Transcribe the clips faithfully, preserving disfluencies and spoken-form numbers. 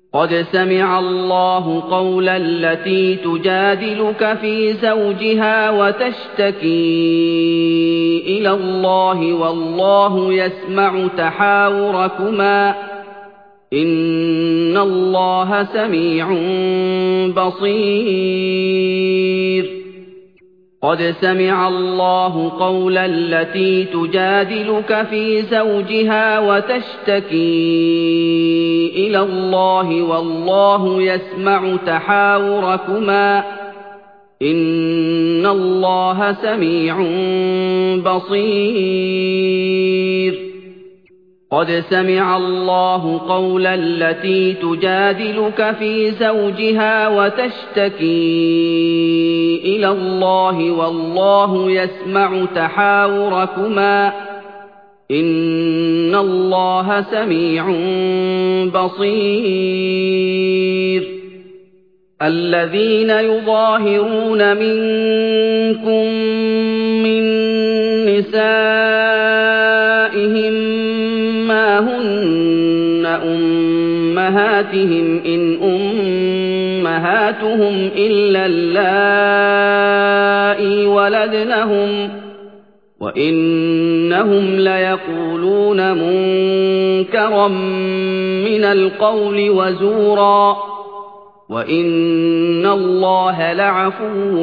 قد سمع الله قول التي تجادلك في زوجها وتشتكي إلى الله والله يسمع تحاوركما إن الله سميع بصير قد سمع الله قول التي تجادلك في زوجها وتشتكي إلى الله والله يسمع تحاوركما إن الله سميع بصير قد سمع الله قول التي تجادلك في زوجها وتشتكي إلى الله والله يسمع تحاوركما إن الله سميع بصير الذين يظاهرون منكم من نسائهم ما هن أمهاتهم إن أمهاتهم إلا اللائي ولدنهم وإنهم ليقولون منكرا من القول وزورا وإن الله لعفو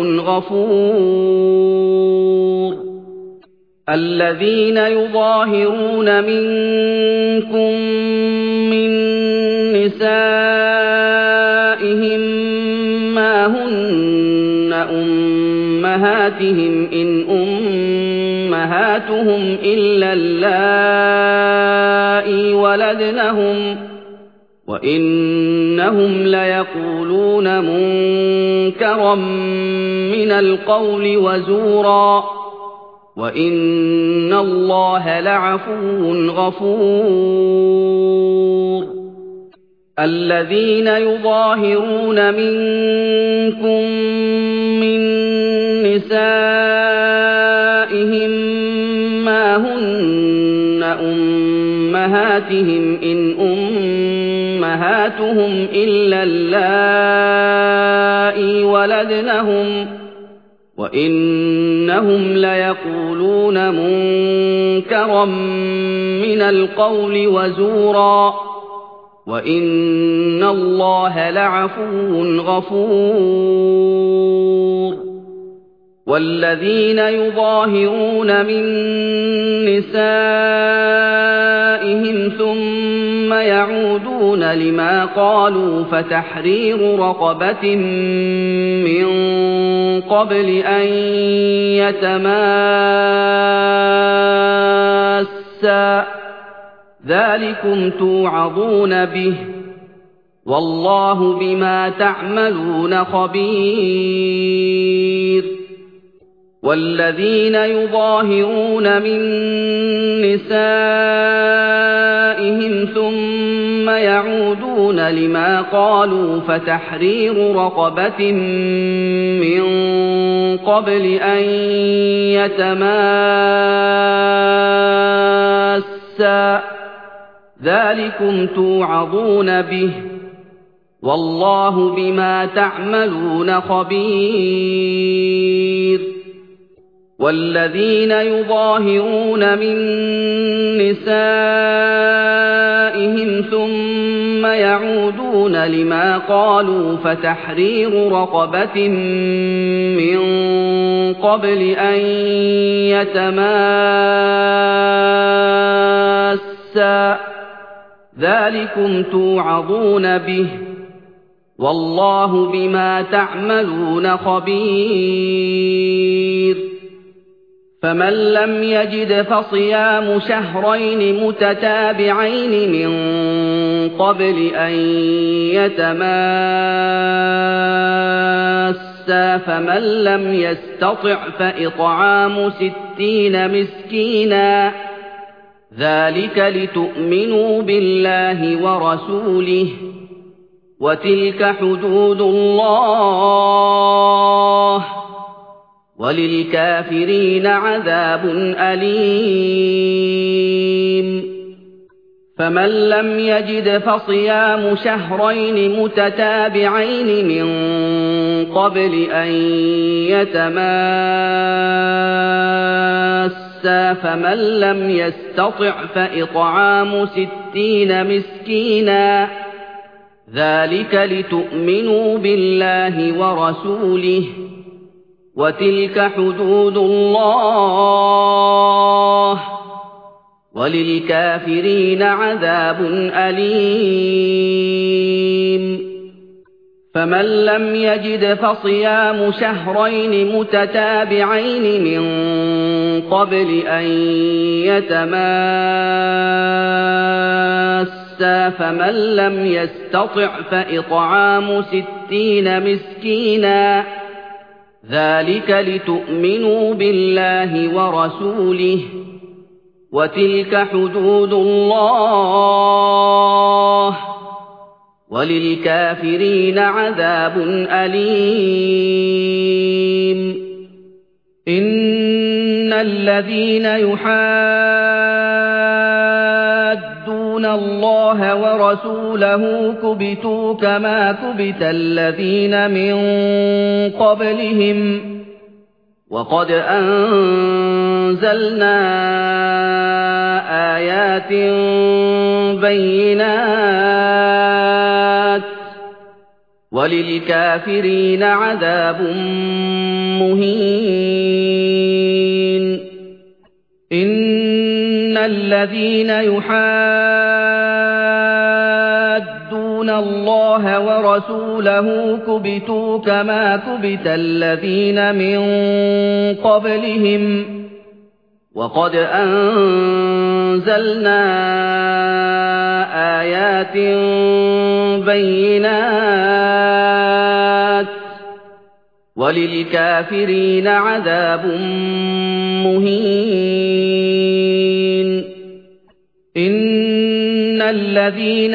غفور الذين يظاهرون منكم من نسائهم ما هن أمهاتهم إن أمهاتهم إلا اللائي ولدنهم وإنهم ليقولون منكرا من القول وزورا وإن الله لعفو غفور الذين يظاهرون منكم من نسائهم ما هن أمهاتهم إن أمهاتهم إلا اللائي ولدنهم وإنهم ليقولون منكرا من القول وزورا وإن الله لعفو غفور والذين يظاهرون من نسائهم ثم يعودون لما قالوا فتحرير رقبة من قبل أن يتماسا ذلكم توعظون به والله بما تعملون خبير والذين يظاهرون من نسائهم ثم يعودون لما قالوا فتحرير رقبة من قبل أن يتماسا ذلكم توعظون به والله بما تعملون خبير والذين يظاهرون من نسائهم ثم يعودون لما قالوا فتحرير رقبة من قبل أن يتماسا ذلكم توعظون به والله بما تعملون خبير فمن لم يجد فصيام شهرين متتابعين من قبل أن يتماسا فمن لم يستطع فإطعام ستين مسكينا ذلك لتؤمنوا بالله ورسوله وتلك حدود الله وللكافرين عذاب أليم فمن لم يجد فصيام شهرين متتابعين من قبل أن يتماسا فمن لم يستطع فإطعام ستين مسكينا ذلك لتؤمنوا بالله ورسوله وتلك حدود الله وللكافرين عذاب أليم فمن لم يجد فصيام شهرين متتابعين من قبل أن يتماسا فمن لم يستطع فإطعام ستين مسكينا ذلك لتؤمنوا بالله ورسوله وتلك حدود الله وللكافرين عذاب أليم إن الذين يحادون الله ورسوله كبتوا كما كبت الذين من قبلهم وقد أنزلنا آيات بينات وللكافرين عذاب مهين إن الذين يحادون الله ورسوله كبتوا كما كبت الذين من قبلهم وقد أنزلنا آيات بينات وللكافرين عذاب مهين إن الذين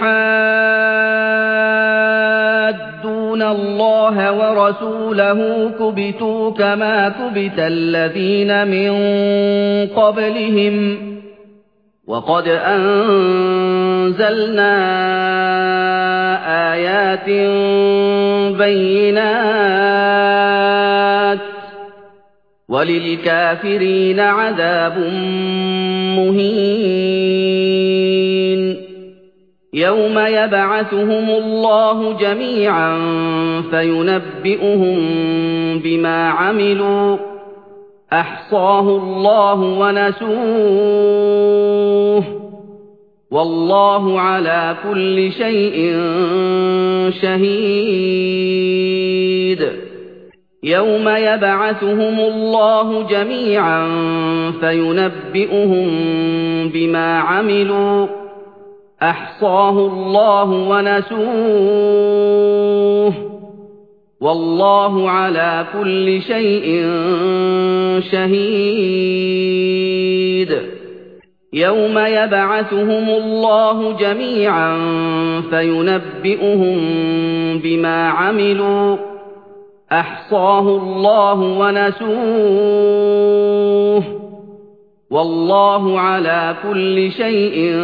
يحادون الله ورسوله كبتوا كما كبت الذين من قبلهم وقد أنزلنا آيات بينات وللكافرين عذاب مهين يوم يبعثهم الله جميعا فينبئهم بما عملوا أحصاه الله ونسوه والله على كل شيء شهيد يوم يبعثهم الله جميعا فينبئهم بما عملوا أحصاه الله ونسوه والله على كل شيء شهيد يوم يبعثهم الله جميعا فينبئهم بما عملوا أحصاه الله ونسوه والله على كل شيء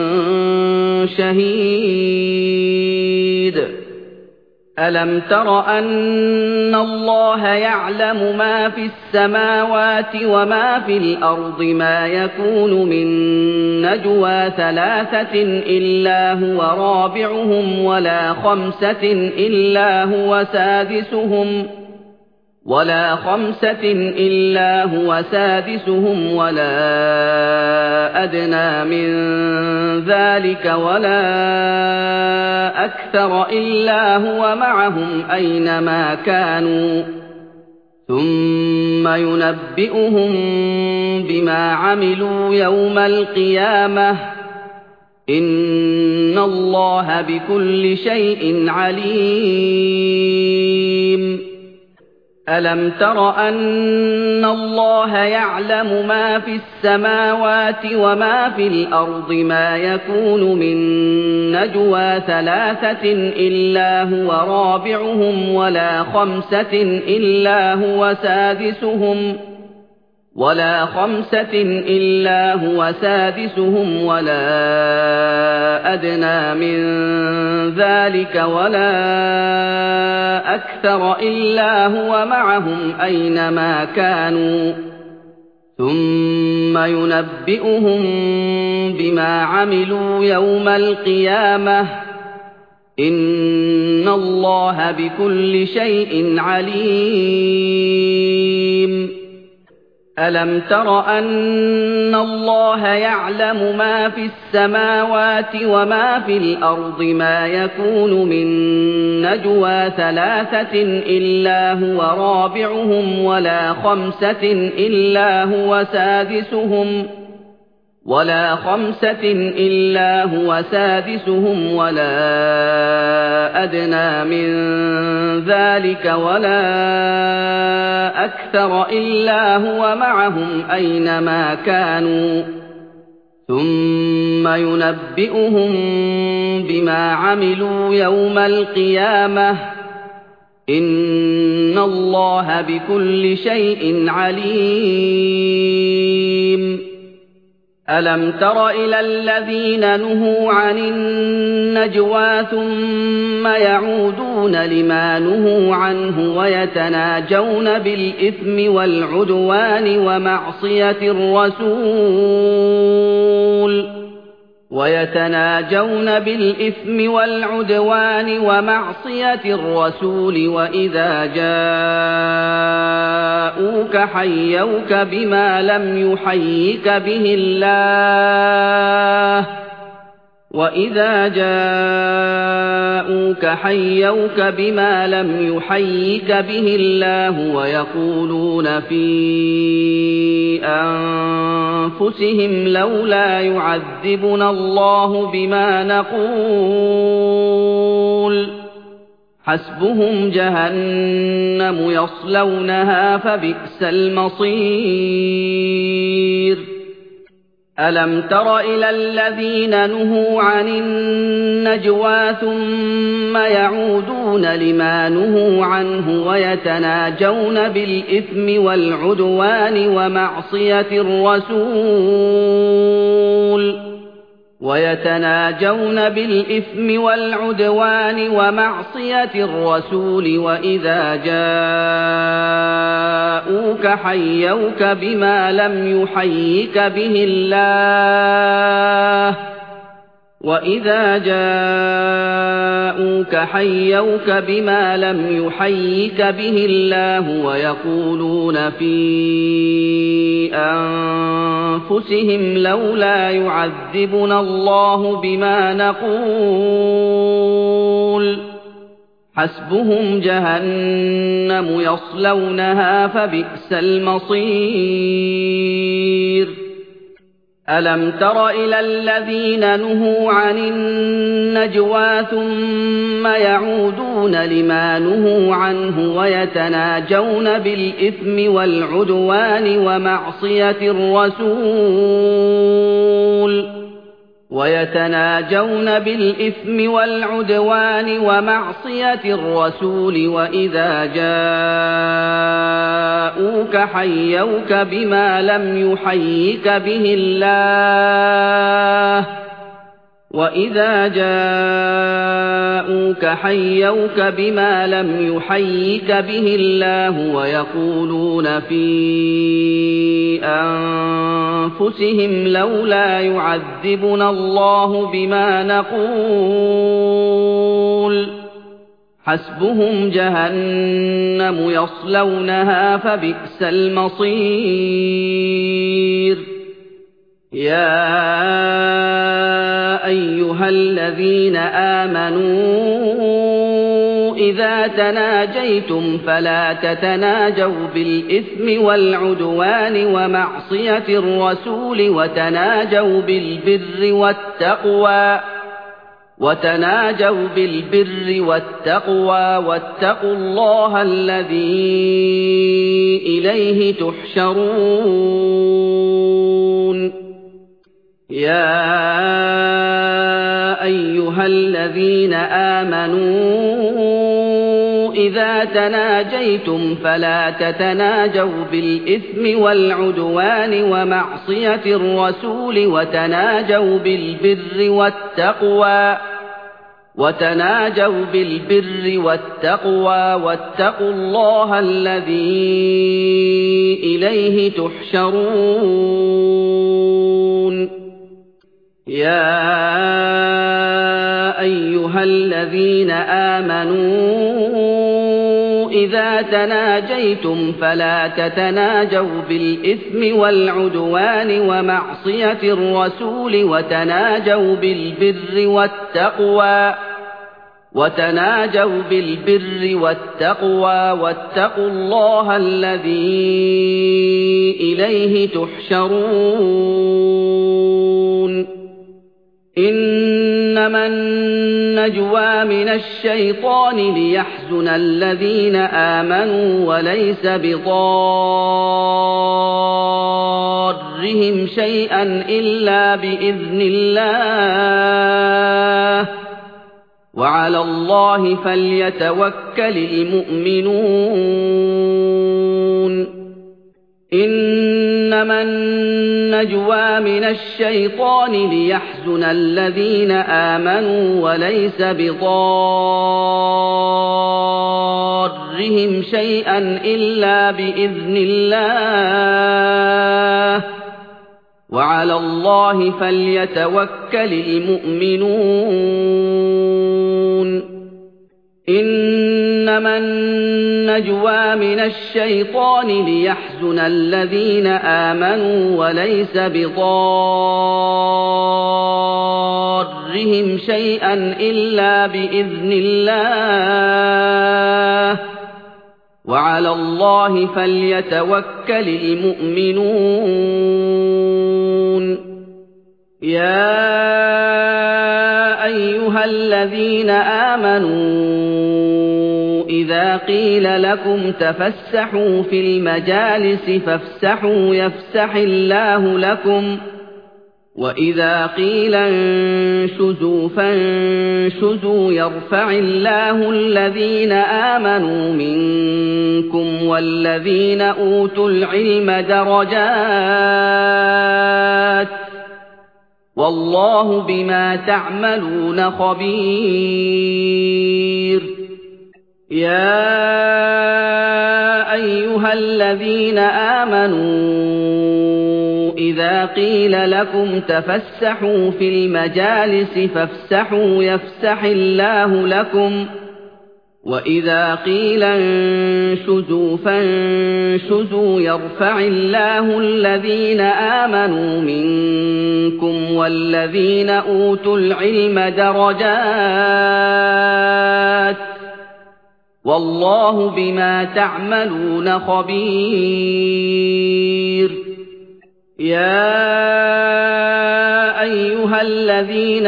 شهيد ألم تر أن الله يعلم ما في السماوات وما في الأرض ما يكون من نجوى ثلاثة إلا هو رابعهم ولا خمسة إلا هو سادسهم ولا خمسة إلا هو سادسهم ولا أدنى من ذلك ولا أكثر إلا هو معهم أينما كانوا ثم ينبئهم بما عملوا يوم القيامة إن الله بكل شيء عليم ألم تر أن الله يعلم ما في السماوات وما في الأرض ما يكون من نجوى ثلاثة إلا هو رابعهم ولا خمسة إلا هو سادسهم ولا خمسة إلا هو سادسهم ولا أدنى من ذلك ولا أكثر إلا هو معهم أينما كانوا ثم ينبئهم بما عملوا يوم القيامة إن الله بكل شيء عليم ألم تر أن الله يعلم ما في السماوات وما في الأرض ما يكون من نجوى ثلاثة إلا هو رابعهم ولا خمسة إلا هو سادسهم ولا خمسة إلا هو سادسهم ولا أدنى من ذلك ولا أكثر إلا هو معهم أينما كانوا ثم ينبئهم بما عملوا يوم القيامة إن الله بكل شيء عليم ألم تر إلى الذين نهوا عن النجوى ثم يعودون لما نهوا عنه ويتناجون بالإثم والعدوان ومعصية الرسول ويتناجون بالإثم والعدوان ومعصية الرسول وإذا جاءوك حيوك بما لم يحيك به الله وإذا جاءوك حيوك بما لم يحيك به الله ويقولون في أنفسهم لولا يعذبنا الله بما نقول حسبهم جهنم يصلونها فبئس المصير ألم تر إلى الذين نهوا عن النجوى ثم يعودون لما نهوا عنه ويتناجون بالإثم والعدوان ومعصية الرسول ويتناجون بالإثم والعدوان ومعصية الرسول وإذا جاءوك حيوك بما لم يحيك به الله وإذا جاءوك حيوك بما لم يحيك به الله ويقولون في أنفسهم لولا يعذبنا الله بما نقول حسبهم جهنم يصلونها فبئس المصير ألم تر إلى الذين نهوا عن النجوى ثم يعودون لما نهوا عنه ويتناجون بالإثم والعدوان ومعصية الرسول ويتناجون بالإثم والعدوان ومعصية الرسول وإذا جاءوك حيوك بما لم يحيك به الله وإذا جاءوك حيوك بما لم يحيك به الله ويقولون في أنفسهم لولا يعذبنا الله بما نقول حسبهم جهنم يصلونها فبئس المصير يا أيها الذين آمنوا إذا تناجيتم فلا تتناجوا بالإثم والعدوان ومعصية الرسول وتناجوا بالبر والتقوى وتناجوا بالبر والتقوى واتقوا الله الذي إليه تحشرون يا أيها الذين آمنوا إذا تناجيتم فلا تتناجوا بالإثم والعدوان ومعصية الرسول وتناجوا بالبر والتقوى وتناجوا بالبر والتقوى واتقوا الله الذي إليه تحشرون يا أيها الذين آمنوا إذا تناجيتم فلا تتناجوا بالإثم والعدوان ومعصية الرسول وتناجوا بالبر والتقوى وتناجوا بالبر والتقوى واتقوا الله الذي إليه تحشرون إنما النجوى من الشيطان ليحزن الذين آمنوا وليس بضارهم شيئا إلا بإذن الله وعلى الله فليتوكل المؤمنون إنما النجوى من الشيطان ليحزن الذين آمنوا وليس بضارهم شيئا إلا بإذن الله وعلى الله فليتوكل المؤمنون إنما النجوى من الشيطان ليحزن الذين آمنوا وليس بضارهم شيئا إلا بإذن الله وعلى الله فليتوكل المؤمنون يا أيها الذين آمنوا إذا قيل لكم تفسحوا في المجالس فافسحوا يفسح الله لكم وإذا قيل انشزوا فانشزوا يرفع الله الذين آمنوا منكم والذين أوتوا العلم درجات والله بما تعملون خبير يا أيها الذين آمنوا إذا قيل لكم تفسحوا في المجالس فافسحوا يفسح الله لكم وإذا قيل انشزوا فانشزوا يرفع الله الذين آمنوا منكم والذين أوتوا العلم درجات والله بما تعملون خبير يا أيها الذين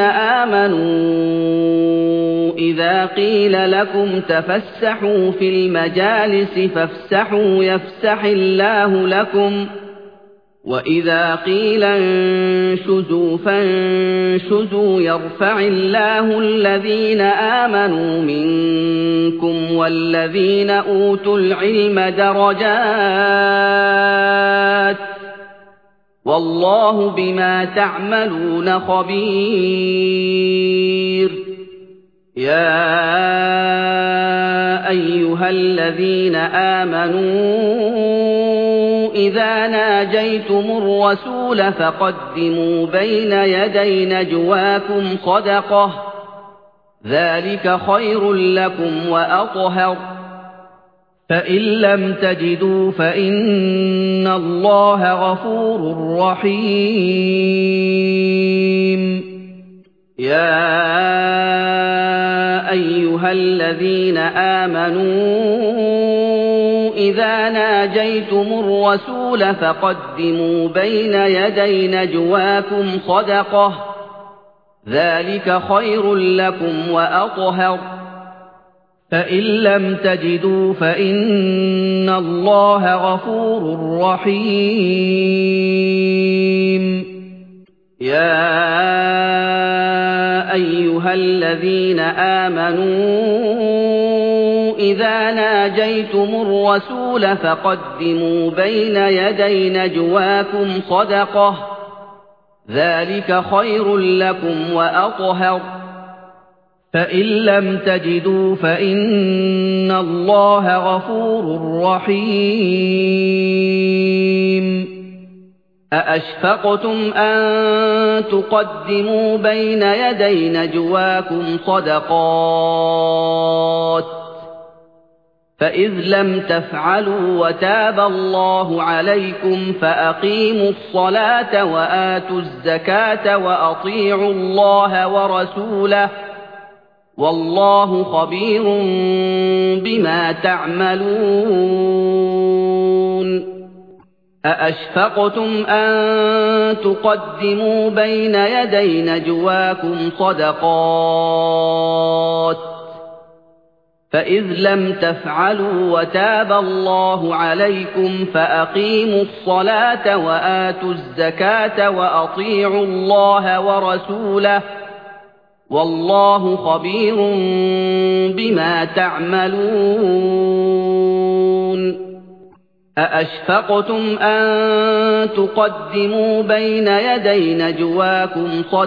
آمنوا إذا قيل لكم تفسحوا في المجالس فافسحوا يفسح الله لكم وإذا قيل انشزوا فانشزوا يرفع الله الذين آمنوا منكم والذين أوتوا العلم درجات والله بما تعملون خبير يا أيها الذين آمنوا إذا ناجيتم الرسول فقدموا بين يدي نجواكم صدقة ذلك خير لكم وأطهر فإن لم تجدوا فإن الله غفور رحيم يا أيها الذين آمنوا إذا ناجيتم الرسول فقدموا بين يدي نجواكم صدقة ذلك خير لكم وأطهر فإن لم تجدوا فإن الله غفور رحيم يا أيها الذين آمنوا إِذَا نَاجَيْتُمُ الرَّسُولَ فَقَدِّمُوا بَيْنَ يَدَيْ نَجْوَاكُمْ صَدَقَةً ۚ ذَٰلِكَ خَيْرٌ لَّكُمْ وَأَطْهَرُ ۚ فَإِن لَّمْ تَجِدُوا فَإِنَّ اللَّهَ غَفُورٌ رَّحِيمٌ أَأَشْفَقْتُمْ أَن تُقَدِّمُوا بَيْنَ يَدَيْ نَجْوَاكُمْ صَدَقَاتٍ ۚ فَإِذْ لَمْ تَفْعَلُوا وَتَابَ اللَّهُ عَلَيْكُمْ فَأَقِيمُوا الصَّلَاةَ وَآتُوا الزَّكَاةَ وَأَطِيعُوا اللَّهَ وَرَسُولَهُ ۚ وَاللَّهُ خَبِيرٌ بِمَا تَعْمَلُونَ أَأَشْفَقْتُمْ أَن تُقَدِّمُوا بَيْنَ يَدَيْ نَجْوَاكُمْ صَدَقَاتٍ ۚ فَإِذْ لَمْ تَفْعَلُوا وَتَابَ اللَّهُ عَلَيْكُمْ فَأَقِيمُوا الصَّلَاةَ وَآتُوا الزَّكَاةَ وَأَطِيعُوا اللَّهَ وَرَسُولَهُ ۚ وَاللَّهُ خَبِيرٌ بِمَا تَعْمَلُونَ أَأَشْفَقْتُمْ أَن تُقَدِّمُوا بَيْنَ يَدَيْ نَجْوَاكُمْ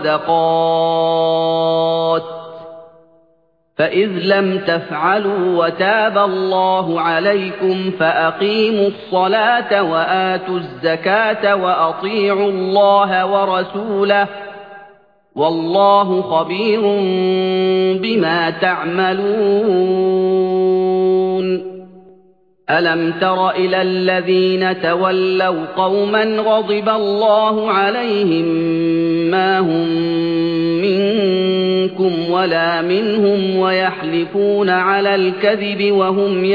صَدَقَاتٍ ۚ فَإِذْ لَمْ تَفْعَلُوا وَتَابَ اللَّهُ عَلَيْكُمْ فَأَقِيمُوا الصَّلَاةَ وَآتُوا الزَّكَاةَ وَأَطِيعُوا اللَّهَ وَرَسُولَهُ ۚ وَاللَّهُ خَبِيرٌ بِمَا تَعْمَلُونَ أَلَمْ تَرَ إِلَى الَّذِينَ تَوَلَّوْا قَوْمًا غَضِبَ اللَّهُ عَلَيْهِم مَّا هُم مِّنكُمْ وَلَا مِنْهُمْ وَيَحْلِفُونَ عَلَى الْكَذِبِ وَهُمْ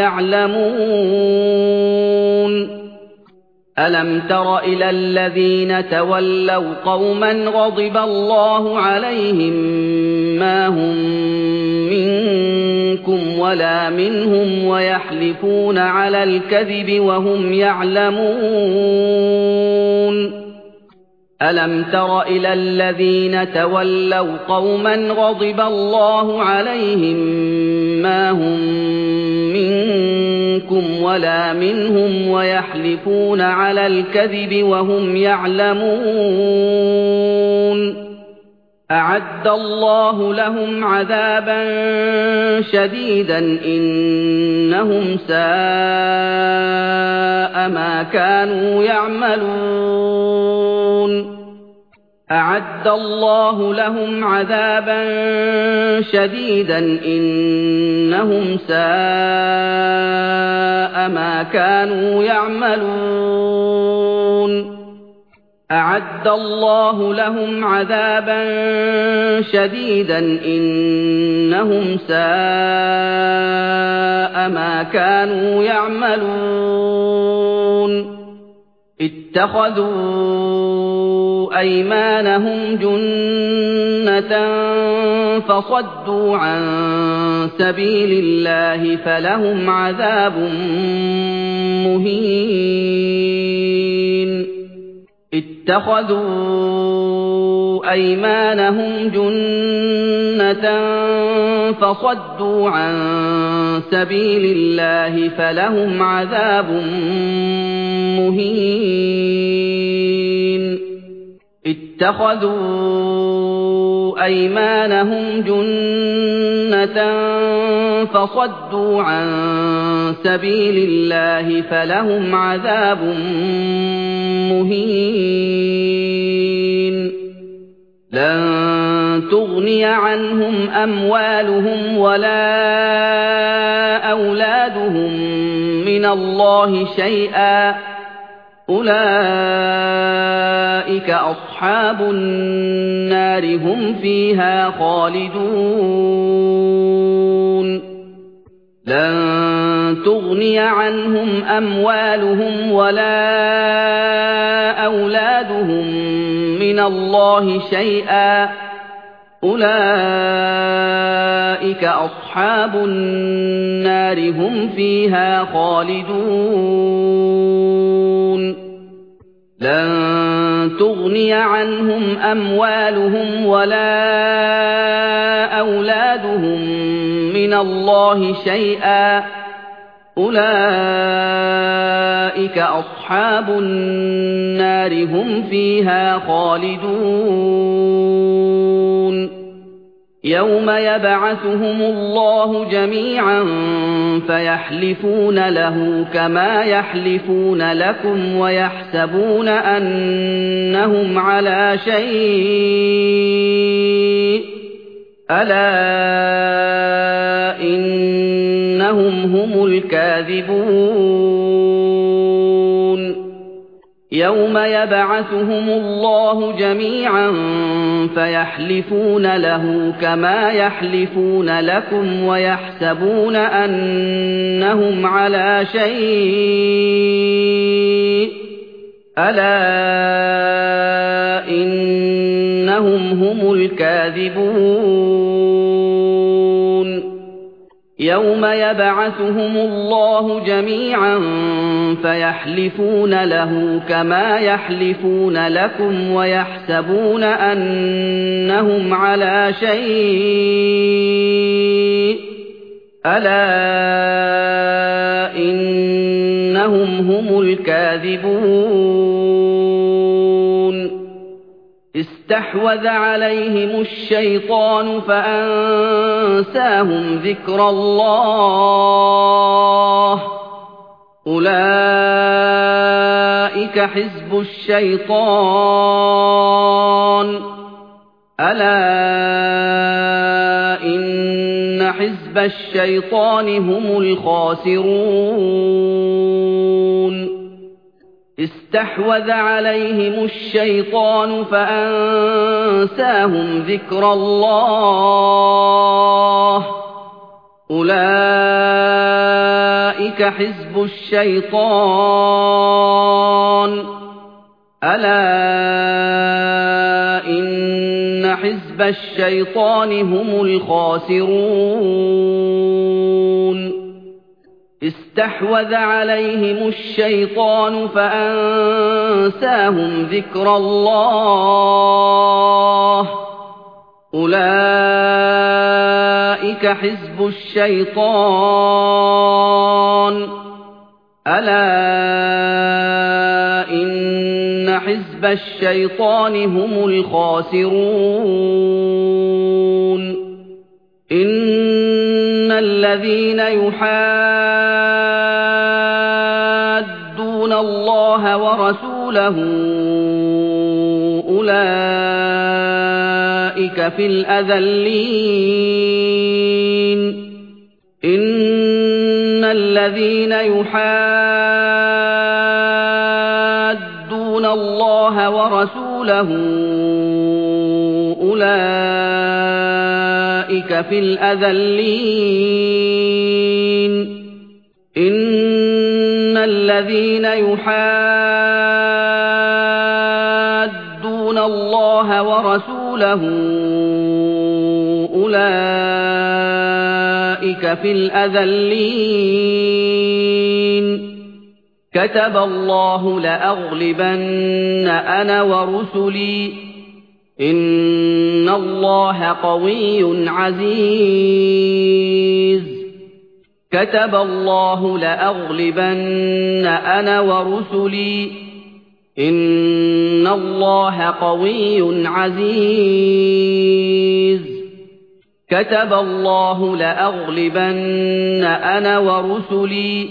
يَعْلَمُونَ أَلَمْ تَرَ إِلَى الَّذِينَ تَوَلَّوْا قَوْمًا غَضِبَ اللَّهُ عَلَيْهِم مَّا هُم مِّنكُمْ وَلَا مِنْهُمْ وَيَحْلِفُونَ عَلَى الْكَذِبِ وَهُمْ يَعْلَمُونَ أَلَمْ تَرَ إِلَى الَّذِينَ تَوَلَّوْا قَوْمًا غَضِبَ اللَّهُ عَلَيْهِم مَّا هُم مِّنكُمْ وَلَا مِنْهُمْ وَيَحْلِفُونَ عَلَى الْكَذِبِ وَهُمْ يَعْلَمُونَ أَعَدَّ اللَّهُ لَهُمْ عَذَابًا شَدِيدًا إِنَّهُمْ سَاءَ مَا كَانُوا يَعْمَلُونَ أَعَدَّ اللَّهُ لَهُمْ عَذَابًا شَدِيدًا إِنَّهُمْ سَاءَ مَا كَانُوا يَعْمَلُونَ أَعَدَّ اللَّهُ لَهُمْ عَذَابًا شَدِيدًا إِنَّهُمْ سَاءَ مَا كَانُوا يَعْمَلُونَ اتَّخَذُوا أَيْمَانَهُمْ جُنَّةً فَصَدُّوا عَن سَبِيلِ اللَّهِ فَلَهُمْ عَذَابٌ مُّهِينٌ اتَّخَذُوا أَيْمَانَهُمْ جُنَّةً فَصَدُّوا عَن سَبِيلِ اللَّهِ فَلَهُمْ عَذَابٌ مُّهِينٌ اتَّخَذُوا أَيْمَانَهُمْ جُنَّةً فَصَدُّوا عَن سَبِيلِ اللَّهِ فَلَهُمْ عَذَابٌ مُّهِينٌ لَّن تُغْنِيَ عَنْهُمْ أَمْوَالُهُمْ وَلَا أَوْلَادُهُم مِّنَ اللَّهِ شَيْئًا ۚ أُولَٰئِكَ أَصْحَابُ النَّارِ هُمْ فِيهَا خَالِدُونَ لَن تُغْنِيَ عَنْهُمْ أَمْوَالُهُمْ وَلَا أَوْلَادُهُم مِّنَ اللَّهِ شَيْئًا ۚ أُولَٰئِكَ أَصْحَابُ النَّارِ هُمْ فِيهَا خَالِدُونَ لَن تغني عنهم أموالهم ولا أولادهم من الله شيئا أولئك أصحاب النار هم فيها خالدون يوم يبعثهم الله جميعا فيحلفون له كما يحلفون لكم ويحسبون أنهم على شيء ألا إنهم هم الكاذبون يوم يبعثهم الله جميعا فيحلفون له كما يحلفون لكم ويحسبون أنهم على شيء ألا إنهم هم الكاذبون يوم يبعثهم الله جميعا فيحلفون له كما يحلفون لكم ويحسبون أنهم على شيء ألا إنهم هم الكاذبون استحوذ عليهم الشيطان فأنساهم ذكر الله أولئك حزب الشيطان ألا إن حزب الشيطان هم الخاسرون استحوذ عليهم الشيطان فأنساهم ذكر الله أولئك حزب الشيطان ألا إن حزب الشيطان هم الخاسرون استحوذ عليهم الشيطان فأنساهم ذكر الله أولئك حزب الشيطان ألا إن حزب الشيطان هم الخاسرون إن الذين يحادون الله ورسوله أولئك في الأذلين إن الذين يحادون الله ورسوله أولئك في الأذلين إن الذين يحادون الله ورسوله أولئك في الأذلين كتب الله لأغلبن أنا ورسلي إن الله قوي عزيز كتب الله لأغلبن أنا ورسلي إن الله قوي عزيز كتب الله لأغلبن أنا ورسلي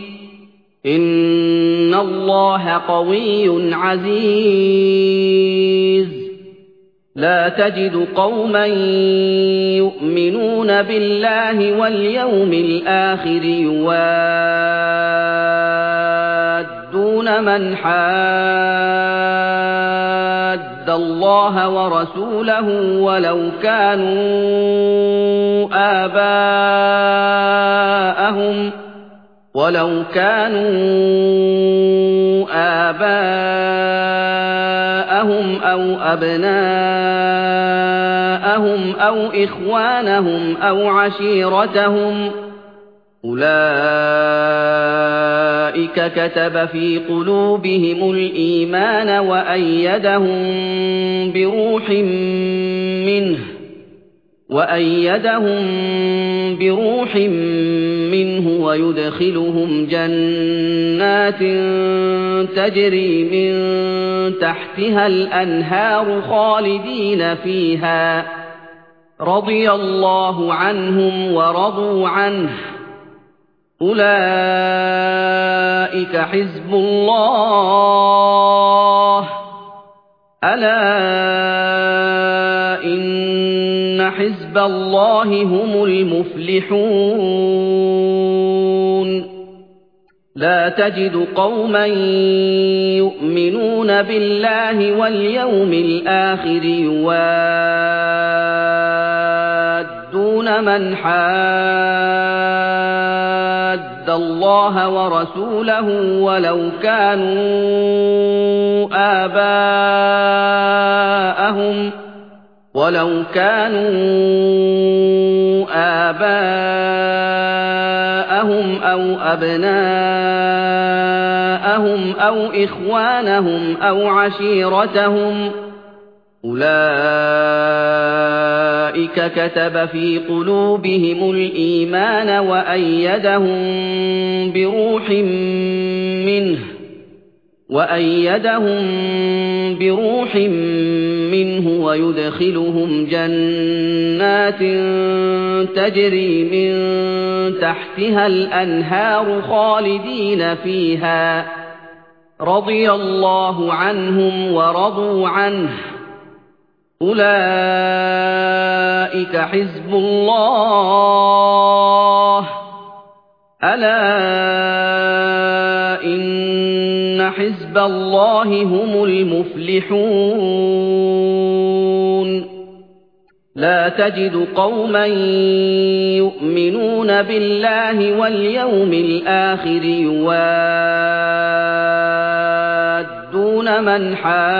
إن الله قوي عزيز لا تجد قوما يؤمنون بالله واليوم الآخر يوادون من حاد الله ورسوله ولو كانوا آباءهم ولو كانوا آباءهم أو أبناءهم أو إخوانهم أو عشيرتهم أولئك كتب في قلوبهم الإيمان وأيدهم بروح منه وأيدهم بروح منه ويدخلهم جنات تجري من تحتها الأنهار خالدين فيها رضي الله عنهم ورضوا عنه أولئك حزب الله ألا إن حزب الله هم المفلحون لا تجد قوما يؤمنون بالله واليوم الآخر يوادون من حاد الله ورسوله ولو كانوا آباءهم ولو كانوا آباءهم أو أبناءهم أو إخوانهم أو عشيرتهم أولئك كتب في قلوبهم الإيمان وأيدهم بروح منه وأيدهم بروح منه ويدخلهم جنات تجري من تحتها الأنهار خالدين فيها رضي الله عنهم ورضوا عنه أولئك حزب الله ألا إن حزب الله هم المفلحون لا تجد قوما يؤمنون بالله واليوم الآخر يوادون من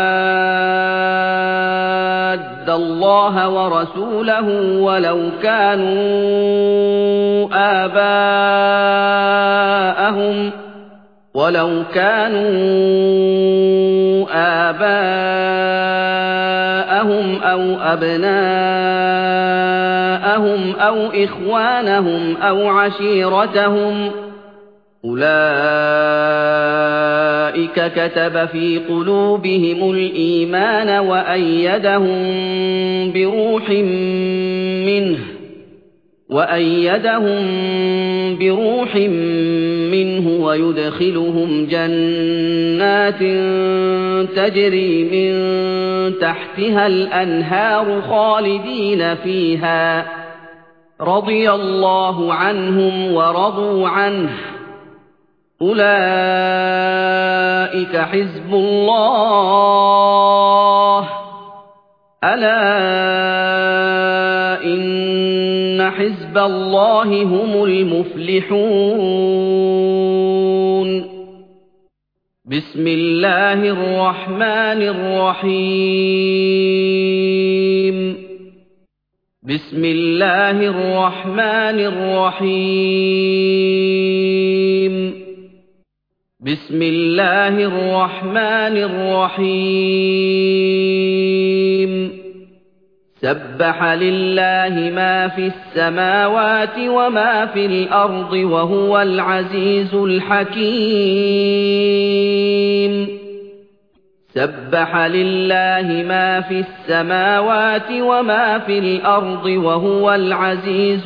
حاد الله ورسوله ولو كانوا آباءهم ولو كانوا آباءهم أو أبناءهم أو إخوانهم أو عشيرتهم أولئك كتب في قلوبهم الإيمان وأيدهم بروح منه وأيدهم بروح منه ويدخلهم جنات تجري من تحتها الأنهار خالدين فيها رضي الله عنهم ورضوا عنه أولئك حزب الله ألا إن حزب الله هم المفلحون بسم الله الرحمن الرحيم بسم الله الرحمن الرحيم بسم الله الرحمن الرحيم سبح لله ما في السماوات وما في الأرض وهو العزيز الحكيم سبح لله ما في السماوات وما في الأرض وهو العزيز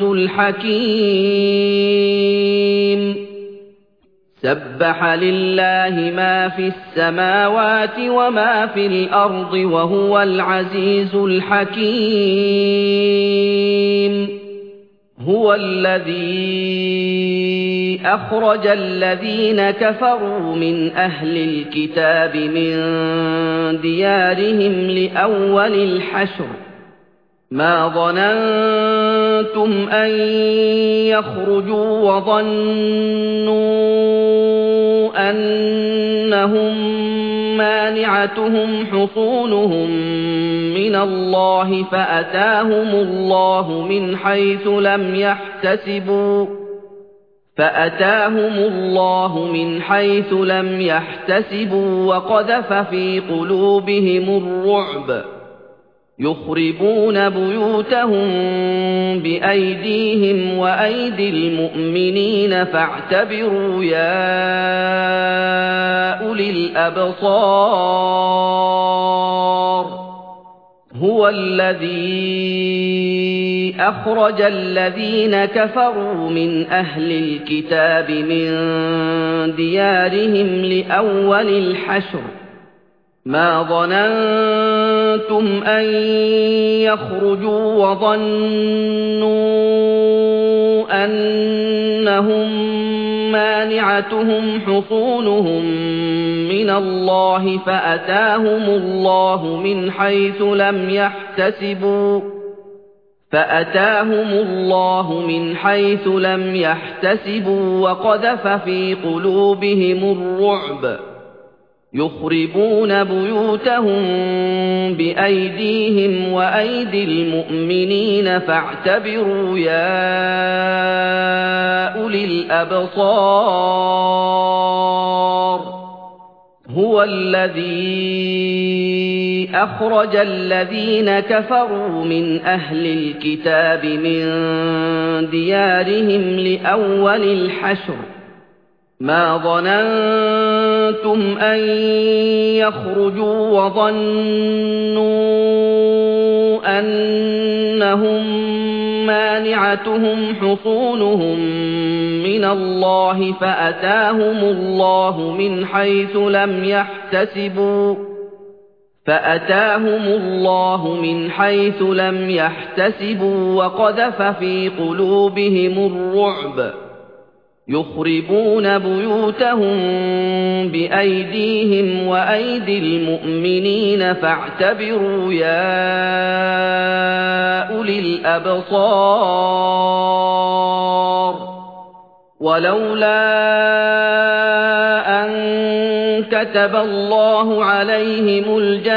الحكيم سبح لله ما في السماوات وما في الأرض وهو العزيز الحكيم هو الذي أخرج الذين كفروا من أهل الكتاب من ديارهم لأول الحشر ما ظننتم أن يخرجوا وظنوا أنهم مانعتهم حصونهم من الله فأتاهم الله من حيث لم يحتسبوا فأتاهم الله من حيث لم يحتسبوا وقذف في قلوبهم الرعب يخربون بيوتهم بأيديهم وأيدي المؤمنين فاعتبروا يا أولي الأبصار هو الذي أخرج الذين كفروا من أهل الكتاب من ديارهم لأول الحشر ما ظننتم أن يخرجوا وظنوا أنهم مانعتهم حصونهم من الله فأتاهم الله من حيث لم يحتسبوا فأتاهم الله من حيث لم يحتسبوا وقذف في قلوبهم الرعب يخربون بيوتهم بأيديهم وأيدي المؤمنين فاعتبروا يا أولي الأبصار هو الذي أخرج الذين كفروا من أهل الكتاب من ديارهم لأول الحشر ما ظننتم أن يخرجوا وظنوا أنهم مانعتهم حصونهم من الله فأتاهم الله من حيث لم يحتسبوا فأتاهم الله من حيث لم يحتسبوا وقذف في قلوبهم الرعب يخربون بيوتهم بأيديهم وأيدي المؤمنين فاعتبروا يا أولي الأبصار ولولا أن كتب الله عليهم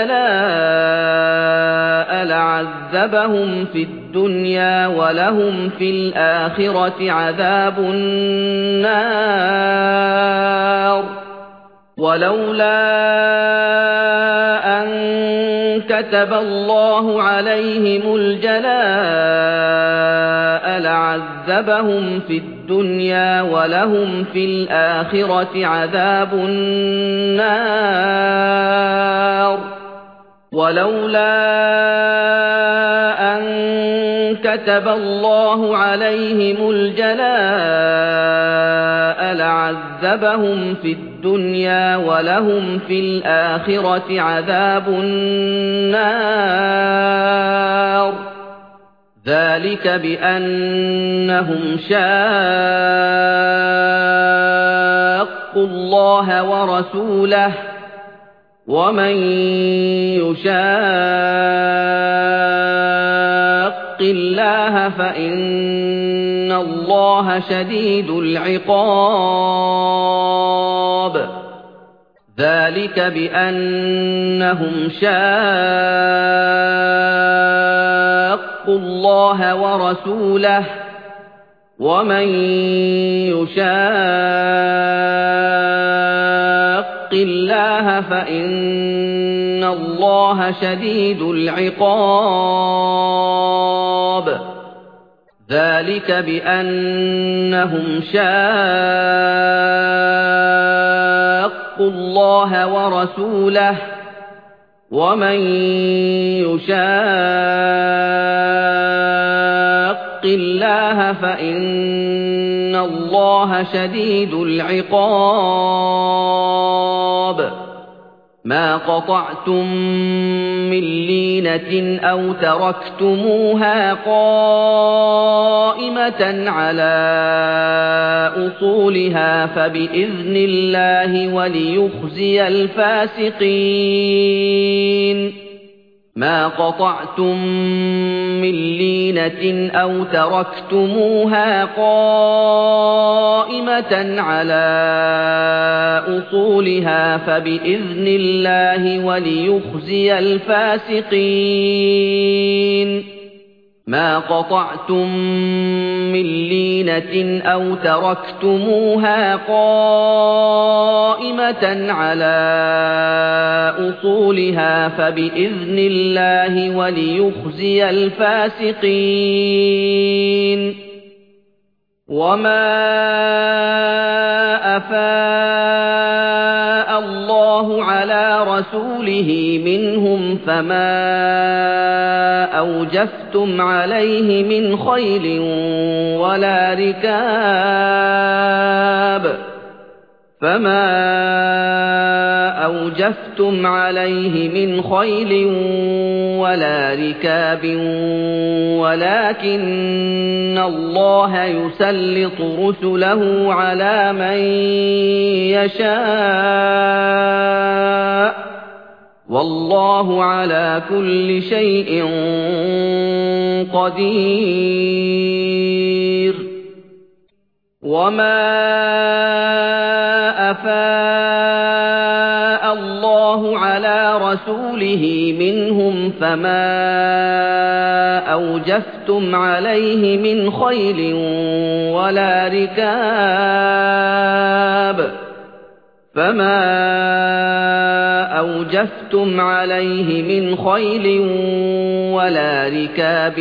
الجلاء لعذبهم في الدنيا ولهم في الآخرة عذاب النار ولولا أن كتب الله عليهم الجلاء لعذبهم في الدنيا ولهم في الآخرة عذاب النار ولولا أن كتب الله عليهم الجلاء لعذبهم في الدنيا ولهم في الآخرة عذاب النار ذلك بأنهم شاقوا الله ورسوله ومن يشاق الله فإن الله شديد العقاب ذلك بأنهم شاقوا الله ورسوله ومن يشاق الله فإن الله شديد العقاب ذلك بأنهم شاقوا الله ورسوله ومن يشاق الله فإن الله شديد العقاب ما قطعتم من لينة أو تركتموها قائمة على أصولها فبإذن الله وليخزي الفاسقين ما قطعتم من لينة أو تركتموها قائمة على أصولها فبإذن الله وليخزي الفاسقين مَا قَطَعْتُم مِّن لِّينَةٍ أَوْ تَرَكْتُمُوهَا قَائِمَةً عَلَىٰ أُصُولِهَا فَبِإِذْنِ اللَّهِ وَلِيُخْزِيَ الْفَاسِقِينَ وَمَا أَفَاءَ اللَّهُ عَلَىٰ رَسُولِهِ مِنْهُمْ فَمَا أَوْجَفْتُمْ عَلَيْهِ مِنْ خَيْلٍ وَلَا رِكَابٍ فَمَا أَوْجَفْتُمْ عَلَيْهِ مِنْ خَيْلٍ وَلَا رِكَابٍ وَلَٰكِنَّ اللَّهَ يُسَلِّطُ رُسُلَهُ عَلَىٰ مَن يَشَاءُ ۚ وَاللَّهُ عَلَىٰ كُلِّ شَيْءٍ قَدِيرٌ وَمَا أَفَاءَ اللَّهُ عَلَىٰ رَسُولِهِ مِنْهُمْ فَمَا أَوْجَفْتُمْ عَلَيْهِ مِنْ خَيْلٍ وَلَا رِكَابٍ فَمَا أَوْجَفْتُمْ عَلَيْهِ مِنْ خَيْلٍ وَلَا رِكَابٍ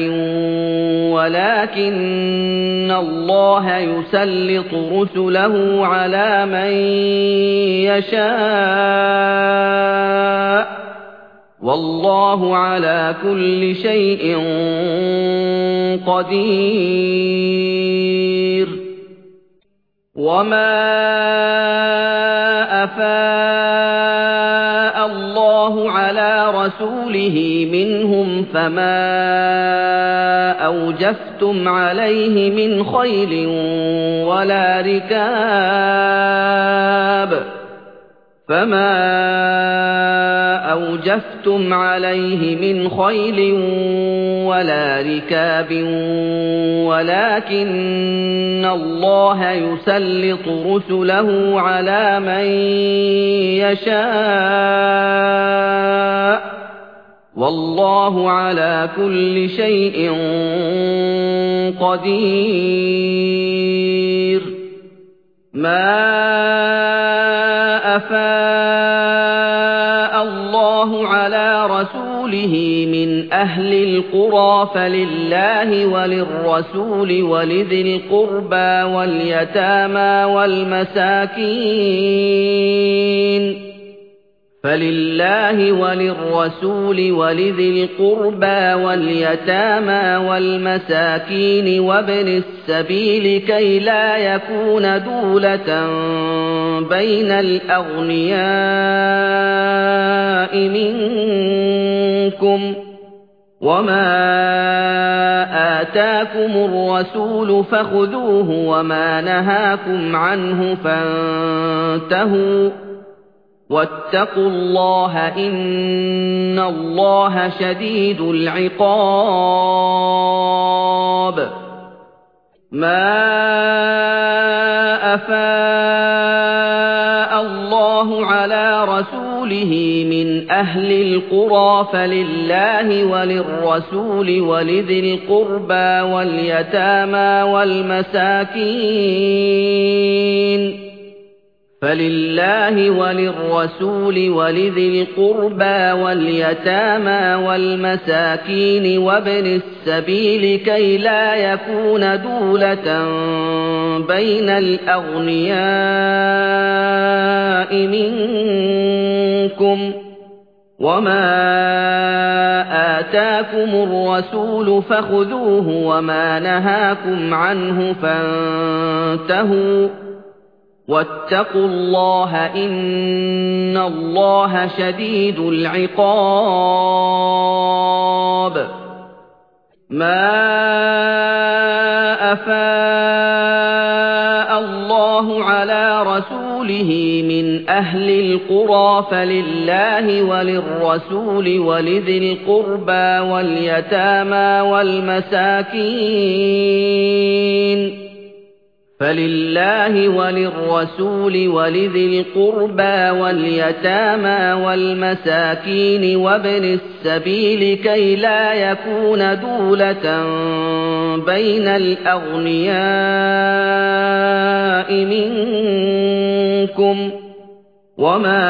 وَلَٰكِنَّ اللَّهَ يُسَلِّطُ رُسُلَهُ عَلَىٰ مَن يَشَاءُ ۚ وَاللَّهُ عَلَىٰ كُلِّ شَيْءٍ قَدِيرٌ وَمَا أَفَاءَ اللَّهُ عَلَىٰ رَسُولِهِ مِنْهُمْ فَمَا أَوْجَفْتُمْ عَلَيْهِ مِنْ خَيْلٍ وَلَا رِكَابٍ فَمَا أَوْجَفْتُمْ عَلَيْهِ مِنْ خَيْلٍ وَلَا رِكَابٍ وَلَٰكِنَّ اللَّهَ يُسَلِّطُ رُسُلَهُ عَلَىٰ مَن يَشَاءُ ۚ وَاللَّهُ عَلَىٰ كُلِّ شَيْءٍ قَدِيرٌ مَا أَفَاءَ اللَّهُ عَلَىٰ رَسُولِهِ مِنْ أَهْلِ الْقُرَىٰ فَلِلَّهِ وَلِلرَّسُولِ وَلِذِي الْقُرْبَىٰ وَالْيَتَامَىٰ وَالْمَسَاكِينِ فَلِلَّهِ وَلِلرَّسُولِ وَلِذِي الْقُرْبَىٰ وَالْيَتَامَىٰ وَالْمَسَاكِينِ وَابْنِ السَّبِيلِ كَيْ لَا يَكُونَ دُولَةً بَيْنَ الْأَغْنِيَاءِ مِنكُمْ ۚ وَمَا آتَاكُمُ الرَّسُولُ فَخُذُوهُ وَمَا نَهَاكُمْ عَنْهُ فَانتَهُوا ۚ وَاتَّقُوا اللَّهَ ۖ إِنَّ اللَّهَ شَدِيدُ الْعِقَابِ مَا أَفَاءَ اللَّهُ عَلَىٰ رَسُولِهِ مِنْ أَهْلِ الْقُرَىٰ فَلِلَّهِ وَلِلرَّسُولِ وَلِذِي الْقُرْبَىٰ وَالْيَتَامَىٰ وَالْمَسَاكِينِ فَلِلَّهِ وَلِلرَّسُولِ وَلِذِي الْقُرْبَىٰ وَالْيَتَامَىٰ وَالْمَسَاكِينِ وَابْنِ السَّبِيلِ كَيْ لَا يَكُونَ دُولَةً بَيْنَ الْأَغْنِيَاءِ مِنكُمْ ۚ وَمَا آتَاكُمُ الرَّسُولُ فَخُذُوهُ وَمَا نَهَاكُمْ عَنْهُ فَانتَهُوا ۚ وَاتَّقُوا اللَّهَ ۖ إِنَّ اللَّهَ شَدِيدُ الْعِقَابِ مَا أَفَاءَ اللَّهُ عَلَىٰ رَسُولِهِ مِنْ أَهْلِ الْقُرَىٰ فَلِلَّهِ وَلِلرَّسُولِ وَلِذِي الْقُرْبَىٰ وَالْيَتَامَىٰ وَالْمَسَاكِينِ فلله وللرسول ولذي القربى واليتامى والمساكين وابن السبيل كي لا يكون دولة بين الأغنياء منكم وما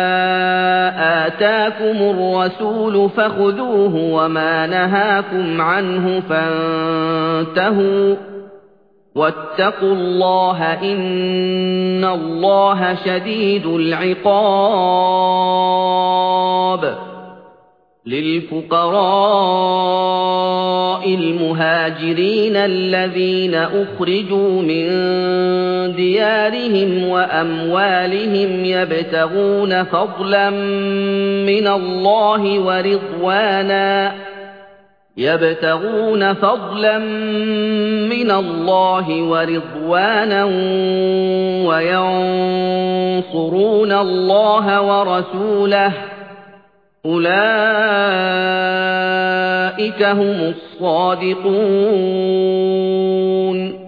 آتاكم الرسول فخذوه وما نهاكم عنه فانتهوا واتقوا الله إن الله شديد العقاب للفقراء المهاجرين الذين أخرجوا من ديارهم وأموالهم يبتغون فضلا من الله ورضوانا يبتغون فضلا من الله ورضوانا وينصرون الله ورسوله أولئك هم الصادقون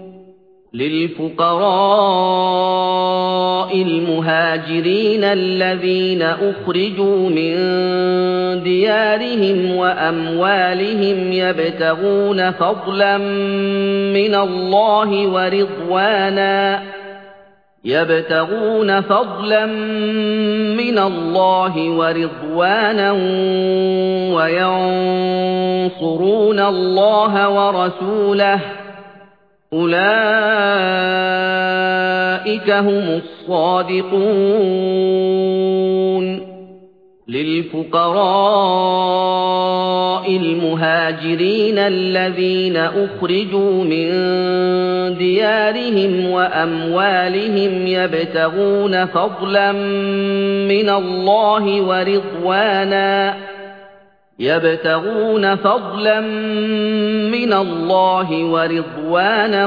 للفقراء المهاجرين الذين أخرجوا من ديارهم وأموالهم يبتغون فضلا من الله ورضوانا يبتغون فضلا من الله ورضوانا وينصرون الله ورسوله أولئك هم الصادقون للفقراء المهاجرين الذين أخرجوا من ديارهم وأموالهم يبتغون فضلا من الله ورضوانا يبتغون فضلا من الله ورضوانا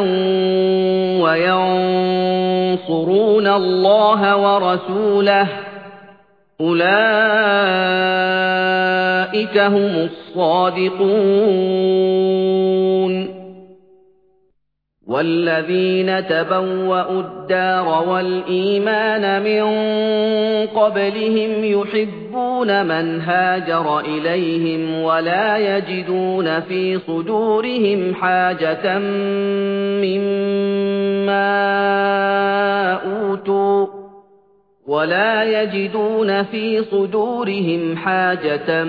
وينصرون الله ورسوله أولئك هم الصادقون والذين تبوأوا الدار والإيمان من قبلهم يحبون من هاجر إليهم ولا يجدون في صدورهم حاجة مما أوتوا ولا يجدون في صدورهم حاجة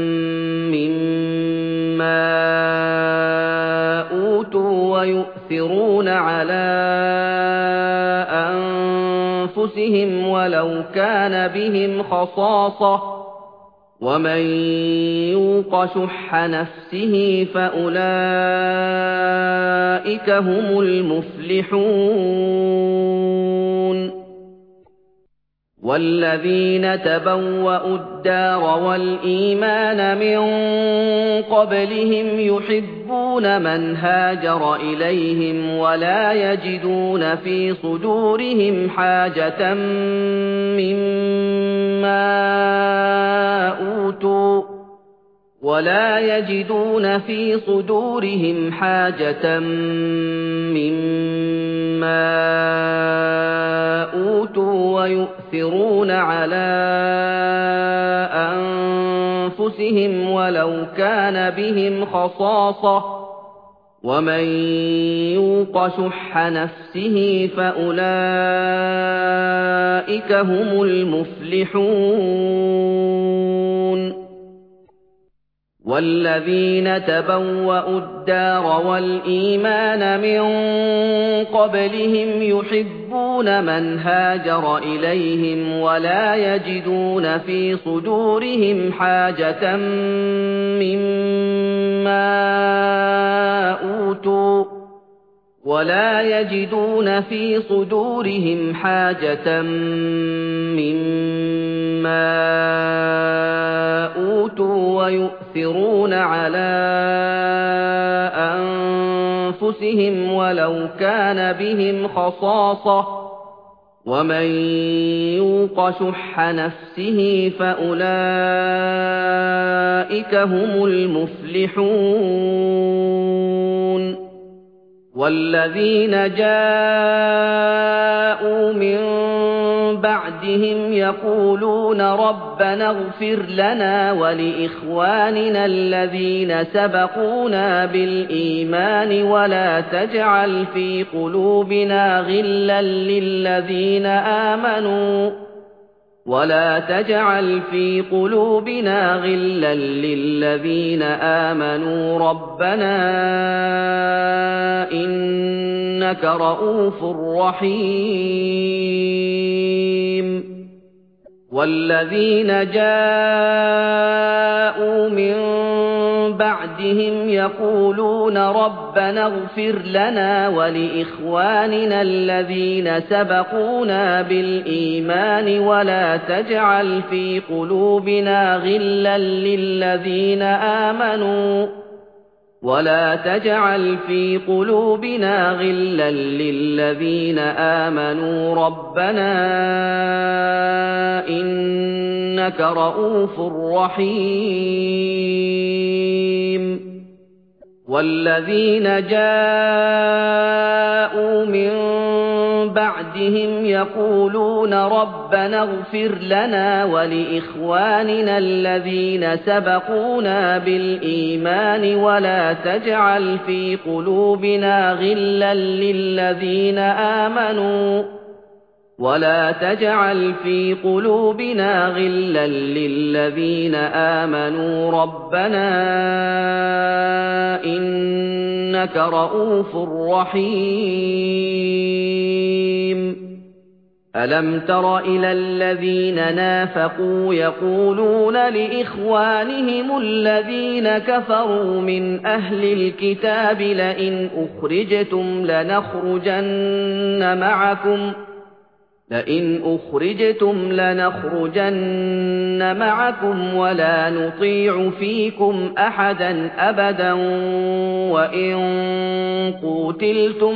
مما أوتوا ويؤثرون على أنفسهم ولو كان بهم خصاصة ومن يوق شح نفسه فأولئك هم المفلحون والذين تبوأوا الدار والإيمان من قبلهم يحبون من هاجر إليهم ولا يجدون في صدورهم حاجة مما أوتوا ولا يجدون في صدورهم حاجة مما أوتوا ويؤثرون على أنفسهم ولو كان بهم خصاصة ومن يوق شح نفسه فأولئك هم المفلحون والذين تبوأوا الدار والإيمان من قبلهم يحبون من هاجر إليهم ولا يجدون في صدورهم حاجة مما أوتوا ولا يجدون في صدورهم حاجة مما أوتوا ويؤثرون على أنفسهم ولو كان بهم خصاصة ومن يوق شح نفسه فأولئك هم المفلحون وَالَّذِينَ جَاءُوا مِن بَعْدِهِمْ يَقُولُونَ رَبَّنَا اغْفِرْ لَنَا وَلِإِخْوَانِنَا الَّذِينَ سَبَقُونَا بِالْإِيمَانِ وَلَا تَجْعَلْ فِي قُلُوبِنَا غِلًّا لِّلَّذِينَ آمَنُوا ولا تجعل في قلوبنا غلا للذين آمنوا ربنا إنك رؤوف رحيم والذين جاءوا من بعدهم يقولون ربنا اغفر لنا ولإخواننا الذين سبقونا بالإيمان ولا تجعل في قلوبنا غلا للذين آمنوا ولا تجعل في قلوبنا غلا للذين آمنوا ربنا إنك رؤوف رحيم والذين جاءوا من بعدهم يقولون ربنا اغفر لنا ولإخواننا الذين سبقونا بالإيمان ولا تجعل في قلوبنا غلا للذين آمنوا ولا تجعل في قلوبنا غلا للذين آمنوا ربنا إنك رؤوف رحيم ألم تر إلى الذين نافقوا يقولون لإخوانهم الذين كفروا من أهل الكتاب لئن أخرجتم لنخرجن معكم لئن أخرجتم لنخرجن معكم ولا نطيع فيكم أحدا أبدا وإن قوتلتم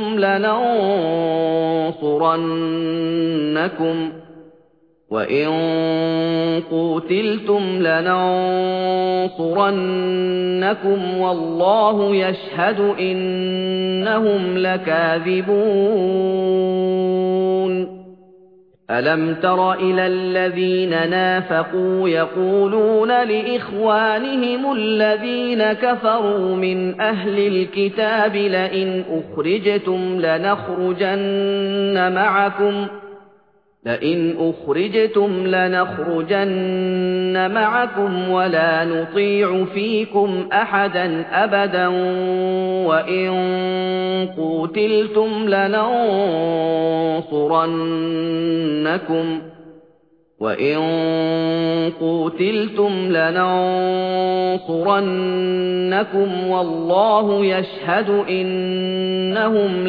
لننصرنكم وإن قوتلتم لننصرنكم والله يشهد إنهم لكاذبون ألم تر إلى الذين نافقوا يقولون لإخوانهم الذين كفروا من أهل الكتاب لئن أخرجتم لنخرجن معكم لئن أخرجتم لنخرجن معكم ولا نطيع فيكم أحدا أبدا وإن قوتلتم لننصرنكم وإن قوتلتم لننصرنكم والله يشهد إنهم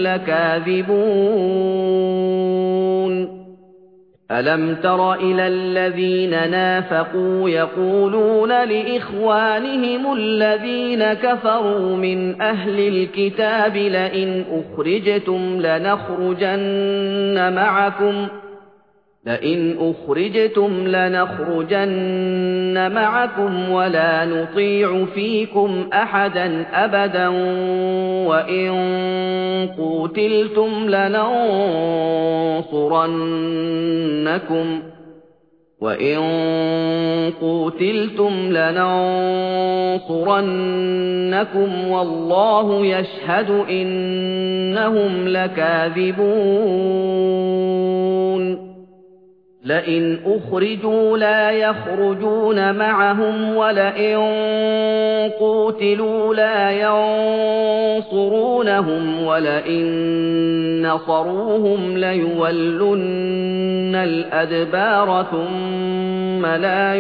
لكاذبون ألم تر إلى الذين نافقوا يقولون لإخوانهم الذين كفروا من أهل الكتاب لئن أخرجتم لنخرجن معكم لئن أخرجتم لنخرجن معكم ولا نطيع فيكم أحدا أبدا وإن قوتلتم لننصرنكم وإن قوتلتم لننصرنكم والله يشهد إنهم لكاذبون لئن أخرجوا لا يخرجون معهم ولئن قوتلوا لا ينصرونهم ولئن نصروهم ليولن الأدبار ثم لا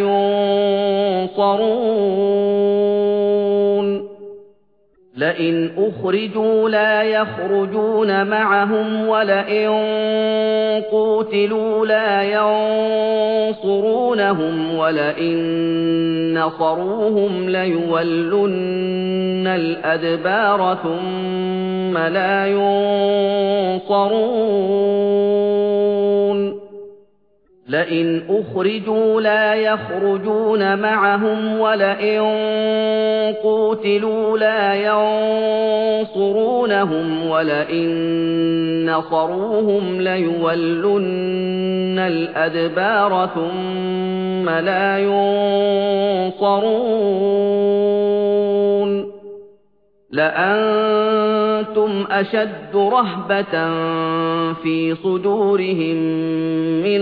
ينصرون لئن أخرجوا لا يخرجون معهم ولئن قوتلوا لا ينصرونهم ولئن نصروهم ليولن الأدبار ثم لا ينصرون لئن أخرجوا لا يخرجون معهم ولئن قوتلوا لا ينصرونهم ولئن نصروهم ليولن الأدبار ثم لا ينصرون لأنتم أشد رهبة في صدورهم من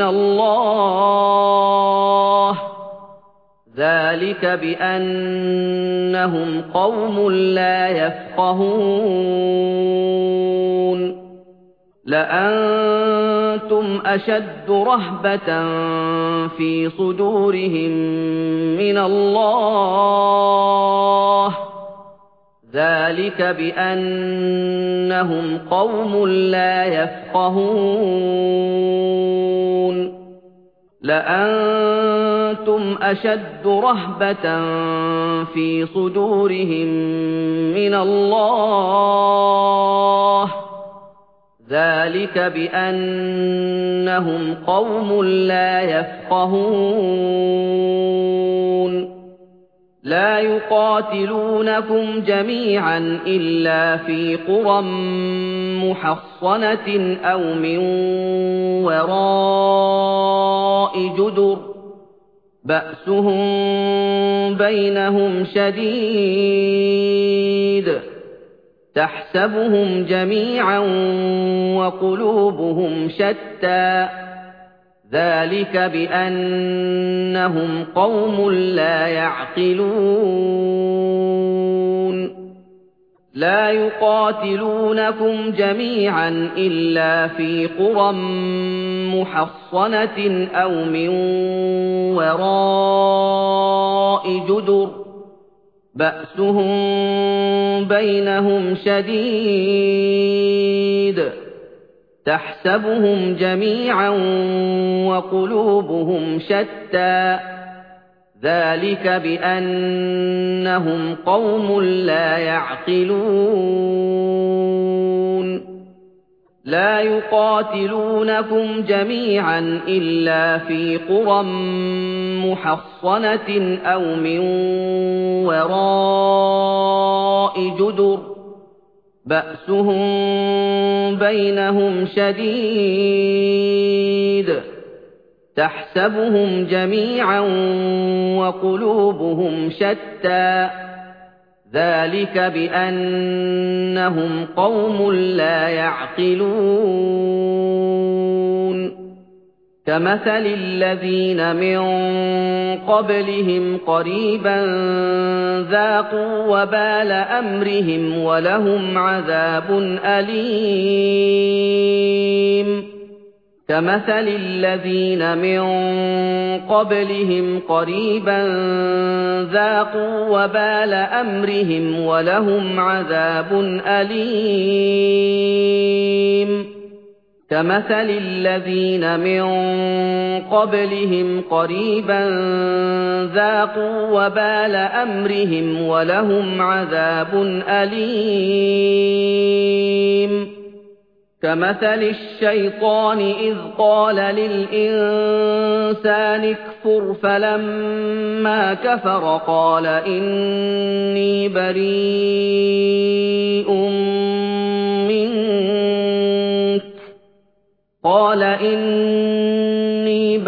الله ذلك بأنهم قوم لا يفقهون لأنتم أشد رهبة في صدورهم من الله ذلك بأنهم قوم لا يفقهون لأنتم أشد رهبة في صدورهم من الله ذلك بأنهم قوم لا يفقهون لا يقاتلونكم جميعا إلا في قرى محصنة أو من وراء جدر بأسهم بينهم شديد تحسبهم جميعا وقلوبهم شتى ذلك بأنهم قوم لا يعقلون لا يقاتلونكم جميعا إلا في قرى محصنة أو من وراء جدر بأسهم بينهم شديد تحسبهم جميعا وقلوبهم شتى ذلك بأنهم قوم لا يعقلون لا يقاتلونكم جميعا إلا في قرى محصنة أو من وراء جدر بأسهم بينهم شديد تحسبهم جميعا وقلوبهم شتى ذلك بأنهم قوم لا يعقلون كمثل الذين من قبلهم قريبا ذاقوا وبال أمرهم ولهم عذاب أليم كمثل الذين من قبلهم قريبا ذاقوا وبال أمرهم ولهم عذاب أليم كمثل الذين من قبلهم قريبا ذاقوا وبال أمرهم ولهم عذاب أليم كمثل الشيطان إذ قال للإنسان اكفر فلما كفر قال إني بريء منك قال إني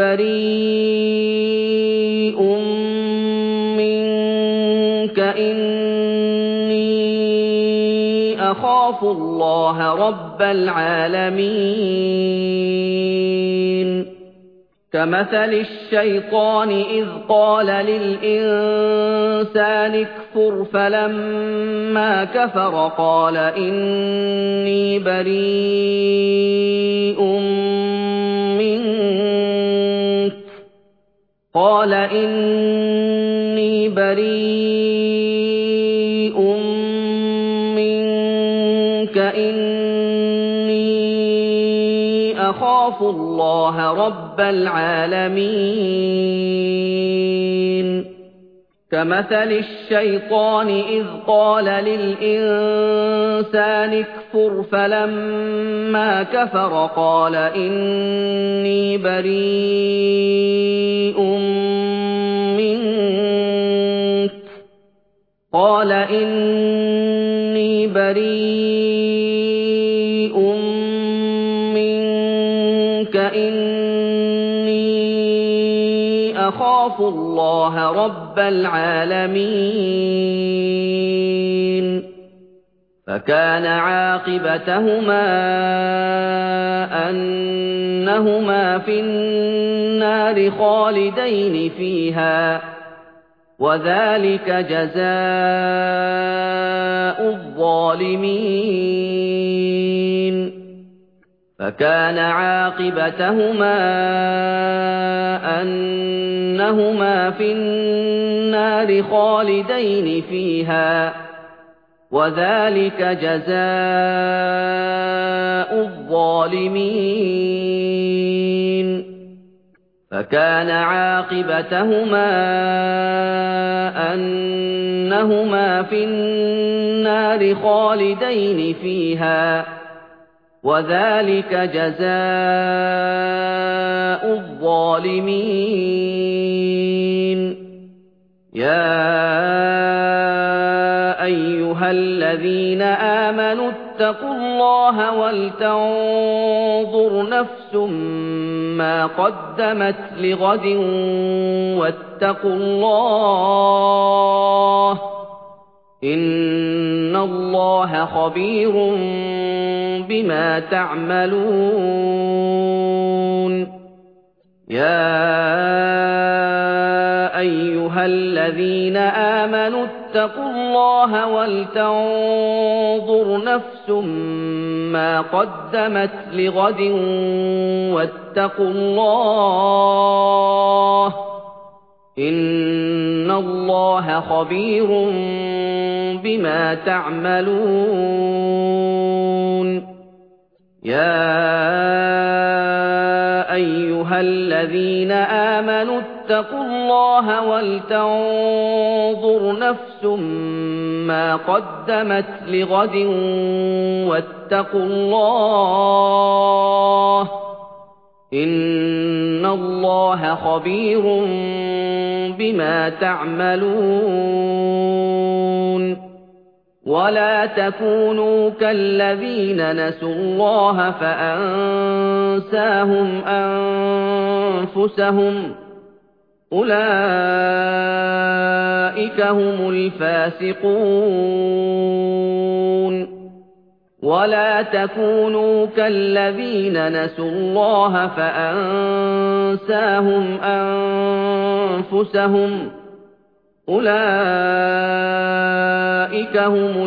بريء منك إني أخاف الله رب العالمين كمثل الشيطان إذ قال للإنسان اكفر فلما كفر قال إني بريء منك قال إني بريء منك إني أخاف الله رب العالمين كَمَثَلِ الشَّيْطَانِ إِذْ قَالَ لِلْإِنسَانِ اكْفُرْ فَلَمَّا كَفَرَ قَالَ إِنِّي بَرِيءٌ مِّنكَ قَالَ إِنِّي بَرِيءٌ مِّنكَ إِنِّي أَخَافُ اللَّهَ رَبَّ الْعَالَمِينَ فَكَانَ عَاقِبَتَهُمَا أَنَّهُمَا فِي النَّارِ خَالِدَيْنِ فِيهَا وَذَلِكَ جَزَاءُ الظَّالِمِينَ فَكَانَ عَاقِبَتَهُمَا أَنَّهُمَا فِي النَّارِ خَالِدَيْنِ فِيهَا وَذَلِكَ جَزَاءُ الظَّالِمِينَ فَكَانَ عَاقِبَتَهُمَا أَنَّهُمَا فِي النَّارِ خَالِدَيْنِ فِيهَا وَذَلِكَ جَزَاءُ الظَّالِمِينَ يَا أَيُّهَا الَّذِينَ آمَنُوا اتَّقُوا اللَّهَ وَلْتَنظُرْ نَفْسٌ مَّا قَدَّمَتْ لِغَدٍ وَاتَّقُوا اللَّهَ ۚ إِنَّ اللَّهَ خَبِيرٌ بِمَا تَعْمَلُونَ يَا أَيُّهَا الَّذِينَ آمَنُوا اتَّقُوا اللَّهَ وَلْتَنظُرْ نَفْسٌ مَّا قَدَّمَتْ لِغَدٍ وَاتَّقُوا اللَّهَ ۚ إِنَّ اللَّهَ خَبِيرٌ بِمَا تَعْمَلُونَ يَا أَيُّهَا الَّذِينَ آمَنُوا اتَّقُوا اللَّهَ وَلْتَنظُرْ نَفْسٌ مَّا قَدَّمَتْ لِغَدٍ وَاتَّقُوا اللَّهَ ۚ إِنَّ اللَّهَ خَبِيرٌ بِمَا تَعْمَلُونَ وَلَا تَكُونُوا كَالَّذِينَ نَسُوا اللَّهَ فَأَنسَاهُمْ أَنفُسَهُمْ ۚ أُولَٰئِكَ هُمُ الْفَاسِقُونَ وَلَا تَكُونُوا كَالَّذِينَ نَسُوا اللَّهَ فَأَنسَاهُمْ أَنفُسَهُمْ ۚ أُولَٰئِكَ هُمُ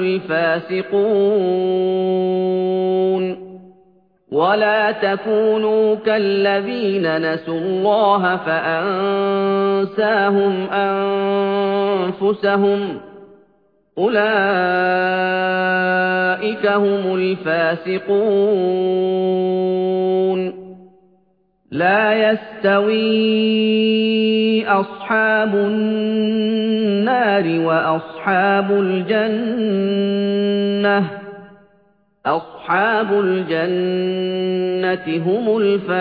الْفَاسِقُونَ وَلَا تَكُونُوا كَالَّذِينَ نَسُوا اللَّهَ فَأَنسَاهُمْ أَنفُسَهُمْ ۚ أُولَٰئِكَ هُمُ الْفَاسِقُونَ لَا يَسْتَوِي أَصْحَابُ النَّارِ وَأَصْحَابُ الْجَنَّةِ أَصْحَابُ الْجَنَّةِ هُمُ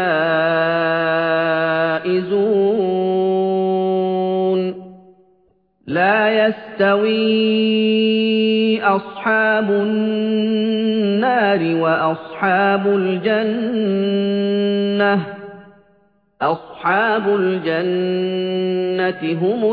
الْفَائِزُونَ لَا يَسْتَوِي أَصْحَابُ النَّارِ وَأَصْحَابُ الْجَنَّةِ أَصْحَابُ الْجَنَّةِ هُمُ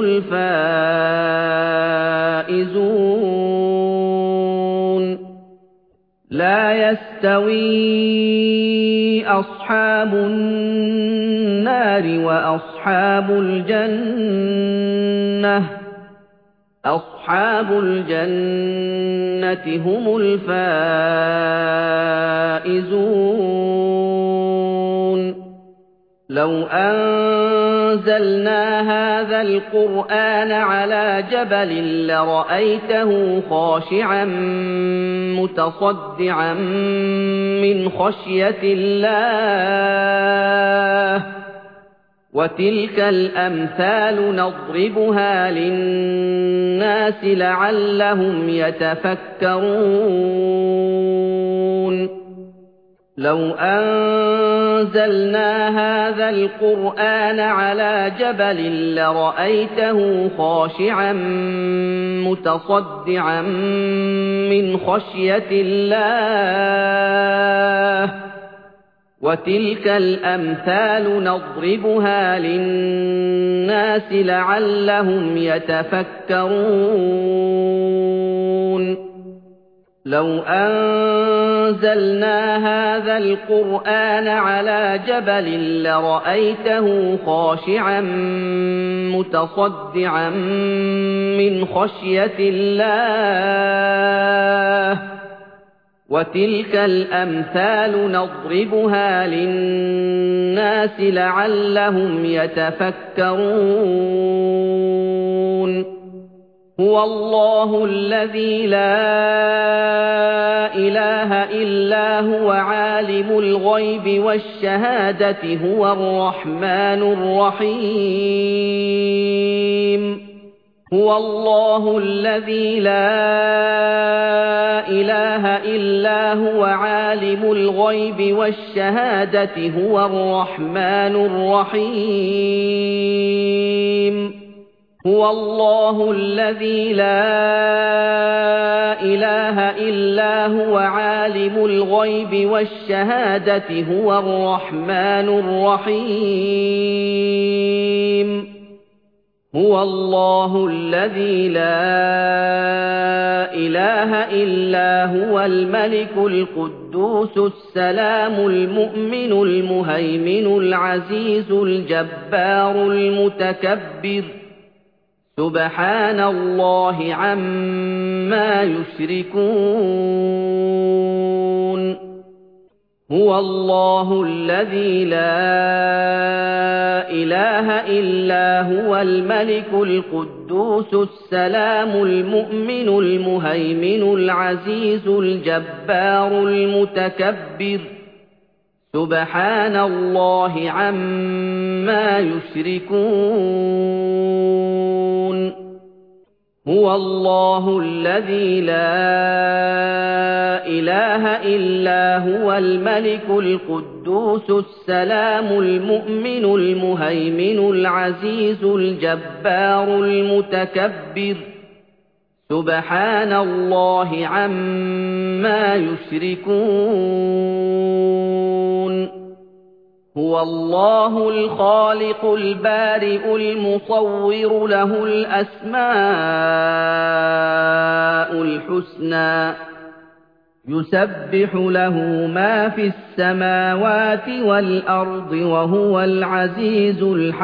الْفَائِزُونَ لَا يَسْتَوِي أَصْحَابُ النَّارِ وَأَصْحَابُ الْجَنَّةِ أَصْحَابُ الْجَنَّةِ هُمُ الْفَائِزُونَ لَوْ أَنزَلْنَا هَٰذَا الْقُرْآنَ عَلَىٰ جَبَلٍ لَّرَأَيْتَهُ خَاشِعًا مُّتَصَدِّعًا مِّنْ خَشْيَةِ اللَّهِ وَتِلْكَ الْأَمْثَالُ نَضْرِبُهَا لِلنَّاسِ لَعَلَّهُمْ يَتَفَكَّرُونَ لَوْ أَنزَلْنَا هَٰذَا الْقُرْآنَ عَلَىٰ جَبَلٍ لَّرَأَيْتَهُ خَاشِعًا مُّتَصَدِّعًا مِّنْ خَشْيَةِ اللَّهِ ۚ وَتِلْكَ الْأَمْثَالُ نَضْرِبُهَا لِلنَّاسِ لَعَلَّهُمْ يَتَفَكَّرُونَ لَوْ أَنزَلْنَا هَٰذَا الْقُرْآنَ عَلَىٰ جَبَلٍ لَّرَأَيْتَهُ خَاشِعًا مُّتَصَدِّعًا مِّنْ خَشْيَةِ اللَّهِ ۚ وَتِلْكَ الْأَمْثَالُ نَضْرِبُهَا لِلنَّاسِ لَعَلَّهُمْ يَتَفَكَّرُونَ هُوَ اللَّهُ الَّذِي لَا إِلَٰهَ إِلَّا هُوَ عَالِمُ الْغَيْبِ وَالشَّهَادَةِ هُوَ الرَّحْمَٰنُ الرَّحِيمُ هُوَ اللَّهُ الَّذِي لَا إِلَٰهَ إِلَّا هُوَ عَالِمُ الْغَيْبِ وَالشَّهَادَةِ هُوَ الرَّحْمَٰنُ الرَّحِيمُ هُوَ اللَّهُ الَّذِي لا إِلَٰهَ إِلَّا هُوَ عَالِمُ الْغَيْبِ وَالشَّهَادَةِ هُوَ الرَّحْمَٰنُ الرَّحِيمُ هُوَ اللَّهُ الَّذِي لَا إِلَٰهَ إِلَّا هُوَ الْمَلِكُ الْقُدُّوسُ السَّلَامُ الْمُؤْمِنُ الْمُهَيْمِنُ الْعَزِيزُ الْجَبَّارُ الْمُتَكَبِّرُ سُبْحَانَ اللَّهِ عَمَّا يُشْرِكُونَ هُوَ اللَّهُ الَّذِي لَا إِلَٰهَ إِلَّا هُوَ الْمَلِكُ الْقُدُّوسُ السَّلَامُ الْمُؤْمِنُ الْمُهَيْمِنُ الْعَزِيزُ الْجَبَّارُ الْمُتَكَبِّرُ سُبْحَانَ اللَّهِ عَمَّا يُشْرِكُونَ هُوَ اللَّهُ الَّذِي لَا إِلَٰهَ إِلَّا هُوَ الْمَلِكُ الْقُدُّوسُ السَّلَامُ الْمُؤْمِنُ الْمُهَيْمِنُ الْعَزِيزُ الْجَبَّارُ الْمُتَكَبِّرُ سُبْحَانَ اللَّهِ عَمَّا يُشْرِكُونَ هُوَ اللَّهُ الْخَالِقُ الْبَارِئُ الْمُصَوِّرُ لَهُ الْأَسْمَاءُ الْحُسْنَىٰ يُسَبِّحُ لَهُ مَا فِي السَّمَاوَاتِ وَالْأَرْضِ وَهُوَ الْعَزِيزُ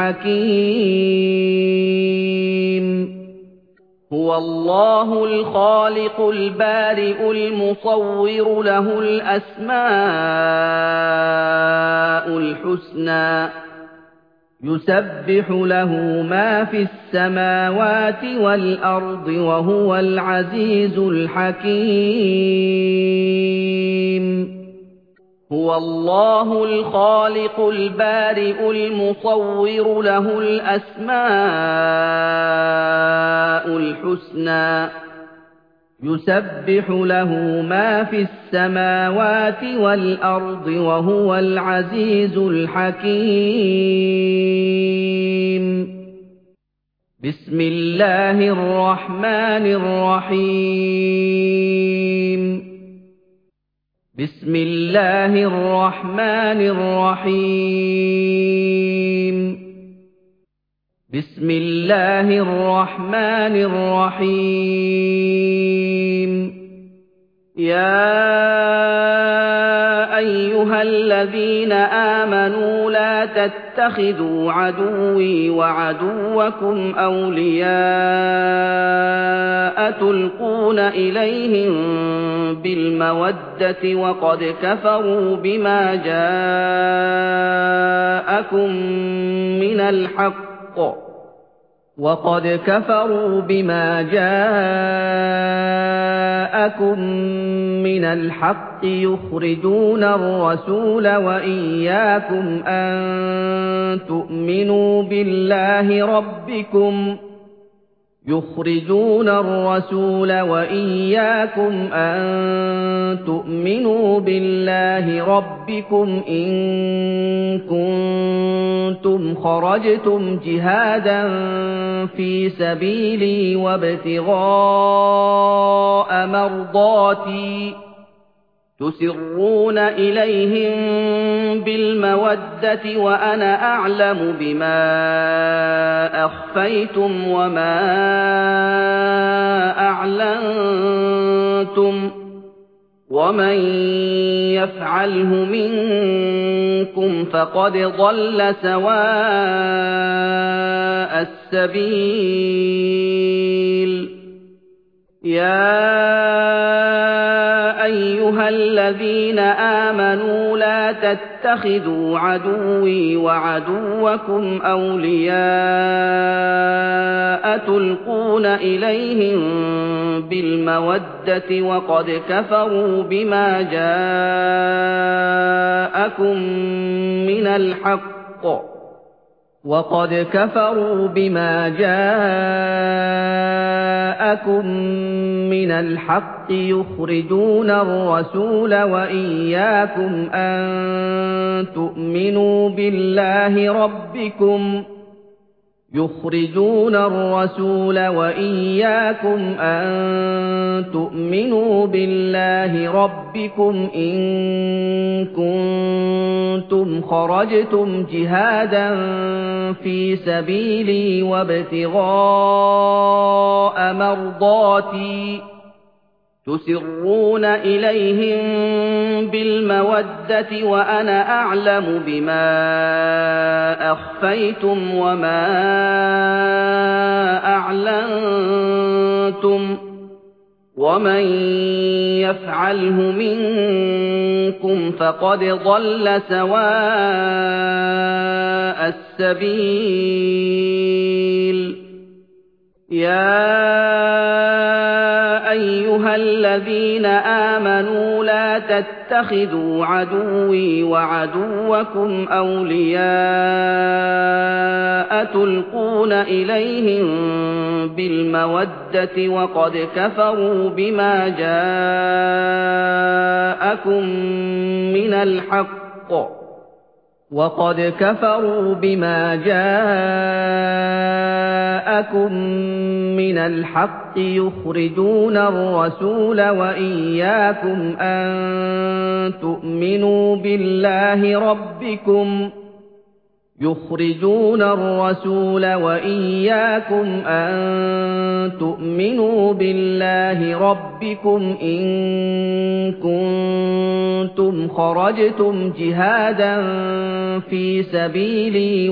الْحَكِيمُ هُوَ اللَّهُ الْخَالِقُ الْبَارِئُ الْمُصَوِّرُ لَهُ الْأَسْمَاءُ الْحُسْنَىٰ يُسَبِّحُ لَهُ مَا فِي السَّمَاوَاتِ وَالْأَرْضِ وَهُوَ الْعَزِيزُ الْحَكِيمُ هُوَ اللَّهُ الْخَالِقُ الْبَارِئُ الْمُصَوِّرُ لَهُ الْأَسْمَاءُ الْحُسْنَىٰ يُسَبِّحُ لَهُ مَا فِي السَّمَاوَاتِ وَالْأَرْضِ وَهُوَ الْعَزِيزُ الْحَكِيمُ بِسْمِ اللَّهِ الرَّحْمَٰنِ الرَّحِيمِ بِسْمِ اللَّهِ الرَّحْمَٰنِ الرَّحِيمِ بِسْمِ اللَّهِ الرَّحْمَٰنِ الرَّحِيمِ يَا أَيُّهَا الَّذِينَ آمَنُوا لَا تَتَّخِذُوا عَدُوِّي وَعَدُوَّكُمْ أَوْلِيَاءَ تُلْقُونَ إِلَيْهِم بِالْمَوَدَّةِ وَقَدْ كَفَرُوا بِمَا جَاءَكُم مِّنَ الْحَقِّ وَقَدْ كَفَرُوا بِمَا جَاءَكُم جاءكم من الحق يخرجون الرسول وإياكم أن تؤمنوا بالله ربكم يخرجون الرسول وإياكم أن تؤمنوا بالله ربكم إن كنتم خرجتم جهادا في سبيلي وابتغاء مرضاتي تسرون إليهم بالمودة وأنا أعلم بما أخفيتم وما أعلنتم ومن يفعله منكم فقد ضل سواء السبيل يا أيها الذين آمنوا لا تتخذوا عدوي وعدوكم أولياء تلقون إليهم بالمودة وقد كفروا بما جاءكم من الحق وقد كفروا بما جاءكم من الحق يخرجون الرسول وإياكم أن تؤمنوا بالله ربكم يخرجون الرسول وإياكم أن تؤمنوا بالله ربكم إن كنتم خرجتم جهادا في سبيلي وابتغاء مرضاتي تسرون إليهم بالمودة وأنا أعلم بما أخفيتم وما أعلنتم ومن يفعله منكم فقد ضل سواء السبيل يا أيها الذين آمنوا لا تتخذوا عدوي وعدوكم أولياء تلقون إليهم بالمودة وقد كفروا بما جاءكم من الحق وقد كفروا بما جاءكم من الحق يخرجون الرسول وإياكم أن تؤمنوا بالله ربكم يخرجون الرسول وإياكم أن تؤمنوا بالله ربكم إن كنتم خرجتم جهادا في سبيلي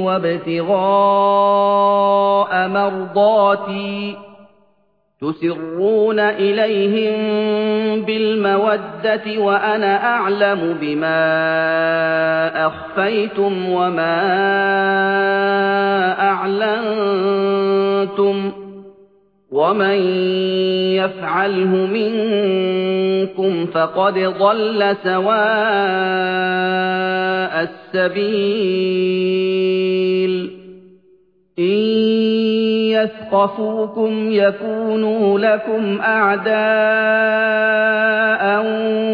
وابتغاء مرضاتي تسرون إليهم بالمودة وأنا أعلم بما أخفيتم وما أعلنتم ومن يفعله منكم فقد ضل سواء السبيل إن يثقفوكم يكونوا لكم أعداء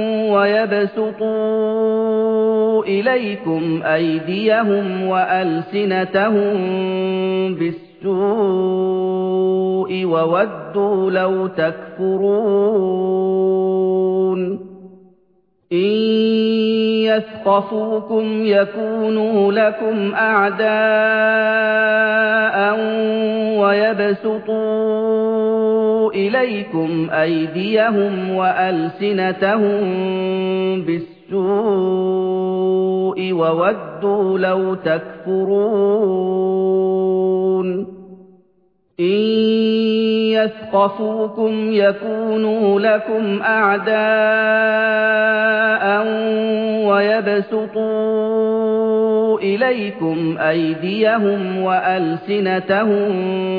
ويبسطوا إليكم أيديهم وألسنتهم بالسوء وودوا لو تكفرون إن يثقفوكم يكونوا لكم أعداء ويبسطوا إليكم أيديهم وألسنتهم بالسوء وودوا لو تكفرون إن يثقفوكم يكونوا لكم أعداء ويبسطوا إِلَيْكُمْ أَيْدِيَهُمْ وَأَلْسِنَتَهُم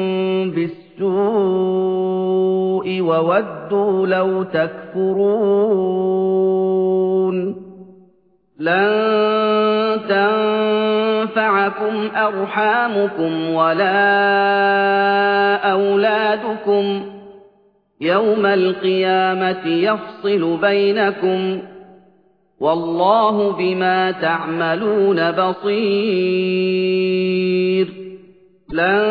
بِالسُّوءِ وَوَدُّوا لَوْ تَكْفُرُونَ لَن تَنفَعَكُمْ أَرْحَامُكُمْ وَلَا أَوْلَادُكُمْ ۚ يَوْمَ الْقِيَامَةِ يَفْصِلُ بَيْنَكُمْ ۚ وَاللَّهُ بِمَا تَعْمَلُونَ بَصِيرٌ لَن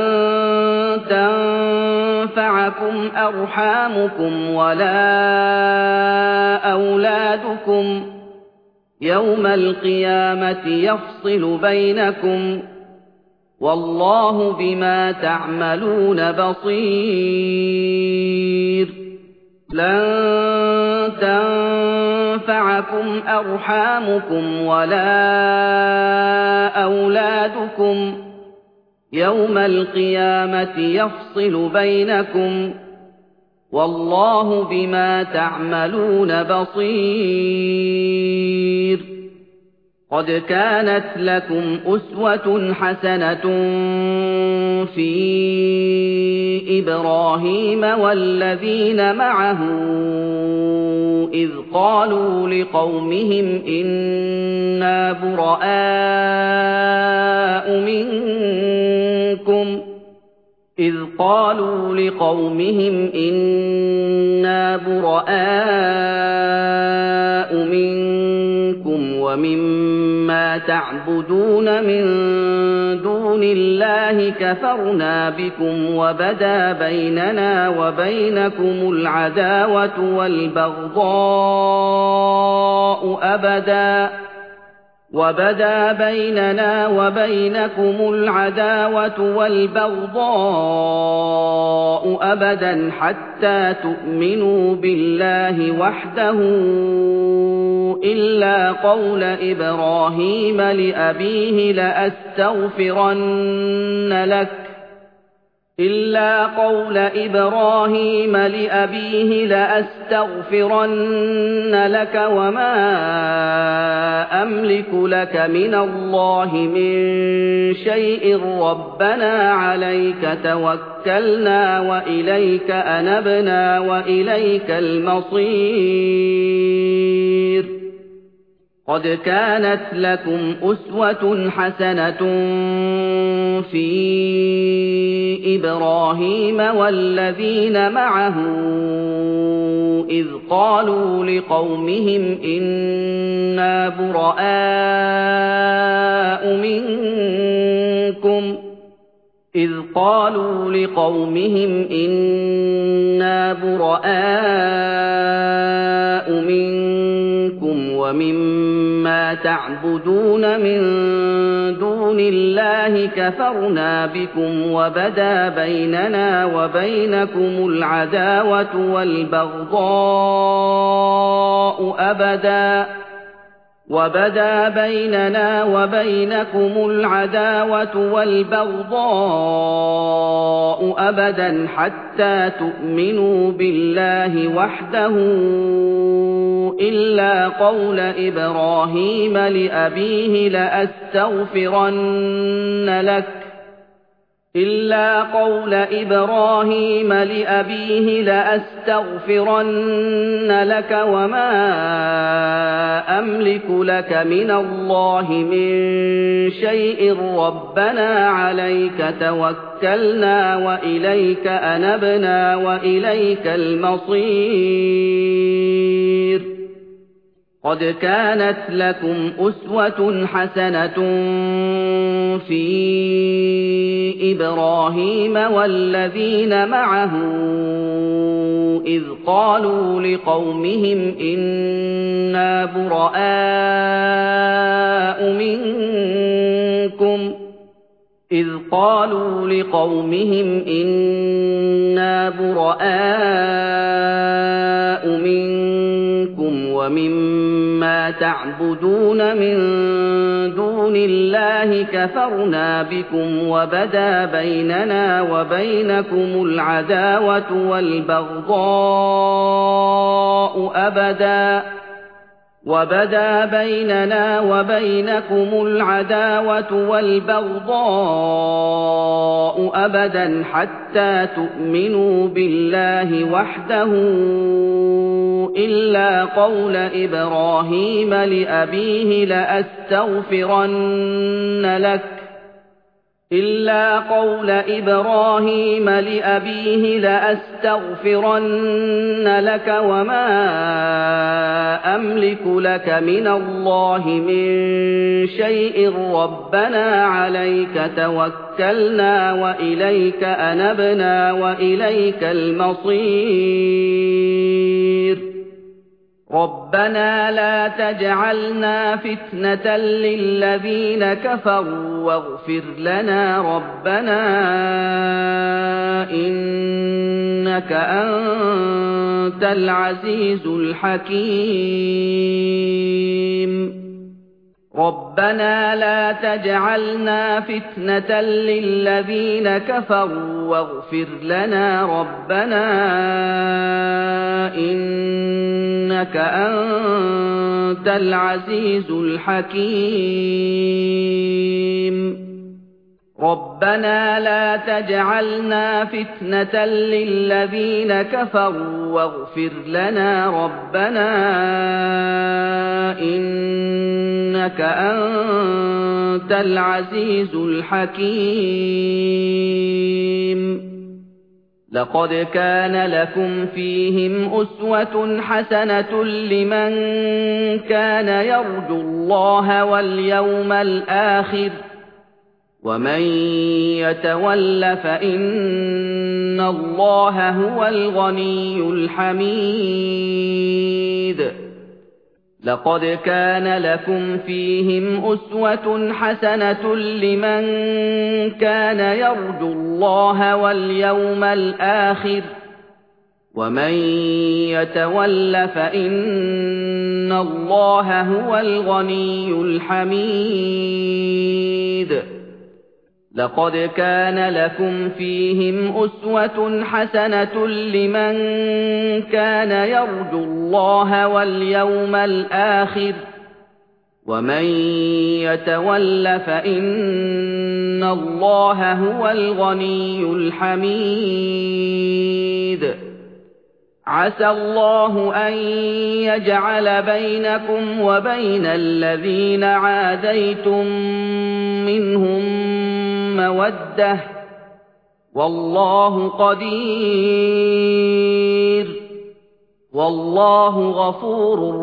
تَنفَعَكُمْ أَرْحَامُكُمْ وَلَا أَوْلَادُكُمْ ۚ يَوْمَ الْقِيَامَةِ يَفْصِلُ بَيْنَكُمْ ۚ وَاللَّهُ بِمَا تَعْمَلُونَ بَصِيرٌ لَن تَنفَعَكُمْ أَرْحَامُكُمْ وَلَا أَوْلَادُكُمْ ۚ يَوْمَ الْقِيَامَةِ يَفْصِلُ بَيْنَكُمْ ۚ وَاللَّهُ بِمَا تَعْمَلُونَ بَصِيرٌ قَدْ كَانَتْ لَكُمْ أُسْوَةٌ حَسَنَةٌ فِي إِبْرَاهِيمَ وَالَّذِينَ مَعَهُ إِذْ قَالُوا لِقَوْمِهِمْ إِنَّا بُرَآءُ مِنكُمْ إِذْ قَالُوا لِقَوْمِهِمْ إِنَّا بُرَآءُ مِنكُمْ وَمِمَّا تَعْبُدُونَ مِن دُونِ اللَّهِ كَفَرْنَا بِكُمْ وَبَدَا بَيْنَنَا وَبَيْنَكُمُ الْعَدَاوَةُ وَالْبَغْضَاءُ أَبَدًا وَبَدَا بَيْنَنَا وَبَيْنَكُمُ الْعَدَاوَةُ وَالْبَغْضَاءُ أَبَدًا حَتَّىٰ تُؤْمِنُوا بِاللَّهِ وَحْدَهُ إِلَّا قَوْلَ إِبْرَاهِيمَ لِأَبِيهِ لَأَسْتَغْفِرَنَّ لَكَ إِلَّا قَوْلَ إِبْرَاهِيمَ لِأَبِيهِ لَأَسْتَغْفِرَنَّ لَكَ وَمَا أَمْلِكُ لَكَ مِنَ اللَّهِ مِن شَيْءٍ رَّبَّنَا عَلَيْكَ تَوَكَّلْنَا وَإِلَيْكَ أَنَبْنَا وَإِلَيْكَ الْمَصِيرُ قَدْ كَانَتْ لَكُمْ أُسْوَةٌ حَسَنَةٌ فِي إِبْرَاهِيمَ وَالَّذِينَ مَعَهُ إِذْ قَالُوا لِقَوْمِهِمْ إِنَّا بُرَآءُ مِنكُمْ إِذْ قَالُوا لِقَوْمِهِمْ إِنَّا بُرَآءُ مِنكُمْ وَمِمَّا تَعْبُدُونَ مِن دُونِ اللَّهِ كَفَرْنَا بِكُمْ وَبَدَا بَيْنَنَا وَبَيْنَكُمُ الْعَدَاوَةُ وَالْبَغْضَاءُ أَبَدًا وَبَدَا بَيْنَنَا وَبَيْنَكُمُ الْعَدَاوَةُ وَالْبَغْضَاءُ أَبَدًا حَتَّىٰ تُؤْمِنُوا بِاللَّهِ وَحْدَهُ إِلَّا قَوْلَ إِبْرَاهِيمَ لِأَبِيهِ لَأَسْتَغْفِرَنَّ لَكَ إِلَّا قَوْلَ إِبْرَاهِيمَ لِأَبِيهِ لَأَسْتَغْفِرَنَّ لَكَ وَمَا أَمْلِكُ لَكَ مِنَ اللَّهِ مِن شَيْءٍ رَّبَّنَا عَلَيْكَ تَوَكَّلْنَا وَإِلَيْكَ أَنَبْنَا وَإِلَيْكَ الْمَصِيرُ قَدْ كَانَتْ لَكُمْ أُسْوَةٌ حَسَنَةٌ فِي إِبْرَاهِيمَ وَالَّذِينَ مَعَهُ إِذْ قَالُوا لِقَوْمِهِمْ إِنَّا بُرَآءُ مِنكُمْ إِذْ قَالُوا لِقَوْمِهِمْ إِنَّا بُرَآءُ مِنكُمْ وَمِمَّا تَعْبُدُونَ مِن دُونِ اللَّهِ كَفَرْنَا بِكُمْ وَبَدَا بَيْنَنَا وَبَيْنَكُمُ الْعَدَاوَةُ وَالْبَغْضَاءُ أَبَدًا وَبَدَا بَيْنَنَا وَبَيْنَكُمُ الْعَدَاوَةُ وَالْبَغْضَاءُ أَبَدًا حَتَّىٰ تُؤْمِنُوا بِاللَّهِ وَحْدَهُ إِلَّا قَوْلَ إِبْرَاهِيمَ لِأَبِيهِ لَأَسْتَغْفِرَنَّ لَكَ إِلَّا قَوْلَ إِبْرَاهِيمَ لِأَبِيهِ لَأَسْتَغْفِرَنَّ لَكَ وَمَا أَمْلِكُ لَكَ مِنَ اللَّهِ مِن شَيْءٍ رَّبَّنَا عَلَيْكَ تَوَكَّلْنَا وَإِلَيْكَ أَنَبْنَا وَإِلَيْكَ الْمَصِيرُ رَبَّنَا لَا تَجْعَلْنَا فِتْنَةً لِّلَّذِينَ كَفَرُوا وَاغْفِرْ لَنَا رَبَّنَا إِنَّكَ أَنتَ الْعَزِيزُ الْحَكِيمُ رَبَّنَا لَا تَجْعَلْنَا فِتْنَةً لِّلَّذِينَ كَفَرُوا وَاغْفِرْ لَنَا رَبَّنَا إِنَّكَ أَنتَ الْعَزِيزُ الْحَكِيمُ رَبَّنَا لَا تَجْعَلْنَا فِتْنَةً لِّلَّذِينَ كَفَرُوا وَاغْفِرْ لَنَا رَبَّنَا إِنَّكَ أَنتَ الْعَزِيزُ الْحَكِيمُ لَقَدْ كَانَ لَكُمْ فِيهِمْ أُسْوَةٌ حَسَنَةٌ لِّمَن كَانَ يَرْجُو اللَّهَ وَالْيَوْمَ الْآخِرَ وَمَن يَتَوَلَّ فَإِنَّ اللَّهَ هُوَ الْغَنِيُّ الْحَمِيدُ لَقَدْ كَانَ لَكُمْ فِيهِمْ أُسْوَةٌ حَسَنَةٌ لِّمَن كَانَ يَرْجُو اللَّهَ وَالْيَوْمَ الْآخِرَ وَمَن يَتَوَلَّ فَإِنَّ اللَّهَ هُوَ الْغَنِيُّ الْحَمِيدُ لَقَدْ كَانَ لَكُمْ فِيهِمْ أُسْوَةٌ حَسَنَةٌ لِّمَن كَانَ يَرْجُو اللَّهَ وَالْيَوْمَ الْآخِرَ وَمَن يَتَوَلَّ فَإِنَّ اللَّهَ هُوَ الْغَنِيُّ الْحَمِيدُ عَسَى اللَّهُ أَن يَجْعَلَ بَيْنَكُمْ وَبَيْنَ الَّذِينَ عَادَيْتُم مِّنْهُم مَّوَدَّةً ۚ وَاللَّهُ قَدِيرٌ ۚ وَاللَّهُ غَفُورٌ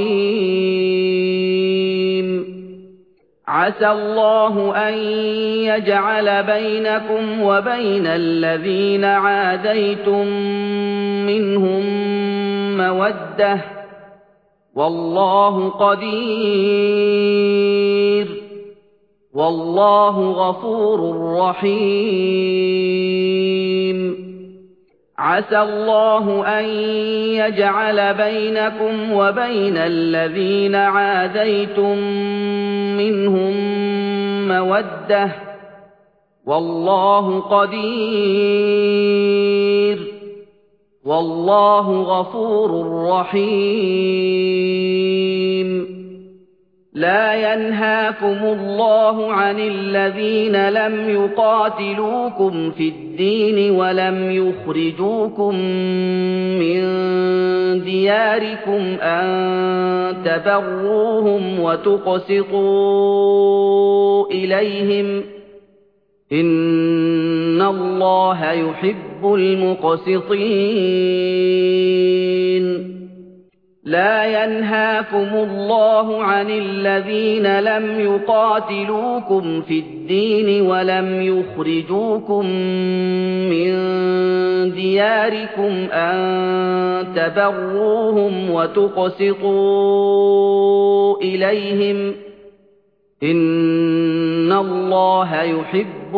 رَّحِيمٌ عَسَى اللَّهُ أَن يَجْعَلَ بَيْنَكُمْ وَبَيْنَ الَّذِينَ عَادَيْتُم مِّنْهُم مَّوَدَّةً ۚ وَاللَّهُ قَدِيرٌ ۚ وَاللَّهُ غَفُورٌ رَّحِيمٌ عَسَى اللَّهُ أَن يَجْعَلَ بَيْنَكُمْ وَبَيْنَ الَّذِينَ عَادَيْتُم مِّنْهُم مَّوَدَّةً ۚ وَاللَّهُ قَدِيرٌ ۚ وَاللَّهُ غَفُورٌ رَّحِيمٌ لَا يَنْهَاكُمُ اللَّهُ عَنِ الَّذِينَ لَمْ يُقَاتِلُوكُمْ فِي الدِّينِ وَلَمْ يُخْرِجُوكُم مِّن دِيَارِكُمْ أَن تَبَرُّوهُمْ وَتُقْسِطُوا إِلَيْهِمْ ۚ إِنَّ اللَّهَ يُحِبُّ الْمُقْسِطِينَ لَا يَنْهَاكُمُ اللَّهُ عَنِ الَّذِينَ لَمْ يُقَاتِلُوكُمْ فِي الدِّينِ وَلَمْ يُخْرِجُوكُم مِّن دِيَارِكُمْ أَن تَبَرُّوهُمْ وَتُقْسِطُوا إِلَيْهِمْ ۚ إِنَّ اللَّهَ يُحِبُّ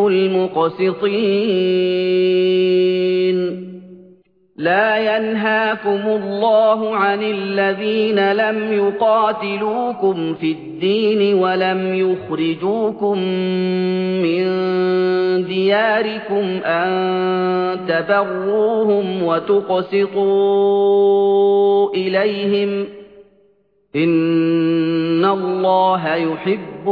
الْمُقْسِطِينَ لَا يَنْهَاكُمُ اللَّهُ عَنِ الَّذِينَ لَمْ يُقَاتِلُوكُمْ فِي الدِّينِ وَلَمْ يُخْرِجُوكُم مِّن دِيَارِكُمْ أَن تَبَرُّوهُمْ وَتُقْسِطُوا إِلَيْهِمْ ۚ إِنَّ اللَّهَ يُحِبُّ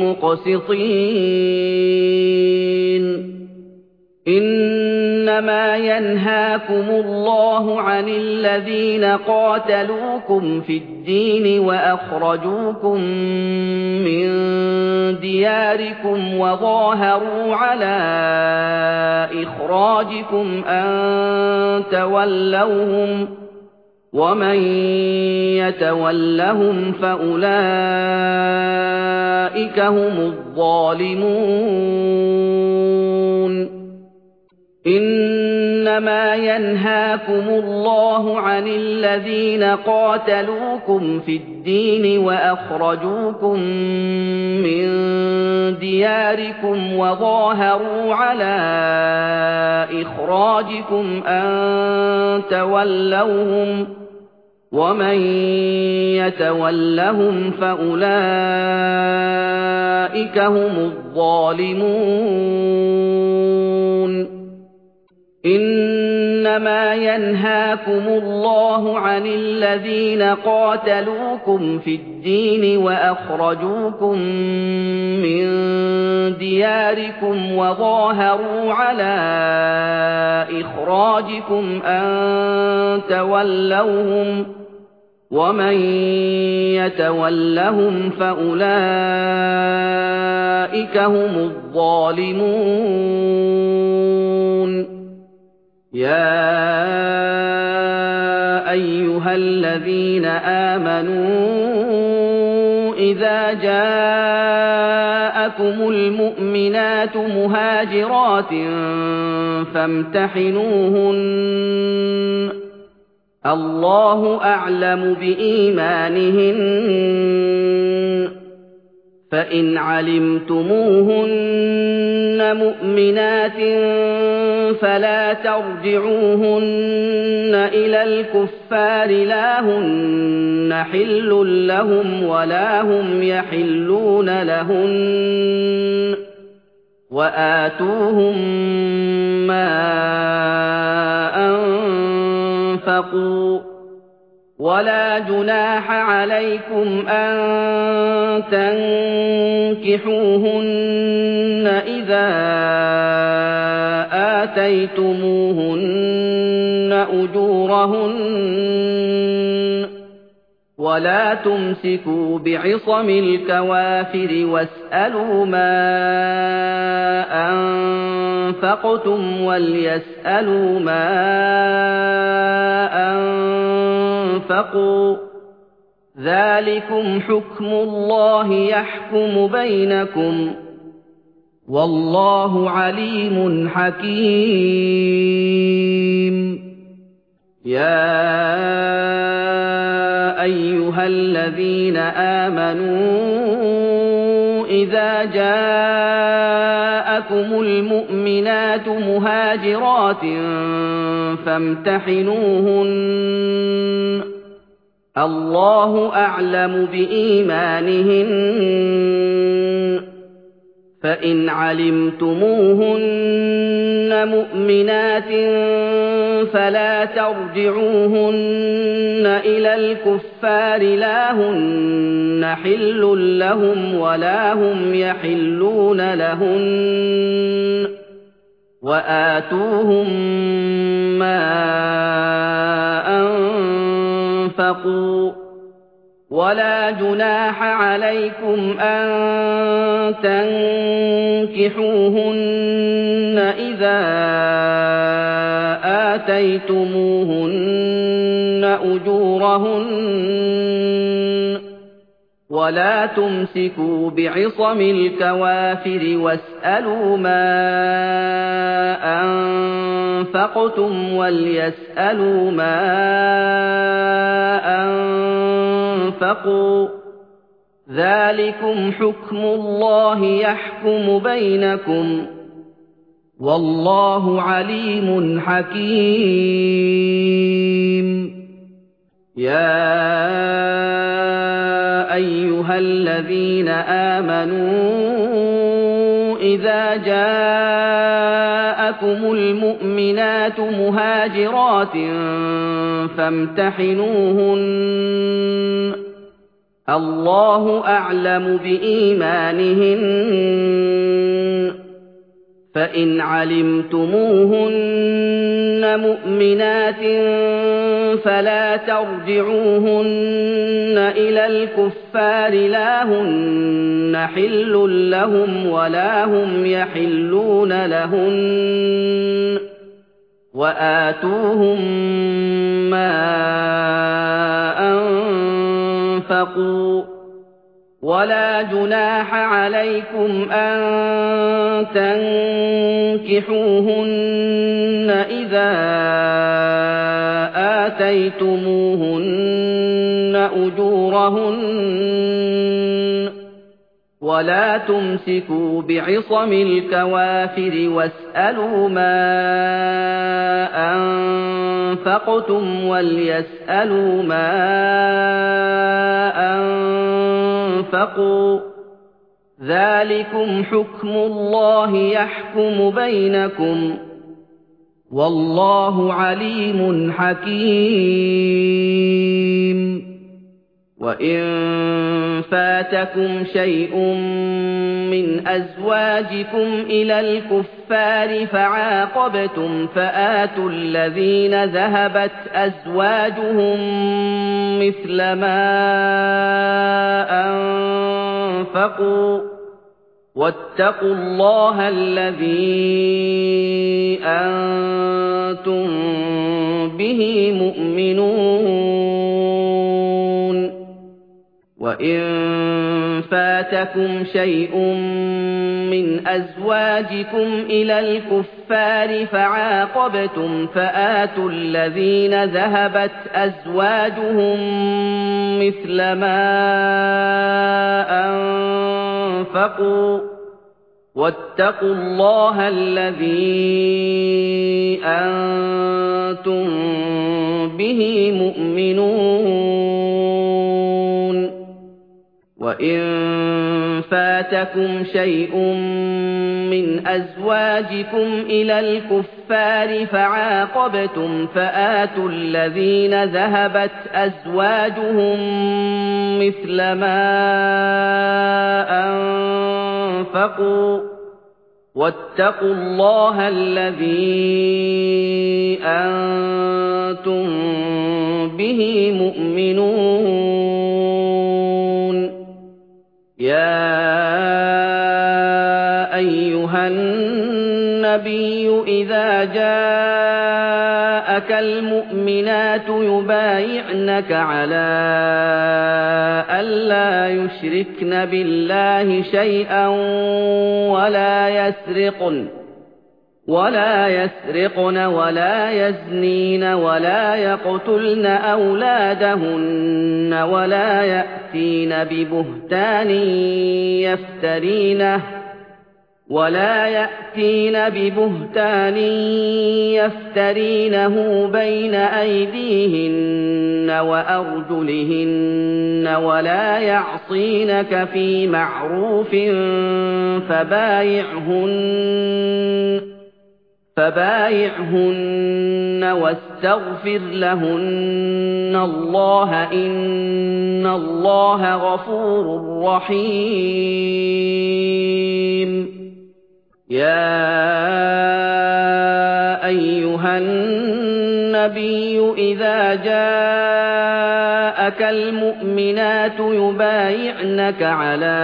الْمُقْسِطِينَ إِنَّمَا يَنْهَاكُمُ اللَّهُ عَنِ الَّذِينَ قَاتَلُوكُمْ فِي الدِّينِ وَأَخْرَجُوكُم مِّن دِيَارِكُمْ وَظَاهَرُوا عَلَىٰ إِخْرَاجِكُمْ أَن تَوَلَّوْهُمْ ۚ وَمَن يَتَوَلَّهُمْ فَأُولَٰئِكَ هُمُ الظَّالِمُونَ إِنَّمَا يَنْهَاكُمُ اللَّهُ عَنِ الَّذِينَ قَاتَلُوكُمْ فِي الدِّينِ وَأَخْرَجُوكُم مِّن دِيَارِكُمْ وَظَاهَرُوا عَلَىٰ إِخْرَاجِكُمْ أَن تَوَلَّوْهُمْ ۚ وَمَن يَتَوَلَّهُمْ فَأُولَٰئِكَ هُمُ الظَّالِمُونَ إِنَّمَا يَنْهَاكُمُ اللَّهُ عَنِ الَّذِينَ قَاتَلُوكُمْ فِي الدِّينِ وَأَخْرَجُوكُم مِّن دِيَارِكُمْ وَظَاهَرُوا عَلَىٰ إِخْرَاجِكُمْ أَن تَوَلَّوْهُمْ ۚ وَمَن يَتَوَلَّهُمْ فَأُولَٰئِكَ هُمُ الظَّالِمُونَ يَا أَيُّهَا الَّذِينَ آمَنُوا إِذَا جَاءَكُمُ الْمُؤْمِنَاتُ مُهَاجِرَاتٍ فَامْتَحِنُوهُنَّ ۖ اللَّهُ أَعْلَمُ بِإِيمَانِهِنَّ ۖ فَإِنْ عَلِمْتُمُوهُنَّ مُؤْمِنَاتٍ فَلَا تَرْجِعُوهُنَّ إِلَى الْكُفَّارِ لَا هُنَّ حِلٌّ لَّهُمْ وَلَا هُمْ يَحِلُّونَ لَهُنَّ ۖ وَآتُوهُم مَّا أَنفَقُوا ۚ وَلَا جُنَاحَ عَلَيْكُمْ أَن تَنكِحُوهُنَّ إِذَا آتَيْتُمُوهُنَّ أُجُورَهُنَّ ۚ وَلَا تُمْسِكُوا بِعِصَمِ الْكَوَافِرِ وَاسْأَلُوا مَا أَنفَقْتُمْ وَلْيَسْأَلُوا مَا أَنفَقُوا ۚ ذَٰلِكُمْ حُكْمُ اللَّهِ يَحْكُمُ بَيْنَكُمْ ۚ وَاللَّهُ عَلِيمٌ حَكِيمٌ يَا أَيُّهَا الَّذِينَ آمَنُوا إِذَا جَاءَكُمُ الْمُؤْمِنَاتُ مُهَاجِرَاتٍ فَامْتَحِنُوهُنَّ ۖ اللَّهُ أَعْلَمُ بِإِيمَانِهِنَّ ۖ فَإِنْ عَلِمْتُمُوهُنَّ مُؤْمِنَاتٍ فَلَا تَرْجِعُوهُنَّ إِلَى الْكُفَّارِ لَا هُنَّ حِلٌّ لَّهُمْ وَلَا هُمْ يَحِلُّونَ لَهُنَّ ۖ وَآتُوهُم مَّا أَنفَقُوا ۚ وَلَا جُنَاحَ عَلَيْكُمْ أَن تَنكِحُوهُنَّ إِذَا آتَيْتُمُوهُنَّ أُجُورَهُنَّ ۚ وَلَا تُمْسِكُوا بِعِصَمِ الْكَوَافِرِ وَاسْأَلُوا مَا أَنفَقْتُمْ وَلْيَسْأَلُوا مَا أَنفَقُوا ۚ ذَٰلِكُمْ حُكْمُ اللَّهِ يَحْكُمُ بَيْنَكُمْ ۚ وَاللَّهُ عَلِيمٌ حَكِيمٌ يَا أَيُّهَا الَّذِينَ آمَنُوا إِذَا جَاءَكُمُ الْمُؤْمِنَاتُ مُهَاجِرَاتٍ فَامْتَحِنُوهُنَّ الله أعلم بإيمانهن فإن علمتموهن مؤمنات فلا ترجعوهن إلى الكفار لا هن حل لهم ولا هم يحلون لهن وآتوهم ما أنفقوا ولا جناح عليكم أن تنكحوهن إذا آتيتموهن أجورهن ولا تمسكوا بعصم الكوافر واسألوا ما أنفقتم وليسألوا ما أنفقوا ذلكم حكم الله يحكم بينكم والله عليم حكيم وإن فاتكم شيء من أزواجكم إلى الكفار فعاقبتم فآتوا الذين ذهبت أزواجهم مثل ما أنفقوا واتقوا الله الذي أنتم به مؤمنون وإن فاتكم شيء من أزواجكم إلى الكفار فعاقبتم فآتوا الذين ذهبت أزواجهم مثل ما أنفقوا واتقوا الله الذي أنتم به مؤمنون وإن فاتكم شيء من أزواجكم إلى الكفار فعاقبتم فآتوا الذين ذهبت أزواجهم مثل ما أنفقوا واتقوا الله الذي أنتم به مؤمنون يا أيها النبي إذا جاءك المؤمنات يبايعنك على ألا يشركن بالله شيئا ولا يسرقن ولا يسرقن ولا يزنين ولا يقتلن أولادهن ولا يأتين ببهتان يفترينه ولا يأتين ببهتان يفترينه بين أيديهن وأرجلهن ولا يعصينك في معروف فبايعهن فبايعهن واستغفر لهن الله إن الله غفور رحيم يا أيها النبي إذا جاءك المؤمنات يبايعنك على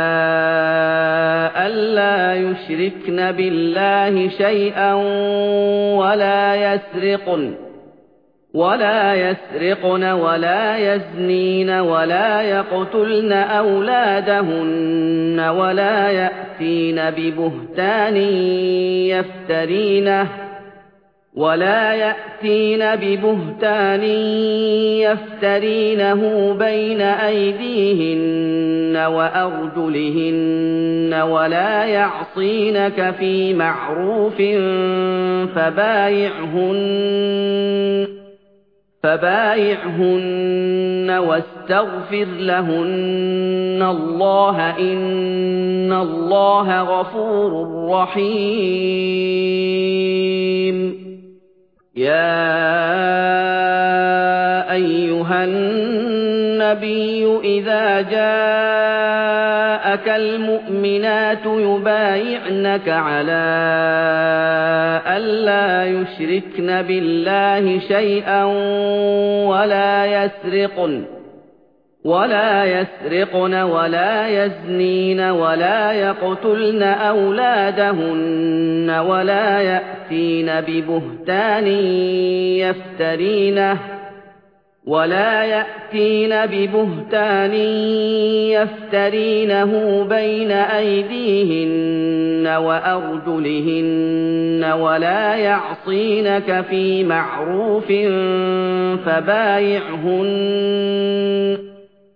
ألا يشركن بالله شيئا ولا يسرقن ولا يسرقن ولا يزنين ولا يقتلن أولادهن ولا يأتين ببهتان يفترينه ولا يأتين ببهتان يفترينه بين أيديهن وأرجلهن ولا يعصينك في معروف فبايعهن فبايعهن واستغفر لهن الله إن الله غفور رحيم يا أيها النبي النبي إذا جاءك المؤمنات يبايعنك على ألا يشركن بالله شيئا ولا يسرقن ولا يسرقن ولا يزنين ولا يقتلن أولادهن ولا يأتين ببهتان يفترينه ولا يأتين ببهتان يفترينه بين أيديهن وأرجلهن ولا يعصينك في معروف فبايعهن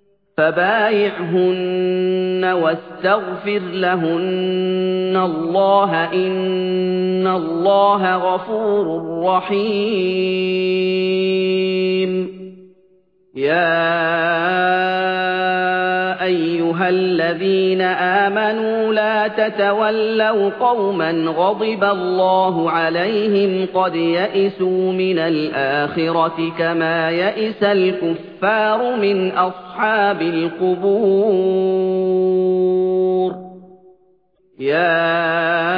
فبايعهن واستغفر لهن الله إن الله غفور رحيم يا أيها الذين آمنوا لا تتولوا قوما غضب الله عليهم قد يئسوا من الآخرة كما يئس الكفار من أصحاب القبور يا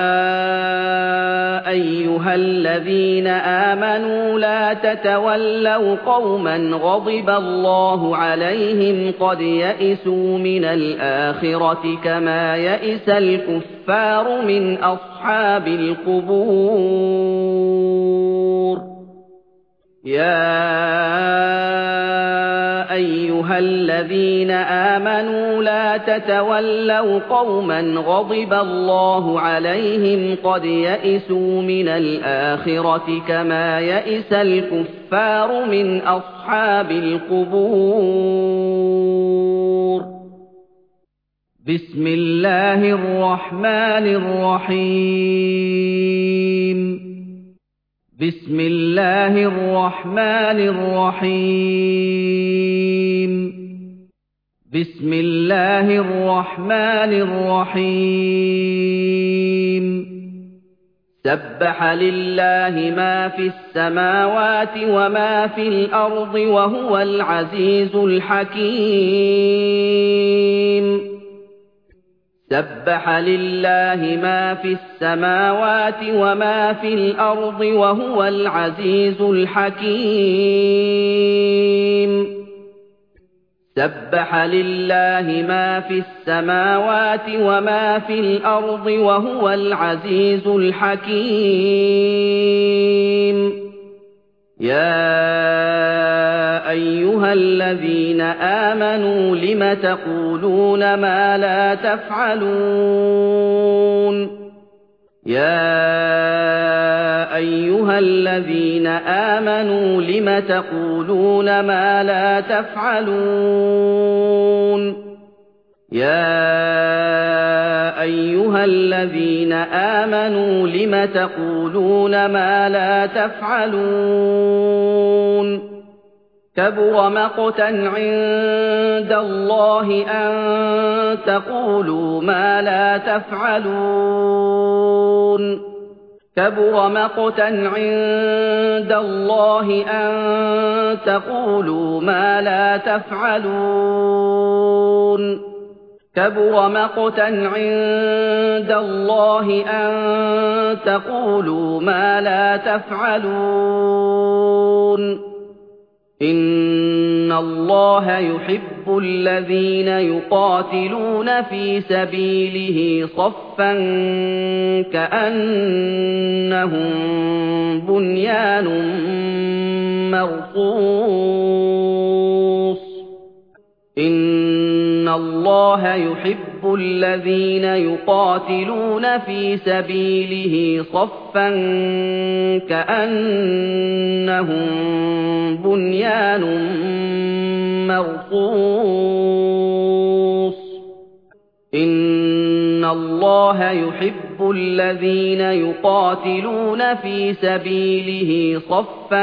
أيها الذين آمنوا لا تتولوا قوما غضب الله عليهم قد يئسوا من الآخرة كما يئس الكفار من أصحاب القبور يا أيها الذين آمنوا لا تتولوا قوما غضب الله عليهم قد يئسوا من الآخرة كما يئس الكفار من أصحاب القبور بسم الله الرحمن الرحيم بسم الله الرحمن الرحيم بسم الله الرحمن الرحيم سبح لله ما في السماوات وما في الأرض وهو العزيز الحكيم سبح لله ما في السماوات وما في الأرض وهو العزيز الحكيم سبح لله ما في السماوات وما في الأرض وهو العزيز الحكيم يا أيها الذين آمنوا لم تقولون ما لا تفعلون يا أيها الذين آمنوا لم تقولون ما لا تفعلون يا أيها الذين آمنوا لم تقولون ما لا تفعلون كبر مقتا عند الله أن تقولوا ما لا تفعلون كبر مقتا عند الله أن تقولوا ما لا تفعلون كبر مقتا عند الله أن تقولوا ما لا تفعلون إن الله يحب الذين يقاتلون في سبيله صفا كأنهم بنيان مرصوص إن الله يحب الذين يقاتلون في سبيله صفا كأنهم بنيان مرصوص إن الله يحب الذين يقاتلون في سبيله صفا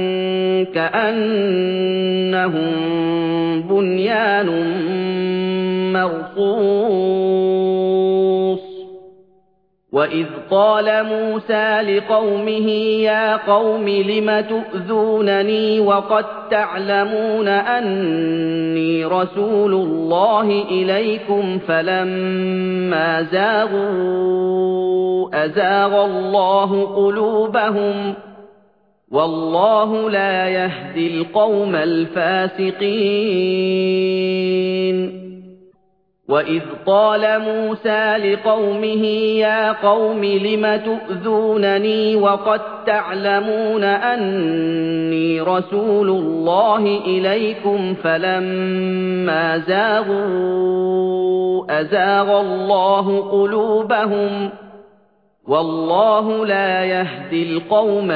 كأنهم بنيان مرصوص وَإِذْ قَالَ مُوسَىٰ لِقَوْمِهِ يَا قَوْمِ لِمَ تُؤْذُونَنِي وَقَد تَّعْلَمُونَ أَنِّي رَسُولُ اللَّهِ إِلَيْكُمْ فَلَمَّا زَاغُوا أَزَاغَ اللَّهُ قُلُوبَهُمْ ۚ وَاللَّهُ لَا يَهْدِي الْقَوْمَ الْفَاسِقِينَ وَإِذْ قَالَ مُوسَىٰ لِقَوْمِهِ يَا قَوْمِ لِمَ تُؤْذُونَنِي وَقَد تَّعْلَمُونَ أَنِّي رَسُولُ اللَّهِ إِلَيْكُمْ فَلَمَّا زَاغُوا أَزَاغَ اللَّهُ قُلُوبَهُمْ ۚ وَاللَّهُ لَا يَهْدِي الْقَوْمَ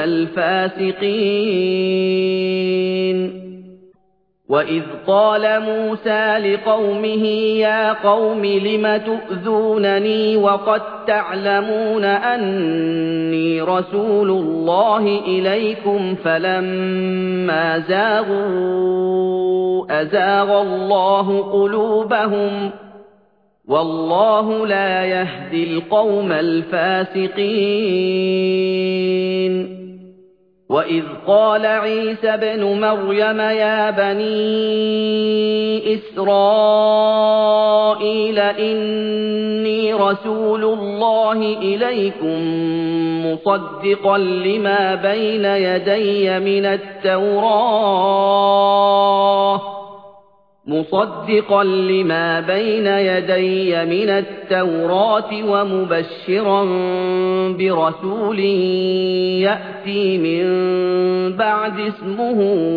الْفَاسِقِينَ وَإِذْ قَالَ مُوسَىٰ لِقَوْمِهِ يَا قَوْمِ لِمَ تُؤْذُونَنِي وَقَد تَّعْلَمُونَ أَنِّي رَسُولُ اللَّهِ إِلَيْكُمْ فَلَمَّا زَاغُوا أَزَاغَ اللَّهُ قُلُوبَهُمْ ۚ وَاللَّهُ لَا يَهْدِي الْقَوْمَ الْفَاسِقِينَ وَإِذْ قَالَ عِيسَى ابْنُ مَرْيَمَ يَا بَنِي إِسْرَائِيلَ إِنِّي رَسُولُ اللَّهِ إِلَيْكُم مُّصَدِّقًا لِّمَا بَيْنَ يَدَيَّ مِنَ التَّوْرَاةِ مُصَدِّقًا لِّمَا بَيْنَ يَدَيَّ مِنَ التَّوْرَاةِ وَمُبَشِّرًا بِرَسُولٍ يَأْتِي مِن بَعْدِ اسْمُهُ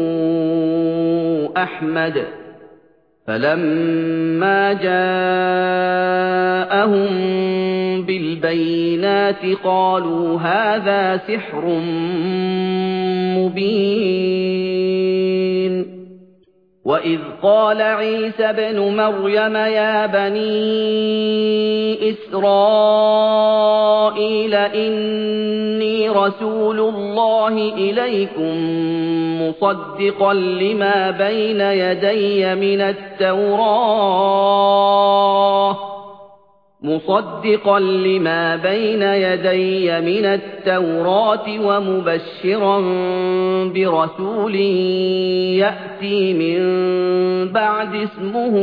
أَحْمَدُ ۖ فَلَمَّا جَاءَهُم بِالْبَيِّنَاتِ قَالُوا هَٰذَا سِحْرٌ مُّبِينٌ وَإِذْ قَالَ عِيسَى ابْنُ مَرْيَمَ يَا بَنِي إِسْرَائِيلَ إِنِّي رَسُولُ اللَّهِ إِلَيْكُم مُّصَدِّقًا لِّمَا بَيْنَ يَدَيَّ مِنَ التَّوْرَاةِ مُصَدِّقًا لِّمَا بَيْنَ يَدَيَّ مِنَ التَّوْرَاةِ وَمُبَشِّرًا بِرَسُولٍ يَأْتِي مِن بَعْدِ اسْمُهُ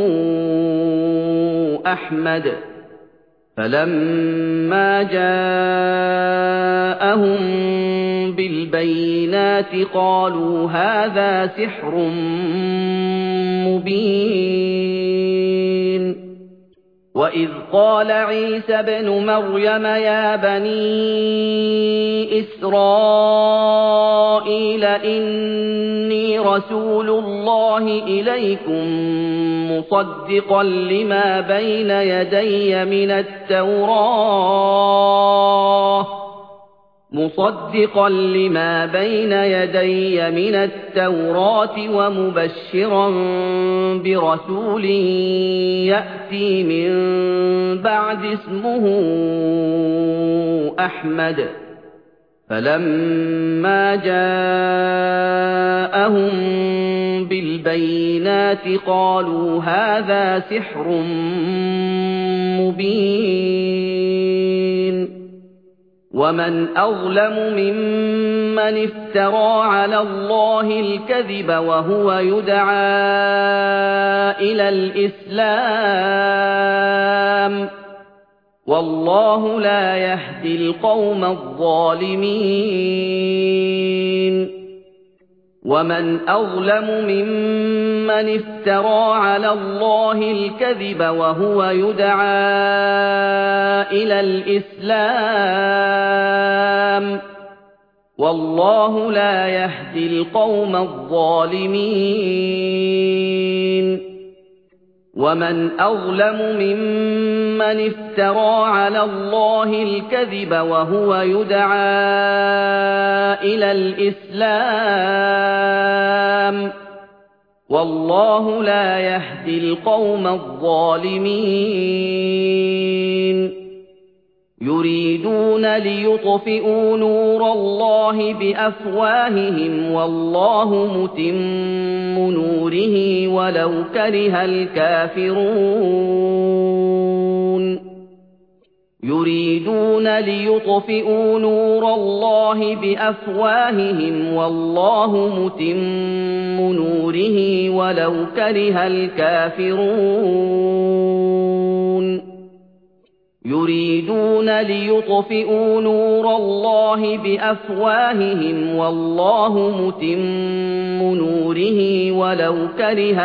أَحْمَدُ ۖ فَلَمَّا جَاءَهُم بِالْبَيِّنَاتِ قَالُوا هَٰذَا سِحْرٌ مُّبِينٌ وَإِذْ قَالَ عِيسَى ابْنُ مَرْيَمَ يَا بَنِي إِسْرَائِيلَ إِنِّي رَسُولُ اللَّهِ إِلَيْكُم مُّصَدِّقًا لِّمَا بَيْنَ يَدَيَّ مِنَ التَّوْرَاةِ مُصَدِّقًا لِّمَا بَيْنَ يَدَيَّ مِنَ التَّوْرَاةِ وَمُبَشِّرًا بِرَسُولٍ يَأْتِي مِن بَعْدِ اسْمُهُ أَحْمَدُ ۖ فَلَمَّا جَاءَهُم بِالْبَيِّنَاتِ قَالُوا هَٰذَا سِحْرٌ مُّبِينٌ وَمَنْ أَظْلَمُ مِمَّنِ افْتَرَىٰ عَلَى اللَّهِ الْكَذِبَ وَهُوَ يُدْعَىٰ إِلَى الْإِسْلَامِ ۚ وَاللَّهُ لَا يَهْدِي الْقَوْمَ الظَّالِمِينَ وَمَنْ أَظْلَمُ مِمَّنِ افْتَرَىٰ عَلَى اللَّهِ الْكَذِبَ وَهُوَ يُدْعَىٰ إِلَى الْإِسْلَامِ ۚ وَاللَّهُ لَا يَهْدِي الْقَوْمَ الظَّالِمِينَ وَمَنْ أَظْلَمُ مِمَّنِ افْتَرَىٰ عَلَى اللَّهِ الْكَذِبَ وَهُوَ يُدْعَىٰ إِلَى الْإِسْلَامِ ۚ وَاللَّهُ لَا يَهْدِي الْقَوْمَ الظَّالِمِينَ يُرِيدُونَ لِيُطْفِئُوا نُورَ اللَّهِ بِأَفْوَاهِهِمْ وَاللَّهُ مُتِمُّ نُورِهِ وَلَوْ كَرِهَ الْكَافِرُونَ يريدون ليطفئوا نور الله بأفواههم والله متم نوره ولو كره الكافرون يريدون ليطفئوا نور الله بأفواههم والله متم نوره ولو كره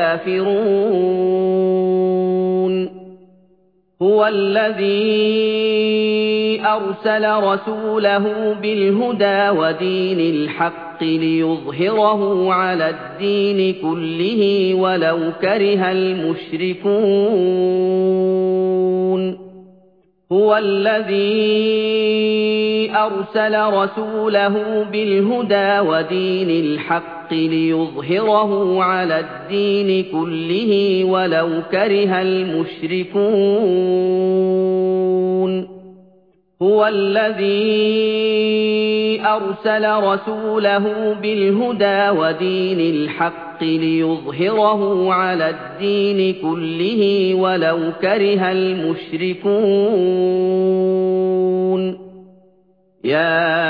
الكافرون هو الذي أرسل رسوله بالهدى ودين الحق ليظهره على الدين كله ولو كره المشركون هو الذي أرسل رسوله بالهدى ودين الحق ليظهره على الدين كله ولو كره المشركون هو الذي أرسل رسوله بالهدى ودين الحق ليظهره على الدين كله ولو كره المشركون يا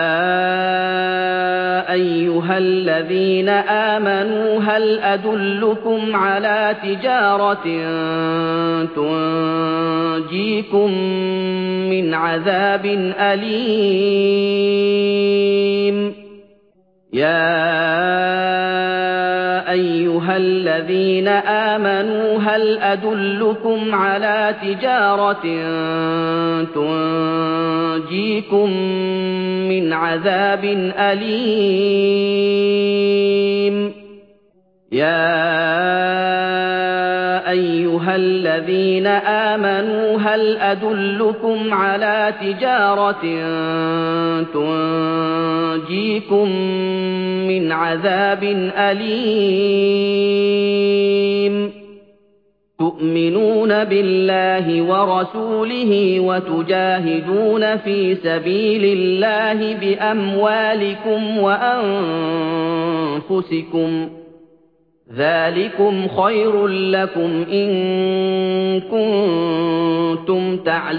أيها الذين آمنوا هل أدلكم على تجارة تنجيكم من عذاب أليم يا أيها الذين آمنوا هل أدلكم على تجارة تنجيكم من عذاب أليم يا أيها الذين آمنوا هل أدلكم على تجارة تنجيكم من عذاب أليم تؤمنون بالله ورسوله وتجاهدون في سبيل الله بأموالكم وأنفسكم ذلكم خير لكم إن كنتم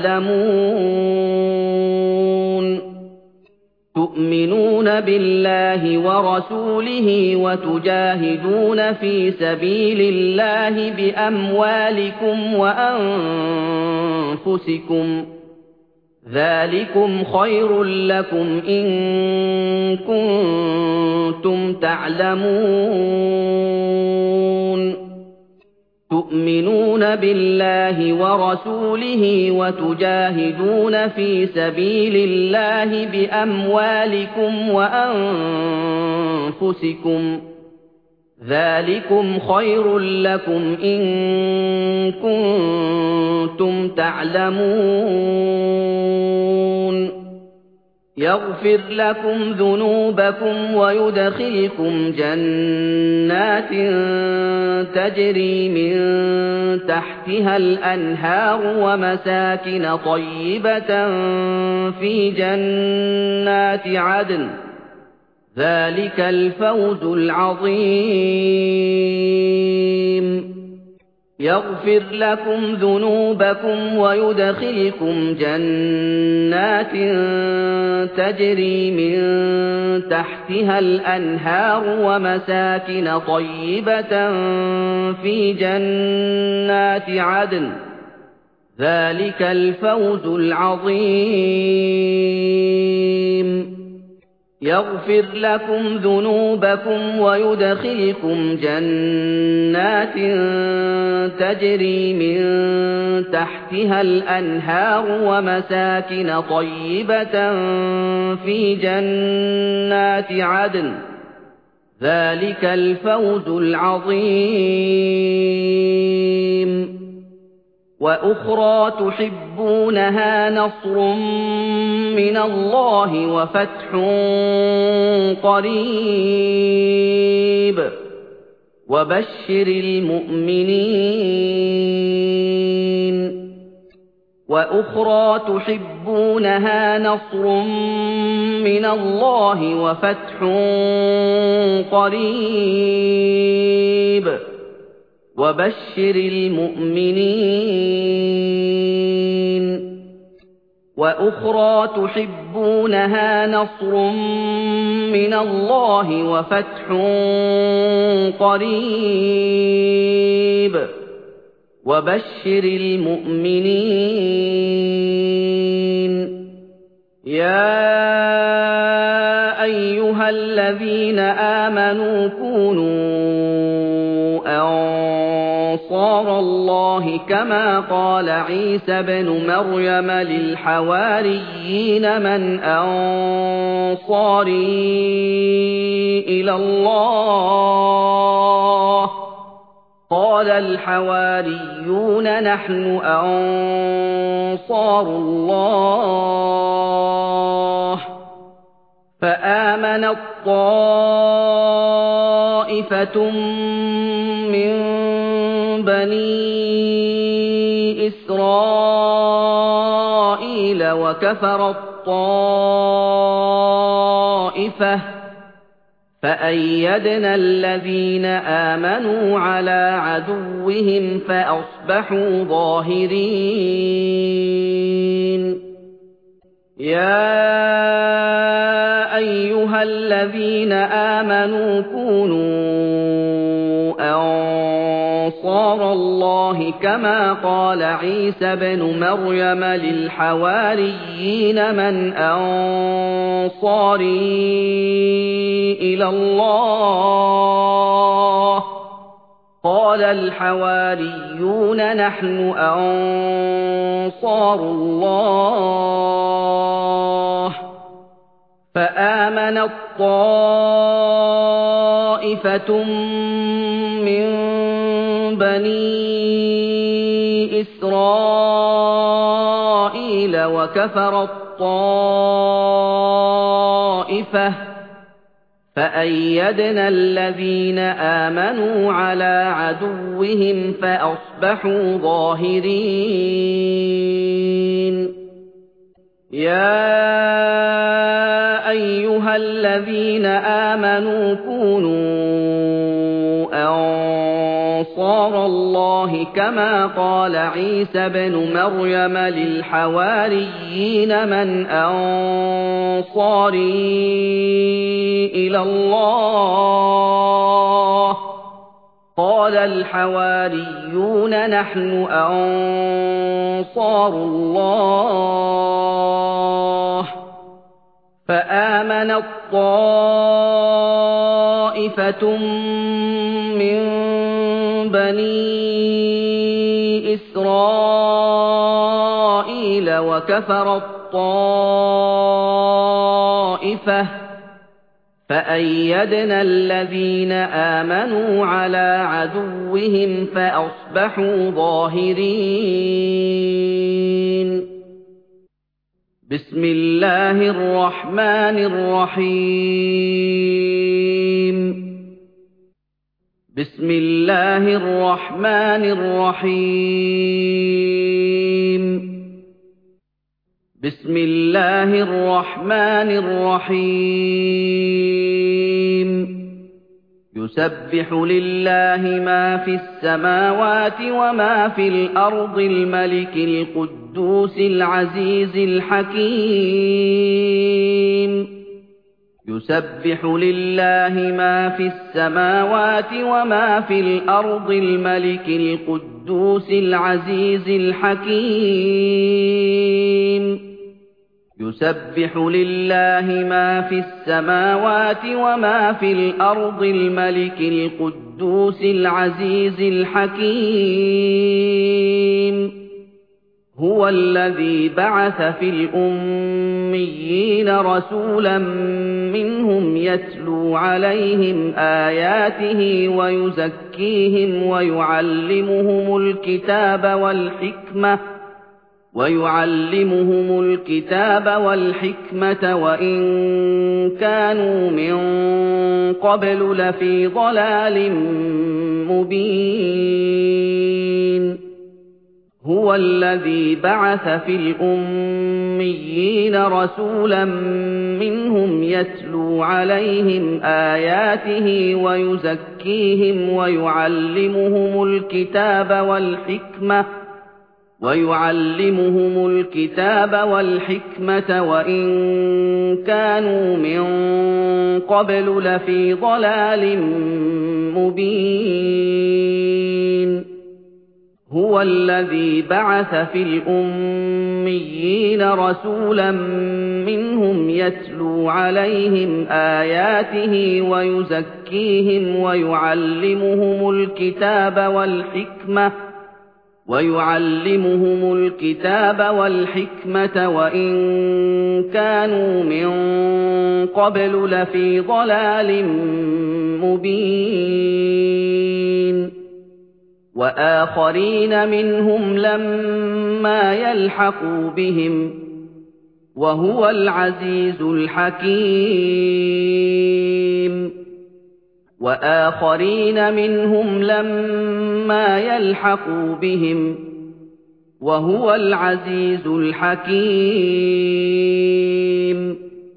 تعلمون تؤمنون بالله ورسوله وتجاهدون في سبيل الله بأموالكم وأنفسكم ذلكم خير لكم إن كنتم تعلمون تؤمنون بالله ورسوله وتجاهدون في سبيل الله بأموالكم وأنفسكم ذلكم خير لكم إن كنتم تعلمون يغفر لكم ذنوبكم ويدخلكم جنات تجري من تحتها الأنهار ومساكن طيبة في جنات عدن ذلك الفوز العظيم يغفر لكم ذنوبكم ويدخلكم جنات تجري من تحتها الأنهار ومساكن طيبة في جنات عدن ذلك الفوز العظيم يغفر لكم ذنوبكم ويدخلكم جنات تجري من تحتها الأنهار ومساكن طيبة في جنات عدن ذلك الفوز العظيم وأخرى تحبونها نصر من الله وفتح قريب وبشر المؤمنين وأخرى تحبونها نصر من الله وفتح قريب وبشر المؤمنين وأخرى تحبونها نصر من الله وفتح قريب وبشر المؤمنين يا أيها الذين آمنوا كونوا أنصار الله كما قال عيسى بن مريم للحواريين من أنصاري إلى الله قال الحواريون نحن أنصار الله فآمنت طائفة من بني إسرائيل وكفرت طائفة فأيدنا الذين آمنوا على عدوهم فأصبحوا ظاهرين يا أيها الذين آمنوا كونوا أنصار الله كما قال عيسى بن مريم للحواريين من أنصاري إلى الله قال الحواريون نحن أنصار الله فآمنت طائفة من بني إسرائيل وكفرت طائفة فأيدنا الذين آمنوا على عدوهم فأصبحوا ظاهرين يا أيها الذين آمنوا كونوا أنصار الله كما قال عيسى بن مريم للحواريين من أنصاري إلى الله قال الحواريون نحن أنصار الله فآمنت طائفة من بني إسرائيل وكفرت طائفة فأيدنا الذين آمنوا على عدوهم فأصبحوا ظاهرين بسم الله الرحمن الرحيم بسم الله الرحمن الرحيم بسم الله الرحمن الرحيم يسبح لله ما في السماوات وما في الأرض الملك القدوس العزيز الحكيم يسبح لله ما في السماوات وما في الأرض الملك القدوس العزيز الحكيم يسبح لله ما في السماوات وما في الأرض الملك القدوس العزيز الحكيم هو الذي بعث في الأميين رسولا منهم يتلو عليهم آياته ويزكيهم ويعلمهم الكتاب والحكمة ويعلمهم الكتاب والحكمة وإن كانوا من قبل لفي ضلال مبين هو الذي بعث في الأميين رسولا منهم يتلو عليهم آياته ويزكيهم ويعلمهم الكتاب والحكمة ويعلمهم الكتاب والحكمة وإن كانوا من قبل لفي ضلال مبين هو الذي بعث في الأميين رسولا منهم يتلو عليهم آياته ويزكيهم ويعلمهم الكتاب والحكمة ويعلمهم الكتاب والحكمة وإن كانوا من قبل لفي ضلال مبين وآخرين منهم لما يلحقوا بهم وهو العزيز الحكيم وآخرين منهم لما يلحقوا بهم وهو العزيز الحكيم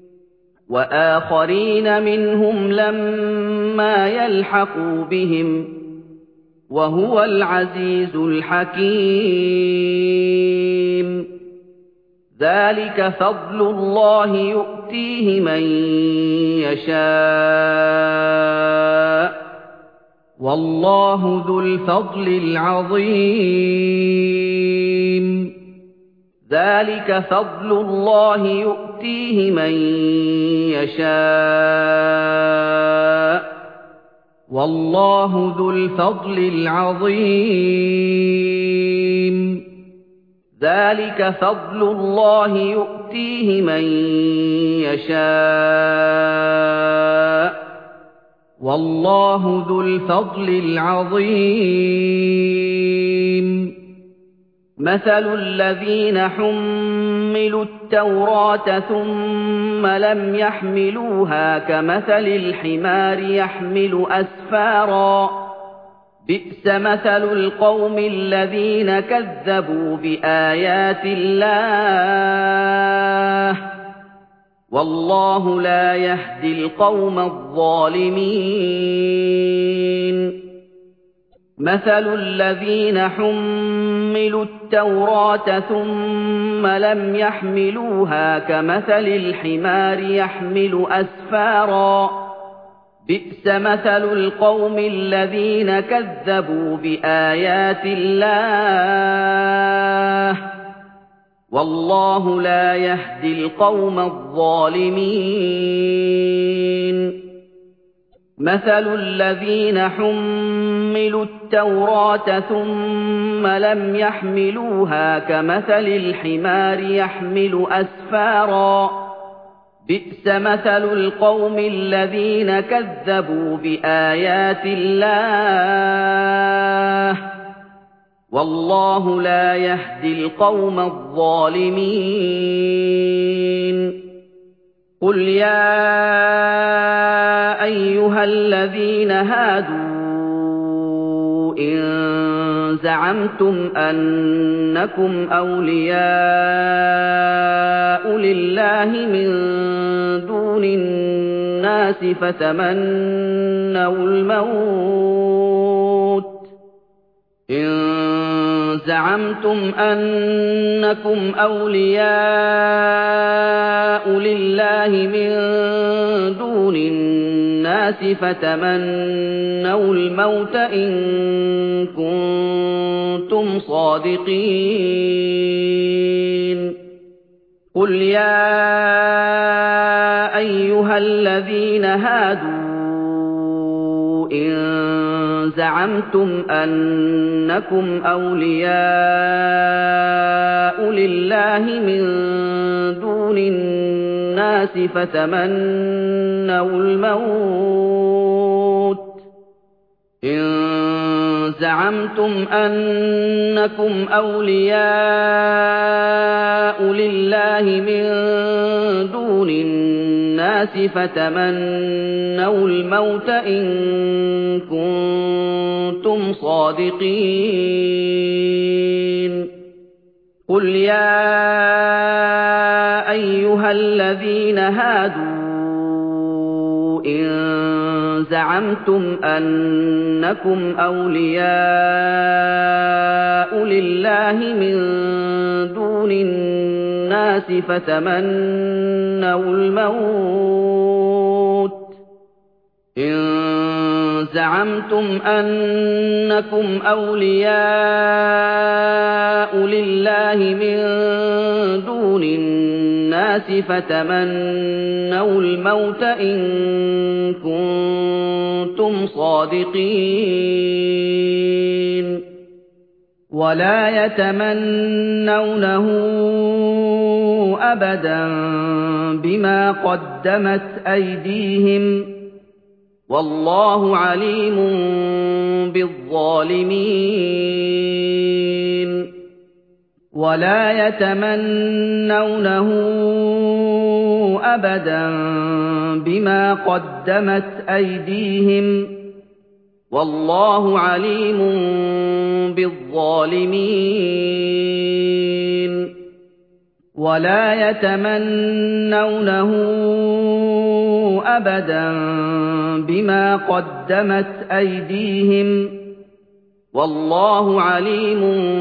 وآخرين منهم لما يلحقوا بهم وهو العزيز الحكيم ذلك فضل الله يؤتيه من يشاء والله ذو الفضل العظيم ذلك فضل الله يؤتيه من يشاء والله ذو الفضل العظيم ذلك فضل الله يؤتيه من يشاء والله ذو الفضل العظيم مثل الذين حملوا التوراة ثم لم يحملوها كمثل الحمار يحمل أسفارا بئس مثل القوم الذين كذبوا بآيات الله والله لا يهدي القوم الظالمين مثل الذين حملوا التوراة ثم لم يحملوها كمثل الحمار يحمل أسفارا بئس مثل القوم الذين كذبوا بآيات الله والله لا يهدي القوم الظالمين مثل الذين حملوا التوراة ثم لم يحملوها كمثل الحمار يحمل أسفارا بئس مثل القوم الذين كذبوا بآيات الله والله لا يهدي القوم الظالمين قل يا أيها الذين هادوا إن زعمتم أنكم أولياء لله من دون الناس فتمنوا الموت إن زعمتم أنكم أولياء لله من دون الناس فتمنوا الموت إن كنتم صادقين قل يا أيها الذين هادوا إن زعمتم أنكم أولياء لله من دون الناس فتمنوا الموت إن زعمتم أنكم أولياء لله من دون الناس فتمنوا الموت إن كنتم صادقين قل يا أيها الذين هادوا إن زعمتم أنكم أولياء لله من دون الناس فتمنوا الموت إن زعمتم أنكم أولياء لله من دون الناس فتمنوا الموت إن كنتم صادقين ولا يتمنونه أبدا بما قدمت أيديهم والله عليم بالظالمين ولا يتمنونه أبدا بما قدمت أيديهم والله عليم بالظالمين ولا يتمنونه أبدا بما قدمت أيديهم والله عليم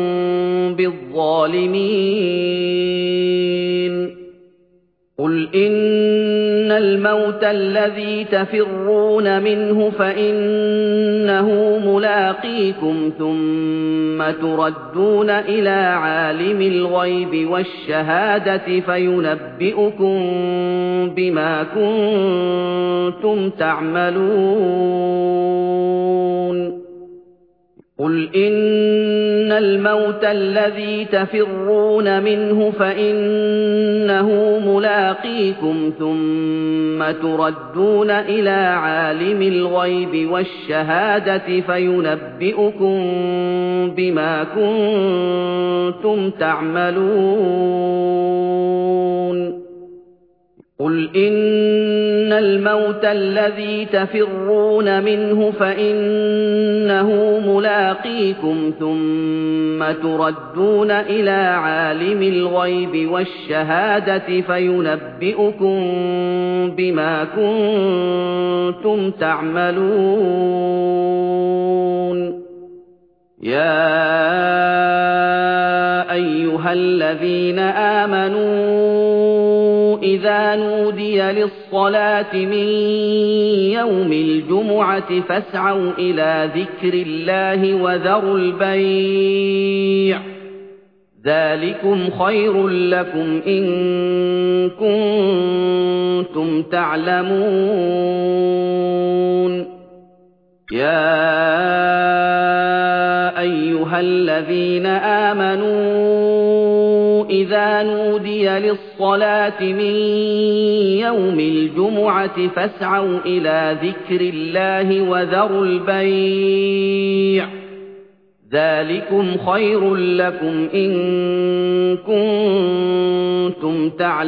بالظالمين قل إن الموت الذي تفرون منه فإنه ملاقيكم ثم تردون إلى عالم الغيب والشهادة فينبئكم بما كنتم تعملون قل إن الموت الذي تفرون منه فإنه ملاقيكم ثم تردون إلى عالم الغيب والشهادة فينبئكم بما كنتم تعملون قل إن الموت الذي تفرون منه فإنه ملاقيكم ثم تردون إلى عالم الغيب والشهادة فينبئكم بما كنتم تعملون يا أيها الذين آمنوا إذا نودي للصلاة من يوم الجمعة فاسعوا إلى ذكر الله وذروا البيع ذلكم خير لكم إن كنتم تعلمون يا أيها الذين آمنوا إذا نودي للصلاة من يوم الجمعة فاسعوا إلى ذكر الله وذروا البيع ذلكم خير لكم إن كنتم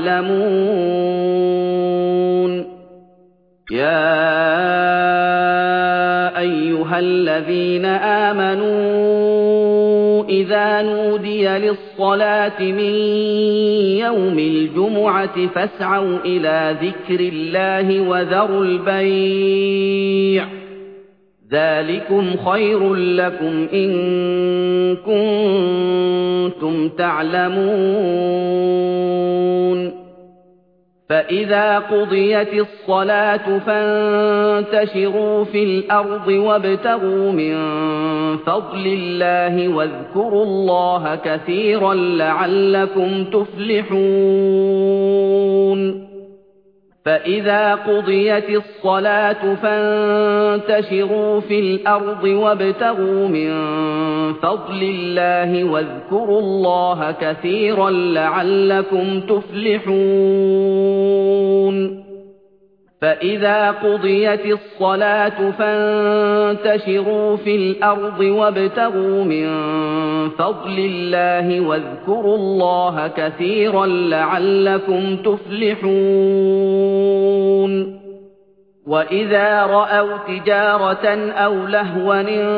تعلمون يا أيها الذين آمنوا إذا نودي للصلاة من يوم الجمعة فاسعوا إلى ذكر الله وذروا البيع ذلكم خير لكم إن كنتم تعلمون فإذا قضيت الصلاة فانتشروا في الأرض وابتغوا من فضل الله واذكروا الله كثيرا لعلكم تفلحون فإذا قضيت الصلاة فانتشروا في الأرض وابتغوا من فضل الله واذكروا الله كثيرا لعلكم تفلحون فإذا قضيت الصلاة فانتشروا في الأرض وابتغوا من فضل الله واذكروا الله كثيرا لعلكم تفلحون وإذا رأوا تجارة أو لهوا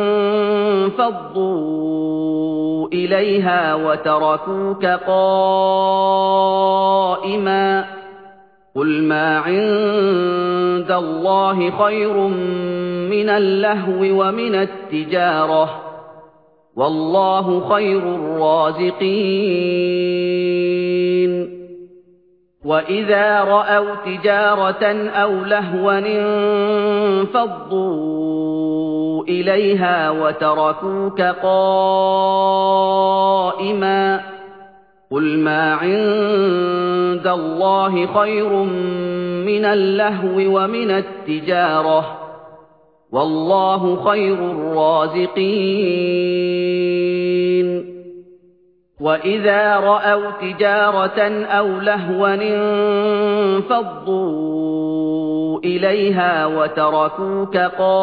انفضوا إليها وتركوك قائما قُلْ مَا عِندَ اللَّهِ خَيْرٌ مِّنَ اللَّهْوِ وَمِنَ التِّجَارَةِ ۚ وَاللَّهُ خَيْرُ الرَّازِقِينَ وَإِذَا رَأَوْا تِجَارَةً أَوْ لَهْوًا انفَضُّوا إِلَيْهَا وَتَرَكُوكَ قَائِمًا ۚ قُلْ مَا عِندَ اللَّهِ خَيْرٌ مِّنَ اللَّهْوِ وَمِنَ التِّجَارَةِ ۚ وَاللَّهُ خَيْرُ الرَّازِقِينَ وَإِذَا رَأَوْا تِجَارَةً أَوْ لَهْوًا انفَضُّوا إِلَيْهَا وَتَرَكُوكَ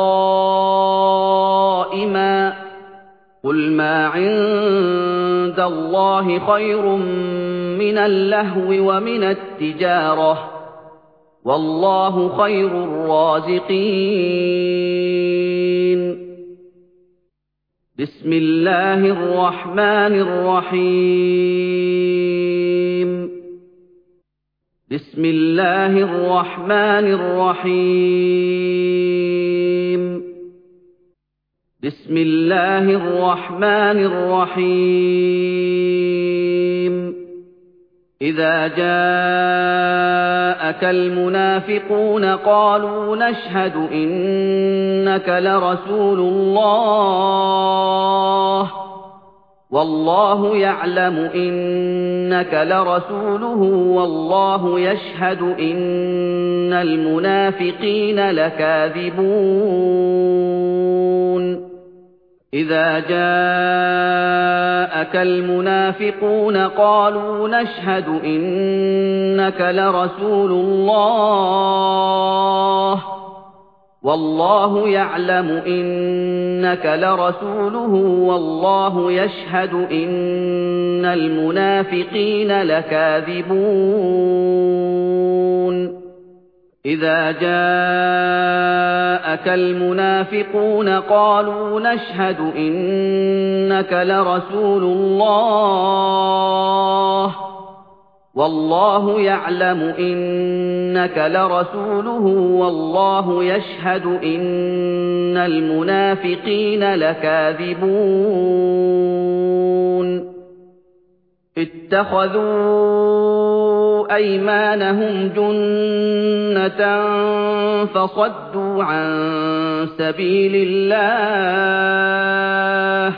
قَائِمًا ۚ قُلْ مَا عِندَ اللَّهِ خَيْرٌ مِّنَ اللَّهْوِ وَمِنَ التِّجَارَةِ ۚ وَاللَّهُ خَيْرُ الرَّازِقِينَ بسم الله الرحمن الرحيم بسم الله الرحمن الرحيم بسم الله الرحمن الرحيم إذا جاءك المنافقون قالوا نشهد إنك لرسول الله والله يعلم إنك لرسوله والله يشهد إن المنافقين لكاذبون إذا جاءك المنافقون قالوا نشهد إنك لرسول الله والله يعلم إنك لرسوله والله يشهد إن المنافقين لكاذبون إذا جاءك المنافقون قالوا نشهد إنك لرسول الله والله يعلم إنك لرسوله والله يشهد إن المنافقين لكاذبون اتخذوا أيمانهم جنة فصدوا عن سبيل الله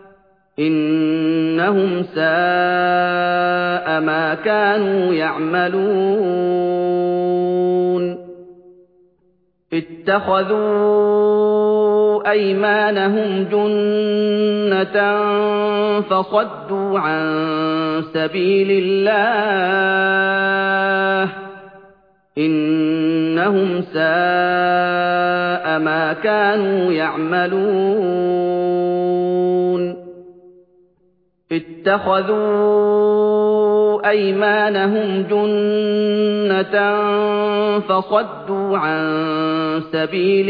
إنهم ساء ما كانوا يعملون اتخذوا أيمانهم جنة فصدوا عن سبيل الله إنهم ساء ما كانوا يعملون اتخذوا أيمانهم جنة فصدوا عن سبيل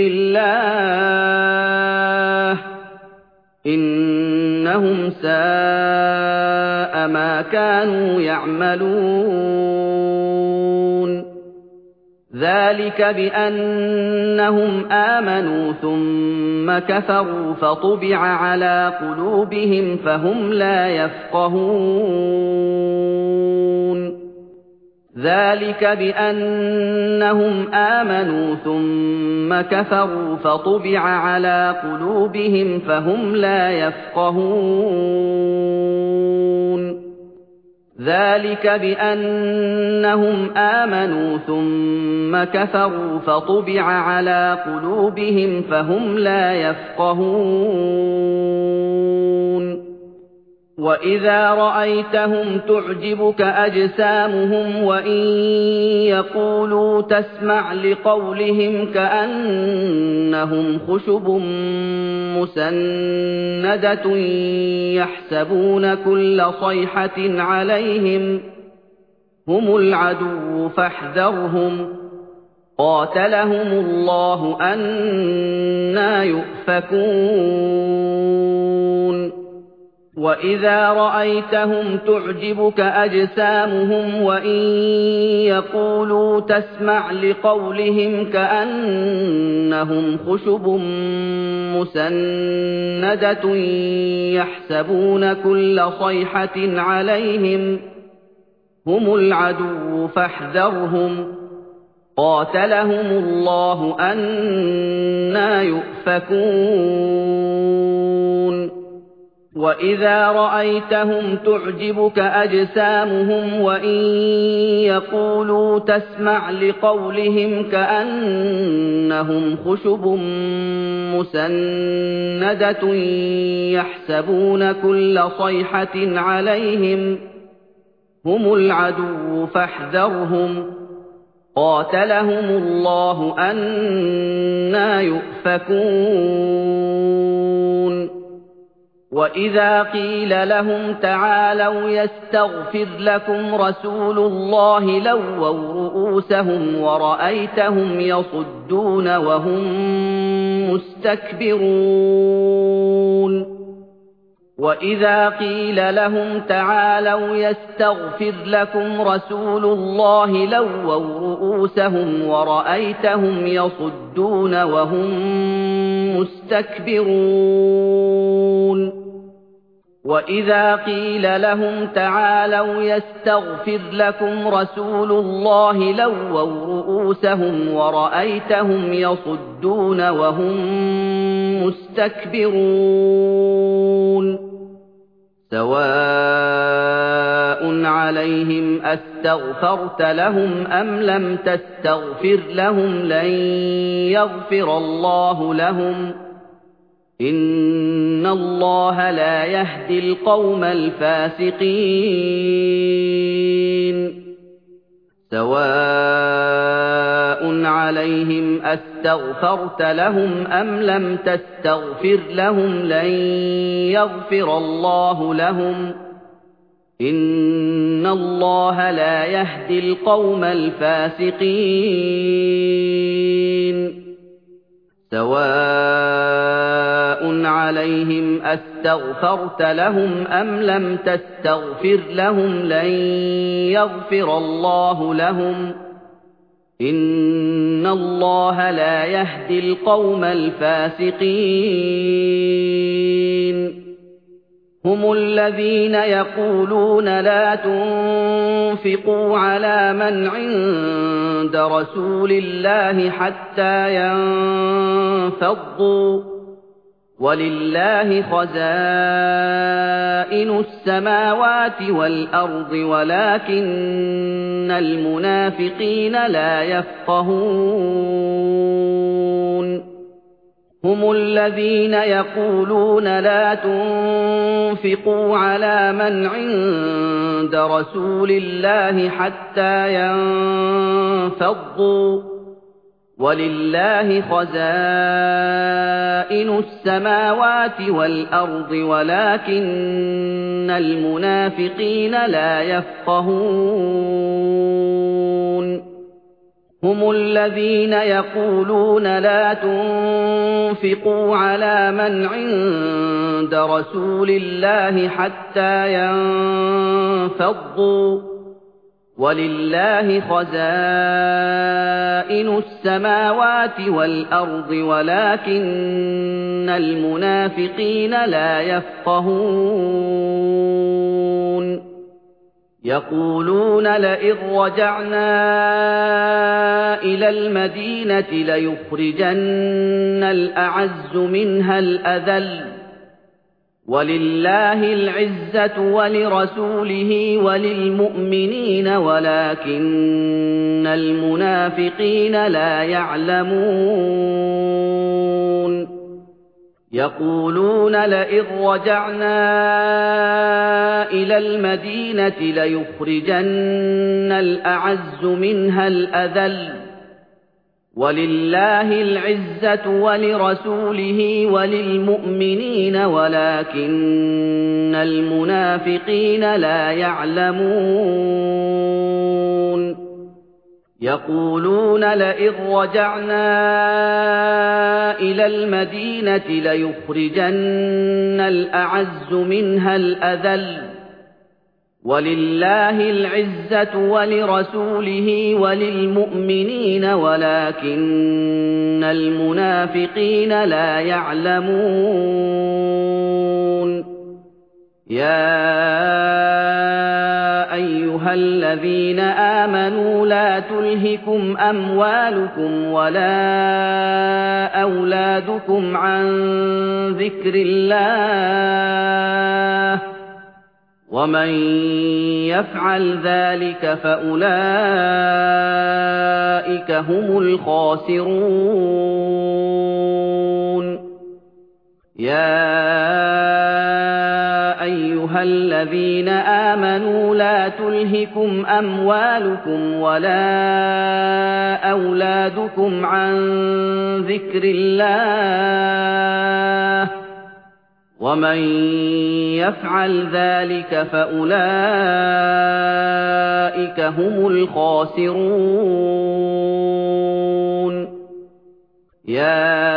الله إنهم ساء ما كانوا يعملون ذلك بأنهم آمنوا ثم كفروا فطبع على قلوبهم فهم لا يفقهون ذلك بأنهم آمنوا ثم كفروا فطبع على قلوبهم فهم لا يفقهون ذلك بأنهم آمنوا ثم كفروا فطبع على قلوبهم فهم لا يفقهون وإذا رأيتهم تعجبك أجسامهم وإن يقولوا تسمع لقولهم كأنهم خشب مسندة يحسبون كل صيحة عليهم هم العدو فاحذرهم قاتلهم الله أنى يؤفكون وَإِذَا رَأَيْتَهُمْ تُعْجِبُكَ أَجْسَامُهُمْ وَإِن يَقُولُوا تَسْمَعْ لِقَوْلِهِمْ كَأَنَّهُمْ خُشُبٌ مُّسَنَّدَةٌ يَحْسَبُونَ كُلَّ صَيْحَةٍ عَلَيْهِمْ ۚ هُمُ الْعَدُوُّ فَاحْذَرْهُمْ ۚ قَاتَلَهُمُ اللَّهُ أَنَّىٰ يُؤْفَكُونَ وَإِذَا رَأَيْتَهُمْ تُعْجِبُكَ أَجْسَامُهُمْ وَإِن يَقُولُوا تَسْمَعْ لِقَوْلِهِمْ كَأَنَّهُمْ خُشُبٌ مُّسَنَّدَةٌ يَحْسَبُونَ كُلَّ صَيْحَةٍ عَلَيْهِمْ ۚ هُمُ الْعَدُوُّ فَاحْذَرْهُمْ ۚ قَاتَلَهُمُ اللَّهُ أَنَّىٰ يُؤْفَكُونَ وَإِذَا قِيلَ لَهُمْ تَعَالَوْا يَسْتَغْفِرْ لَكُمْ رَسُولُ اللَّهِ لَوَّوْا رُءُوسَهُمْ وَرَأَيْتَهُمْ يَصُدُّونَ وَهُم مُّسْتَكْبِرُونَ وَإِذَا قِيلَ لَهُمْ تَعَالَوْا يَسْتَغْفِرْ لَكُمْ رَسُولُ اللَّهِ لَوَّوْا رُءُوسَهُمْ وَرَأَيْتَهُمْ يَصُدُّونَ وَهُم مُّسْتَكْبِرُونَ وَإِذَا قِيلَ لَهُمْ تَعَالَوْا يَسْتَغْفِرْ لَكُمْ رَسُولُ اللَّهِ لَوَّوْا رُءُوسَهُمْ وَرَأَيْتَهُمْ يَصُدُّونَ وَهُم مُّسْتَكْبِرُونَ سَوَاءٌ عَلَيْهِمْ أَسْتَغْفَرْتَ لَهُمْ أَمْ لَمْ تَسْتَغْفِرْ لَهُمْ لَن يَغْفِرَ اللَّهُ لَهُمْ ۚ إِنَّ اللَّهَ لَا يَهْدِي الْقَوْمَ الْفَاسِقِينَ سَوَاءٌ عَلَيْهِمْ أَسْتَغْفَرْتَ لَهُمْ أَمْ لَمْ تَسْتَغْفِرْ لَهُمْ لَن يَغْفِرَ اللَّهُ لَهُمْ ۚ إِنَّ اللَّهَ لَا يَهْدِي الْقَوْمَ الْفَاسِقِينَ سَوَاءٌ عَلَيْهِمْ أَسْتَغْفَرْتَ لَهُمْ أَمْ لَمْ تَسْتَغْفِرْ لَهُمْ لَن يَغْفِرَ اللَّهُ لَهُمْ ۚ إِنَّ اللَّهَ لَا يَهْدِي الْقَوْمَ الْفَاسِقِينَ هُمُ الَّذِينَ يَقُولُونَ لَا تُنفِقُوا عَلَىٰ مَنْ عِندَ رَسُولِ اللَّهِ حَتَّىٰ يَنفَضُّوا ۗ وَلِلَّهِ خَزَائِنُ السَّمَاوَاتِ وَالْأَرْضِ وَلَٰكِنَّ الْمُنَافِقِينَ لَا يَفْقَهُونَ هُمُ الَّذِينَ يَقُولُونَ لَا تُنفِقُوا عَلَىٰ مَنْ عِندَ رَسُولِ اللَّهِ حَتَّىٰ يَنفَضُّوا ۗ وَلِلَّهِ خَزَائِنُ السَّمَاوَاتِ وَالْأَرْضِ وَلَٰكِنَّ الْمُنَافِقِينَ لَا يَفْقَهُونَ هُمُ الَّذِينَ يَقُولُونَ لَا تُنفِقُوا عَلَىٰ مَنْ عِندَ رَسُولِ اللَّهِ حَتَّىٰ يَنفَضُّوا ۗ وَلِلَّهِ خَزَائِنُ السَّمَاوَاتِ وَالْأَرْضِ وَلَٰكِنَّ الْمُنَافِقِينَ لَا يَفْقَهُونَ يَقُولُونَ لَئِن رَّجَعْنَا إِلَى الْمَدِينَةِ لَيُخْرِجَنَّ الْأَعَزُّ مِنْهَا الْأَذَلَّ ۚ وَلِلَّهِ الْعِزَّةُ وَلِرَسُولِهِ وَلِلْمُؤْمِنِينَ وَلَٰكِنَّ الْمُنَافِقِينَ لَا يَعْلَمُونَ يَقُولُونَ لَئِن رَّجَعْنَا إِلَى الْمَدِينَةِ لَيُخْرِجَنَّ الْأَعَزُّ مِنْهَا الْأَذَلَّ ۚ وَلِلَّهِ الْعِزَّةُ وَلِرَسُولِهِ وَلِلْمُؤْمِنِينَ وَلَٰكِنَّ الْمُنَافِقِينَ لَا يَعْلَمُونَ يقولون لئن رجعنا إلى المدينة ليخرجن الأعز منها الأذل ولله العزة ولرسوله وللمؤمنين ولكن المنافقين لا يعلمون يا أيها الذين آمنوا لا تلهكم أموالكم ولا أولادكم عن ذكر الله ومن يفعل ذلك فأولئك هم الخاسرون يا أيها الذين آمنوا لا تلهكم أموالكم ولا أولادكم عن ذكر الله ومن يفعل ذلك فأولئك هم الخاسرون يا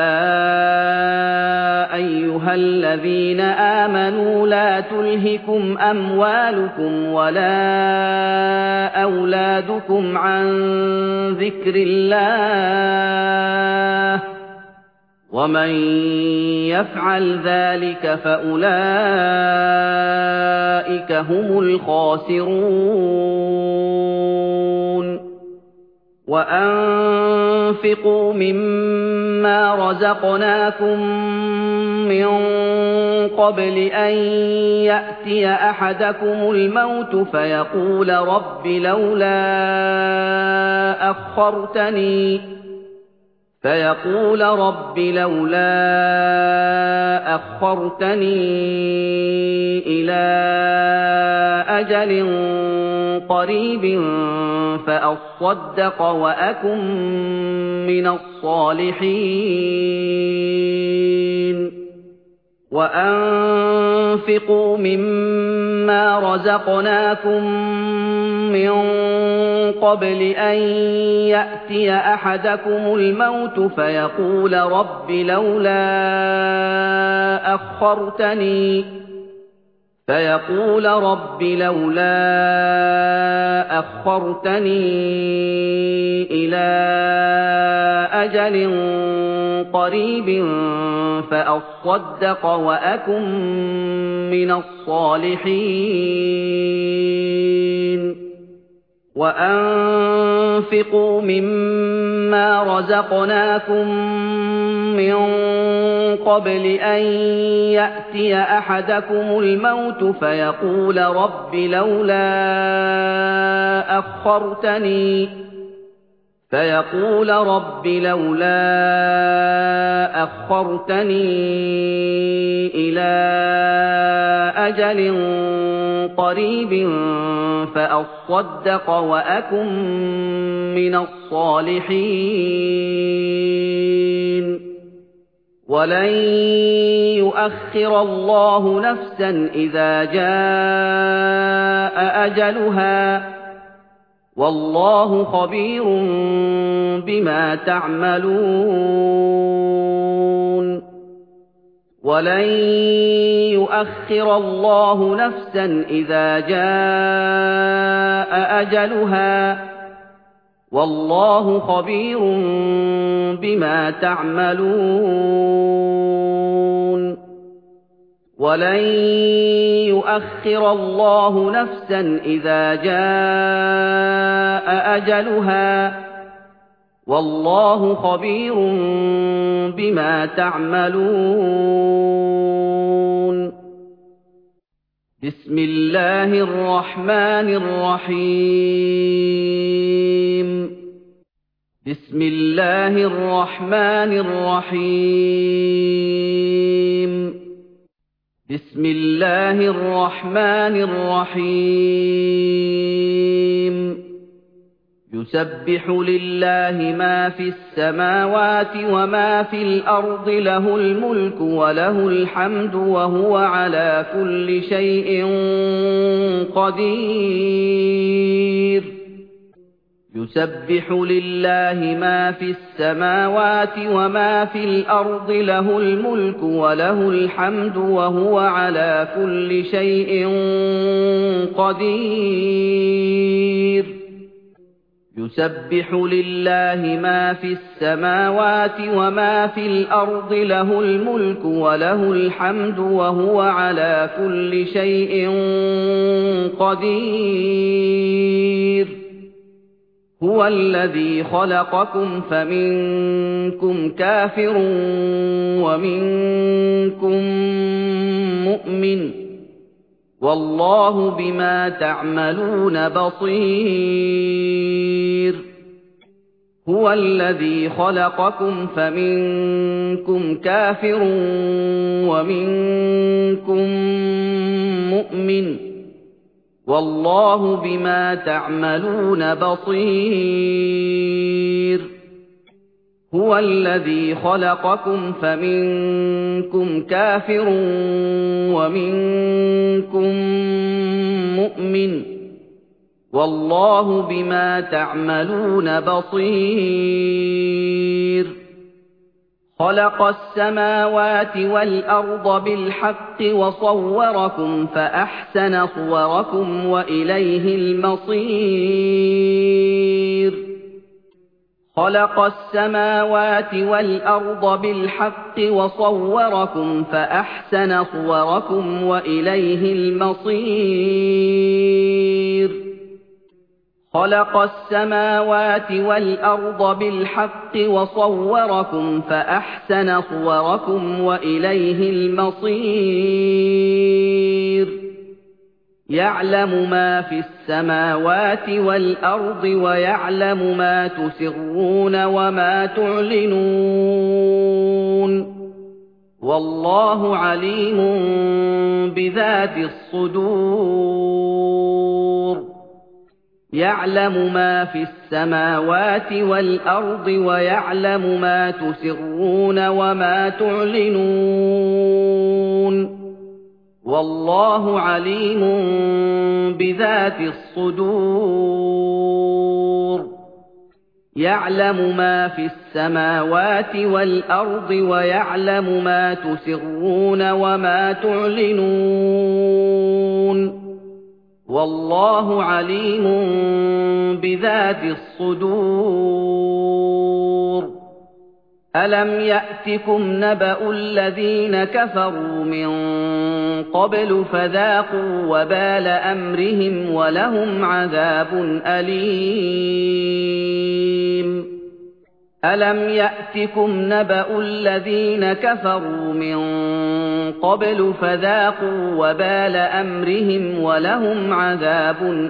أيها الذين آمنوا لا تلهكم أموالكم ولا أولادكم عن ذكر الله ومن يفعل ذلك فأولئك هم الخاسرون وأنفقوا مما رزقناكم من قبل أن يأتي أحدكم الموت فيقول رب لولا أخرتني فيقول رب لولا أخرتني إلى أجل قريب فأصدق وأكن من الصالحين وأنفقوا مما رزقناكم من قبل أن يأتي أحدكم الموت فيقول رب لولا أخرتني فيقول رب لولا أخرتني إلى أجل قريب فأصدق وأكن من الصالحين وأنفقوا مما رزقناكم من قبل أن يأتي أحدكم الموت فيقول رب لولا أخرتني فيقول رب لولا أخرتني إلى أجل قريب فأصدق وأكن من الصالحين ولن يؤخر الله نفسا إذا جاء أجلها والله خبير بما تعملون ولن يؤخر الله نفسا إذا جاء أجلها والله خبير بما تعملون ولن يؤخر الله نفسا إذا جاء أجلها والله خبير بما تعملون بسم الله الرحمن الرحيم بسم الله الرحمن الرحيم بسم الله الرحمن الرحيم يسبح لله ما في السماوات وما في الأرض له الملك وله الحمد وهو على كل شيء قدير يُسَبِّحُ لِلَّهِ مَا فِي السَّمَاوَاتِ وَمَا فِي الْأَرْضِ ۖ لَهُ الْمُلْكُ وَلَهُ الْحَمْدُ وَهُوَ عَلَىٰ كُلِّ شَيْءٍ قَدِيرٌ يُسَبِّحُ لِلَّهِ مَا فِي السَّمَاوَاتِ وَمَا فِي الْأَرْضِ ۖ لَهُ الْمُلْكُ وَلَهُ الْحَمْدُ وَهُوَ عَلَىٰ كُلِّ شَيْءٍ قَدِيرٌ هُوَ الَّذِي خَلَقَكُمْ فَمِنكُمْ كَافِرٌ وَمِنكُم مُّؤْمِنٌ ۚ وَاللَّهُ بِمَا تَعْمَلُونَ بَصِيرٌ هُوَ الَّذِي خَلَقَكُمْ فَمِنكُمْ كَافِرٌ وَمِنكُم مُّؤْمِنٌ ۚ وَاللَّهُ بِمَا تَعْمَلُونَ بَصِيرٌ هُوَ الَّذِي خَلَقَكُمْ فَمِنكُمْ كَافِرٌ وَمِنكُم مُّؤْمِنٌ ۚ وَاللَّهُ بِمَا تَعْمَلُونَ بَصِيرٌ خَلَقَ السَّمَاوَاتِ وَالْأَرْضَ بِالْحَقِّ وَصَوَّرَكُمْ فَأَحْسَنَ صُوَرَكُمْ وَإِلَيْهِ الْمَصِيرُ خَلَقَ السَّمَاوَاتِ وَالْأَرْضَ بِالْحَقِّ وَصَوَّرَكُمْ فَأَحْسَنَ صُوَرَكُمْ وَإِلَيْهِ الْمَصِيرُ خَلَقَ السَّمَاوَاتِ وَالْأَرْضَ بِالْحَقِّ وَصَوَّرَكُمْ فَأَحْسَنَ صُوَرَكُمْ وَإِلَيْهِ الْمَصِيرُ يَعْلَمُ مَا فِي السَّمَاوَاتِ وَالْأَرْضِ وَيَعْلَمُ مَا تُسِرُّونَ وَمَا تُعْلِنُونَ وَاللَّهُ عَلِيمٌ بِذَاتِ الصُّدُورِ يَعْلَمُ مَا فِي السَّمَاوَاتِ وَالْأَرْضِ وَيَعْلَمُ مَا تُسِرُّونَ وَمَا تُعْلِنُونَ وَاللَّهُ عَلِيمٌ بِذَاتِ الصُّدُورِ يَعْلَمُ مَا فِي السَّمَاوَاتِ وَالْأَرْضِ وَيَعْلَمُ مَا تُسِرُّونَ وَمَا تُعْلِنُونَ وَاللَّهُ عَلِيمٌ بِذَاتِ الصُّدُورِ أَلَمْ يَأْتِكُمْ نَبَأُ الَّذِينَ كَفَرُوا مِن قَبْلُ فَذَاقُوا وَبَالَ أَمْرِهِمْ وَلَهُمْ عَذَابٌ أَلِيمٌ أَلَمْ يَأْتِكُمْ نَبَأُ الَّذِينَ كَفَرُوا مِن قَبْلُ فَذَاقُوا وَبَالَ أَمْرِهِمْ وَلَهُمْ عَذَابٌ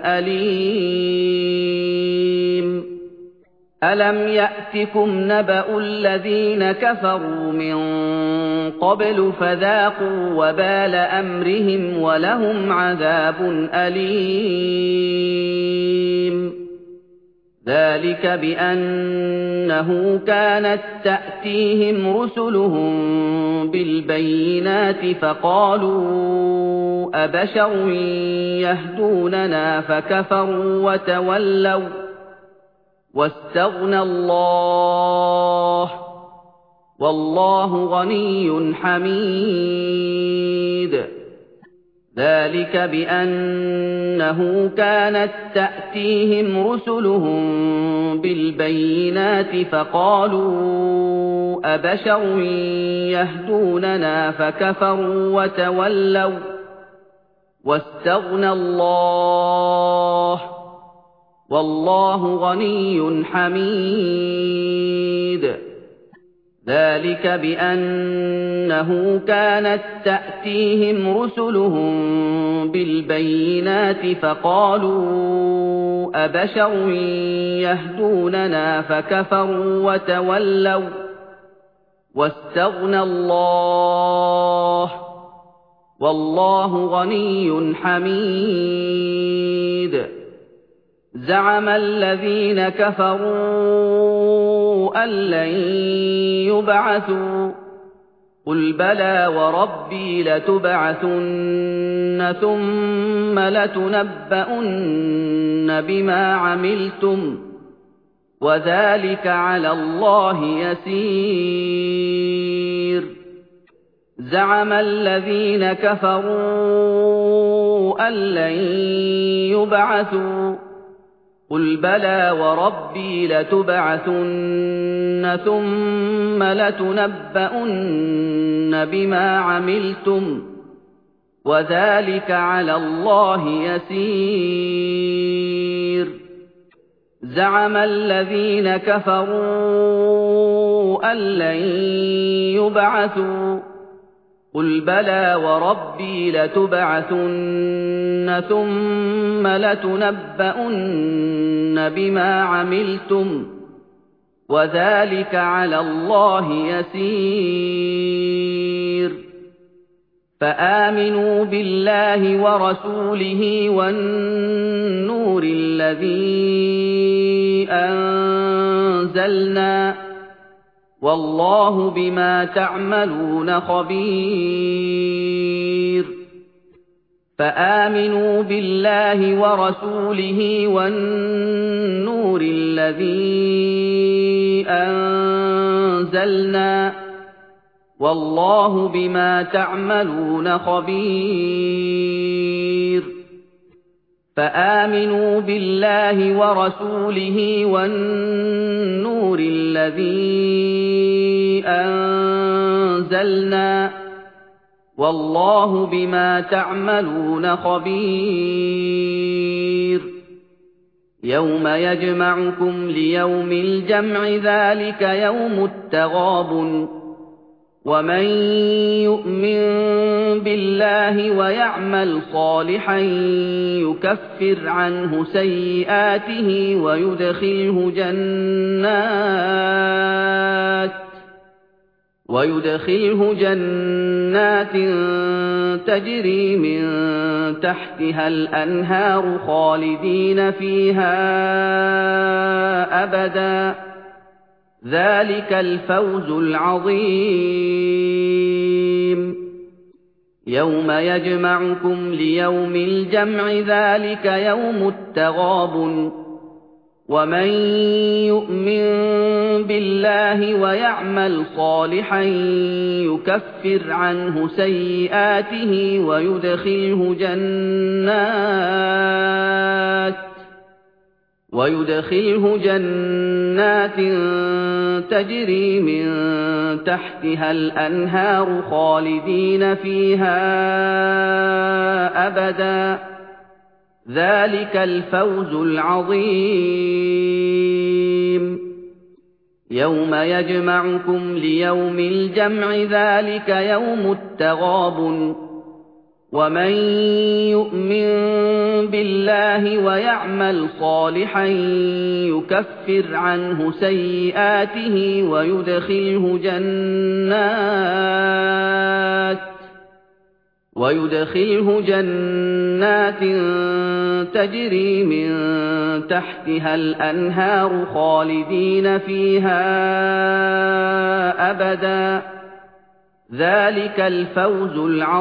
أَلِيمٌ أَلَمْ يَأْتِكُمْ نَبَأُ الَّذِينَ كَفَرُوا مِن قَبْلُ فَذَاقُوا وَبَالَ أَمْرِهِمْ وَلَهُمْ عَذَابٌ أَلِيمٌ ذَلِكَ بِأَنَّهُ كَانَت تَّأْتِيهِمْ رُسُلُهُم بِالْبَيِّنَاتِ فَقَالُوا أَبَشَرٌ يَهْدُونَنَا فَكَفَرُوا وَتَوَلَّوْا وَاسْتَغْنَى اللَّهُ وَاللَّهُ غَنِيٌّ حَمِيدٌ ذَلِكَ بِأَنَّهُ كَانَت تَّأْتِيهِمْ رُسُلُهُم بِالْبَيِّنَاتِ فَقَالُوا أَبَشَرٌ يَهْدُونَنَا فَكَفَرُوا وَتَوَلَّوْا وَاسْتَغْنَى اللَّهُ وَاللَّهُ غَنِيٌّ حَمِيدٌ ذَلِكَ بِأَنَّهُ كَانَت تَّأْتِيهِمْ رُسُلُهُم بِالْبَيِّنَاتِ فَقَالُوا أَبَشَرٌ يَهْدُونَنَا فَكَفَرُوا وَتَوَلَّوْا وَاسْتَغْنَى اللَّهُ وَاللَّهُ غَنِيٌّ حَمِيدٌ زَعَمَ الَّذِينَ كَفَرُوا أَن لَّن يُبْعَثُوا ۚ قُلْ بَلَىٰ وَرَبِّي لَتُبْعَثُنَّ ثُمَّ لَتُنَبَّؤُنَّ بِمَا عَمِلْتُمْ ۚ وَذَلِكَ عَلَى اللَّهِ يَسِيرٌ زَعَمَ الَّذِينَ كَفَرُوا أَن لَّن يُبْعَثُوا قُلْ بَلَىٰ وَرَبِّي لَتُبْعَثُنَّ ثُمَّ لَتُنَبَّؤُنَّ بِمَا عَمِلْتُمْ وَذَلِكَ عَلَى اللَّهِ يَسِيرٌ زَعَمَ الَّذِينَ كَفَرُوا أَن لَّن يُبْعَثُوا قُلْ بَلَىٰ وَرَبِّي لَتُبْعَثُنَّ ثُمَّ لَتُنَبَّؤُنَّ بِمَا عَمِلْتُمْ وَذَلِكَ عَلَى اللَّهِ يَسِيرٌ فَآمِنُوا بِاللَّهِ وَرَسُولِهِ وَالنُّورِ الَّذِي أَنزَلْنَا وَاللَّهُ بِمَا تَعْمَلُونَ خَبِيرٌ فَآمِنُوا بِاللَّهِ وَرَسُولِهِ وَالنُّورِ الَّذِي أَنزَلْنَا وَاللَّهُ بِمَا تَعْمَلُونَ خَبِيرٌ فَآمِنُوا بِاللَّهِ وَرَسُولِهِ وَالنُّورِ الَّذِي أَنزَلْنَا وَاللَّهُ بِمَا تَعْمَلُونَ خَبِيرٌ يَوْمَ يَجْمَعُكُمْ لِيَوْمِ الْجَمْعِ ذَلِكَ يَوْمُ التَّغَابُنِ وَمَن يُؤْمِن بِاللَّهِ وَيَعْمَلْ صَالِحًا يُكَفِّرْ عَنْهُ سَيِّئَاتِهِ وَيُدْخِلْهُ جَنَّاتٍ وَيُدْخِلْهُ جَنَّاتٍ تَجْرِي مِن تَحْتِهَا الْأَنْهَارُ خَالِدِينَ فِيهَا أَبَدًا ذَلِكَ الْفَوْزُ الْعَظِيمُ يَوْمَ يَجْمَعُكُمْ لِيَوْمِ الْجَمْعِ ذَلِكَ يَوْمُ التَّغَابُنِ وَمَن يُؤْمِن بِاللَّهِ وَيَعْمَلْ صَالِحًا يُكَفِّرْ عَنْهُ سَيِّئَاتِهِ وَيُدْخِلْهُ جَنَّاتٍ وَيُدْخِلْهُ جَنَّاتٍ تَجْرِي مِن تَحْتِهَا الْأَنْهَارُ خَالِدِينَ فِيهَا أَبَدًا ذَلِكَ الْفَوْزُ الْعَظِيمُ يَوْمَ يَجْمَعُكُمْ لِيَوْمِ الْجَمْعِ ذَلِكَ يَوْمُ التَّغَابُنِ وَمَن يُؤْمِن بِاللَّهِ وَيَعْمَلْ صَالِحًا يُكَفِّرْ عَنْهُ سَيِّئَاتِهِ وَيُدْخِلْهُ جَنَّاتٍ وَيُدْخِلْهُ جَنَّاتٍ تَجْرِي مِن تَحْتِهَا الْأَنْهَارُ خَالِدِينَ فِيهَا أَبَدًا ذَلِكَ الْفَوْزُ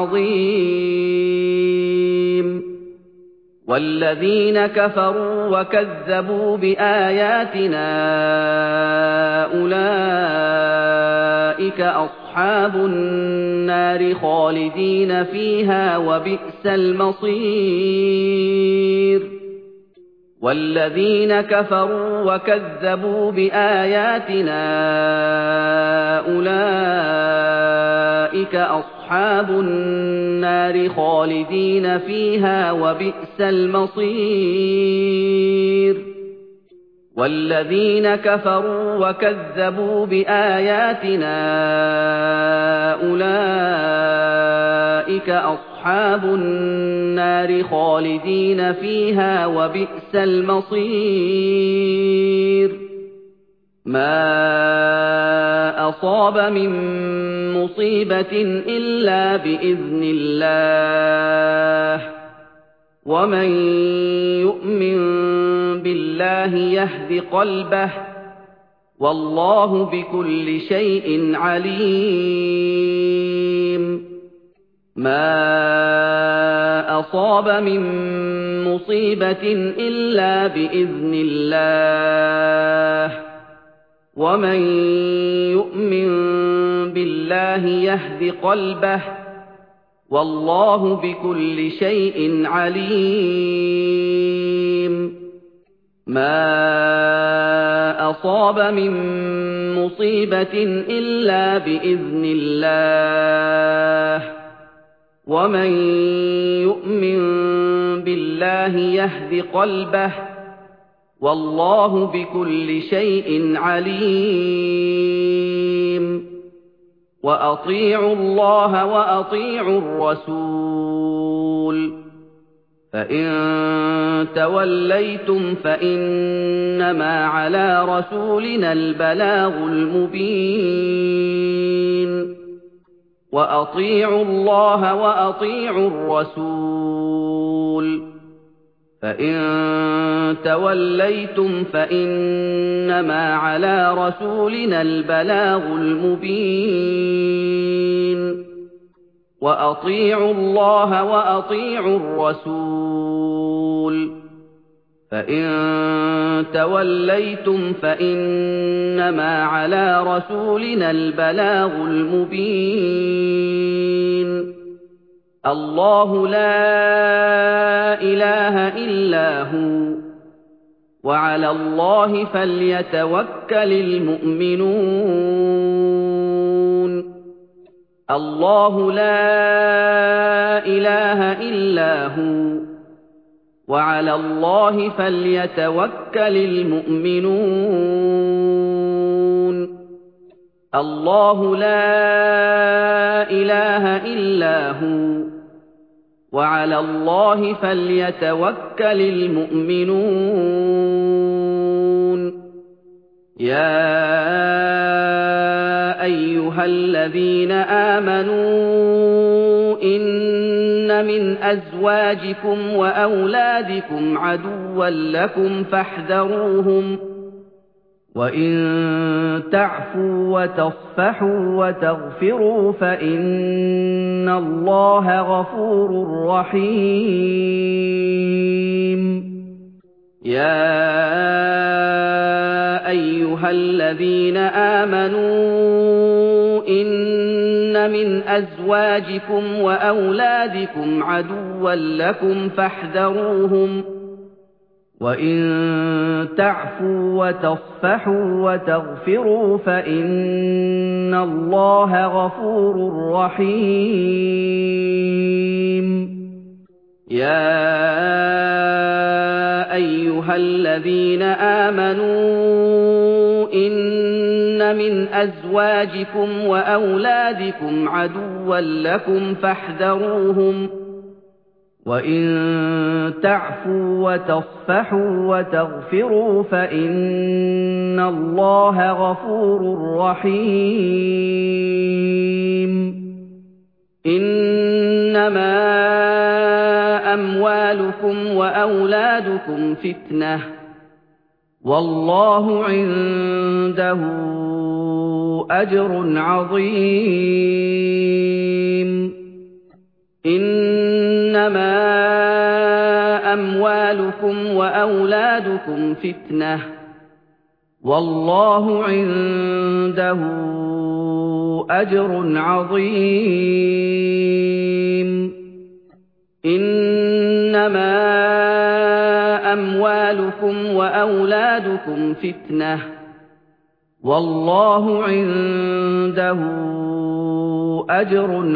الْعَظِيمُ وَالَّذِينَ كَفَرُوا وَكَذَّبُوا بِآيَاتِنَا أُولَئِكَ أَصْحَابُ النَّارِ خَالِدِينَ فِيهَا وَبِئْسَ الْمَصِيرُ وَالَّذِينَ كَفَرُوا وَكَذَّبُوا بِآيَاتِنَا أُولَئِكَ أَصْحَابُ النَّارِ خَالِدِينَ فِيهَا وَبِئْسَ الْمَصِيرُ وَالَّذِينَ كَفَرُوا وَكَذَّبُوا بِآيَاتِنَا أُولَئِكَ أَصْحَابُ النَّارِ خَالِدِينَ فِيهَا وَبِئْسَ الْمَصِيرُ مَا أَصَابَ مِن مُّصِيبَةٍ إِلَّا بِإِذْنِ اللَّهِ وَمَن يُؤْمِن بِاللَّهِ يَهْدِ قَلْبَهُ وَاللَّهُ بِكُلِّ شَيْءٍ عَلِيمٌ مَا أَصَابَ مِن مُّصِيبَةٍ إِلَّا بِإِذْنِ اللَّهِ ۗ وَمَن يُؤْمِن بِاللَّهِ يَهْدِ قَلْبَهُ ۚ وَاللَّهُ بِكُلِّ شَيْءٍ عَلِيمٌ. مَا أَصَابَ مِن مُّصِيبَةٍ إِلَّا بِإِذْنِ اللَّهِ ۗ وَمَن يُؤْمِن بِاللَّهِ يَهْدِ قَلْبَهُ ۚ وَاللَّهُ بِكُلِّ شَيْءٍ عَلِيمٌ. وَأَطِيعُوا اللَّهَ وَأَطِيعُوا الرَّسُولَ ۚ فَإِن تَوَلَّيْتُمْ فَإِنَّمَا عَلَىٰ رَسُولِنَا الْبَلَاغُ الْمُبِينُ. وَأَطِيعُوا اللَّهَ وَأَطِيعُوا الرَّسُولَ ۚ فَإِن تَوَلَّيْتُمْ فَإِنَّمَا عَلَىٰ رَسُولِنَا الْبَلَاغُ الْمُبِينُ. وَأَطِيعُوا اللَّهَ وَأَطِيعُوا الرَّسُولَ ۚ فَإِن تَوَلَّيْتُمْ فَإِنَّمَا عَلَىٰ رَسُولِنَا الْبَلَاغُ الْمُبِينُ. اللَّهُ لَا إِلَٰهَ إِلَّا هُوَ ۚ وَعَلَى اللَّهِ فَلْيَتَوَكَّلِ الْمُؤْمِنُونَ. اللَّهُ لَا إِلَٰهَ إِلَّا هُوَ ۚ وَعَلَى اللَّهِ فَلْيَتَوَكَّلِ الْمُؤْمِنُونَ. اللَّهُ لَا إِلَٰهَ إِلَّا هُوَ ۚ وَعَلَى اللَّهِ فَلْيَتَوَكَّلِ الْمُؤْمِنُونَ. يَا أَيُّهَا الَّذِينَ آمَنُوا إِنَّ مِنْ أَزْوَاجِكُمْ وَأَوْلَادِكُمْ عَدُوًّا لَّكُمْ فَاحْذَرُوهُمْ ۚ وَإِن تَعْفُوا وَتَصْفَحُوا وَتَغْفِرُوا فَإِنَّ اللَّهَ غَفُورٌ رَّحِيمٌ. يَا أَيُّهَا الَّذِينَ آمَنُوا إِنَّ مِنْ أَزْوَاجِكُمْ وَأَوْلَادِكُمْ عَدُوًّا لَّكُمْ فَاحْذَرُوهُمْ ۚ وَإِن تَعْفُوا وَتَصْفَحُوا وَتَغْفِرُوا فَإِنَّ اللَّهَ غَفُورٌ رَّحِيمٌ. يَا أَيُّهَا الَّذِينَ آمَنُوا إِنَّ مِنْ أَزْوَاجِكُمْ وَأَوْلَادِكُمْ عَدُوًّا لَّكُمْ فَاحْذَرُوهُمْ ۚ وَإِن تَعْفُوا وَتَصْفَحُوا وَتَغْفِرُوا فَإِنَّ اللَّهَ غَفُورٌ رَّحِيمٌ. إِنَّمَا أَمْوَالُكُمْ وَأَوْلَادُكُمْ فِتْنَةٌ ۚ وَاللَّهُ عِندَهُ أَجْرٌ عَظِيمٌ. إِنَّمَا أَمْوَالُكُمْ وَأَوْلَادُكُمْ فِتْنَةٌ ۚ وَاللَّهُ عِندَهُ أَجْرٌ عَظِيمٌ. إِنَّمَا أَمْوَالُكُمْ وَأَوْلَادُكُمْ فِتْنَةٌ ۚ وَاللَّهُ عِندَهُ أَجْرٌ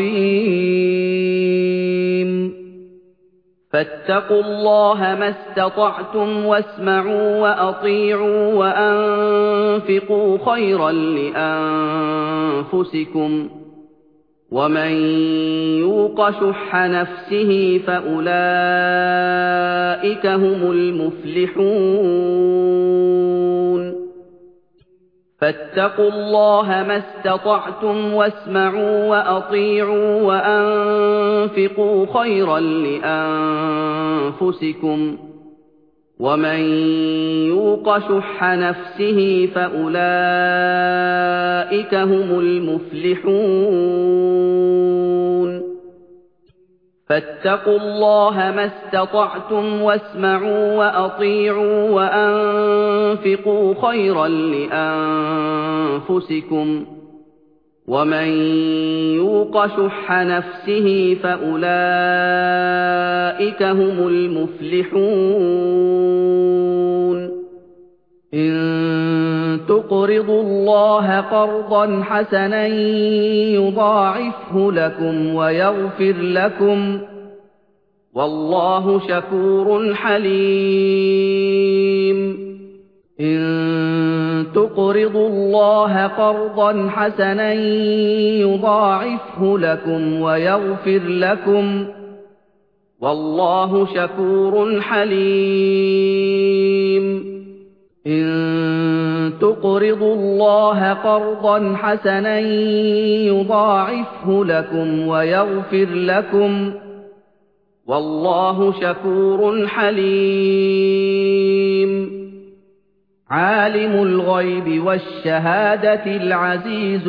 عَظِيمٌ. فَاتَّقُوا اللَّهَ مَا اسْتَطَعْتُمْ وَاسْمَعُوا وَأَطِيعُوا وَأَنفِقُوا خَيْرًا لِّأَنفُسِكُمْ ۗ وَمَن يُوقَ شُحَّ نَفْسِهِ فَأُولَٰئِكَ هُمُ الْمُفْلِحُونَ. فَاتَّقُوا اللَّهَ مَا اسْتَطَعْتُمْ وَاسْمَعُوا وَأَطِيعُوا وَأَنفِقُوا خَيْرًا لِّأَنفُسِكُمْ ۗ وَمَن يُوقَ شُحَّ نَفْسِهِ فَأُولَٰئِكَ هُمُ الْمُفْلِحُونَ. فاتقوا الله ما استطعتم واسمعوا وأطيعوا وأنفقوا خيرا لأنفسكم ومن يوق شح نفسه فأولئك هم المفلحون إن تقرضوا الله قرضا حسنا يضاعفه لكم ويغفر لكم والله شكور حليم إن تقرضوا الله قرضا حسنا يضاعفه لكم ويغفر لكم والله شكور حليم إن تقرضوا الله قرضا حسنا يضاعفه لكم ويغفر لكم والله شكور حليم عالم الغيب والشهادة العزيز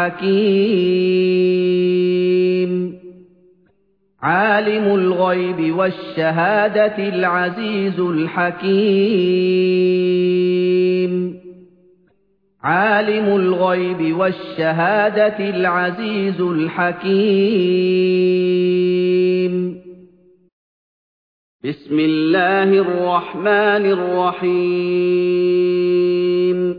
الحكيم عالم الغيب والشهادة العزيز الحكيم عالم الغيب والشهادة العزيز الحكيم بسم الله الرحمن الرحيم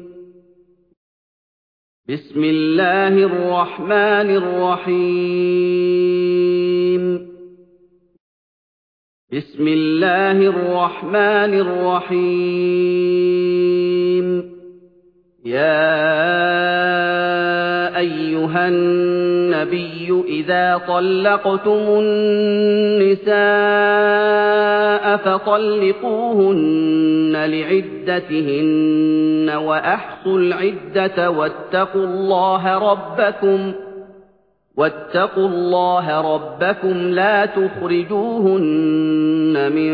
بسم الله الرحمن الرحيم بسم الله الرحمن الرحيم يا أيها النبي إذا طلقتم النساء فطلقوهن لعدتهن وأحصوا العدة واتقوا الله ربكم واتقوا الله ربكم لا تخرجوهن من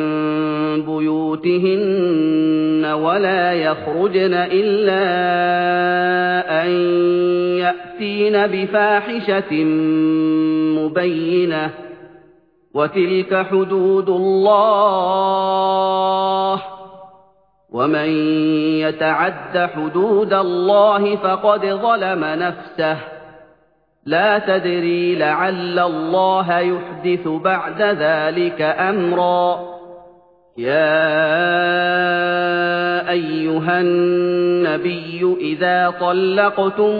بيوتهن ولا يخرجن إلا أن يأتين بفاحشة مبينة وتلك حدود الله ومن يتعد حدود الله فقد ظلم نفسه لا تدري لعل الله يحدث بعد ذلك أمرا يا أيها النبي إذا طلقتم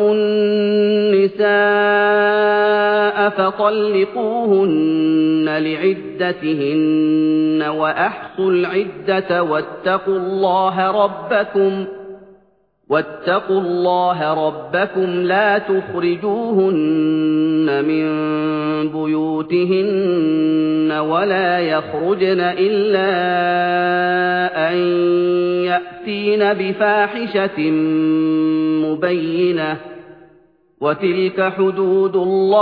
النساء فطلقوهن لعدتهن وأحصوا العدة واتقوا الله ربكم واتقوا الله ربكم لا تخرجوهن من بيوتهن ولا يخرجن إلا أن يأتين بفاحشة مبينة وتلك حدود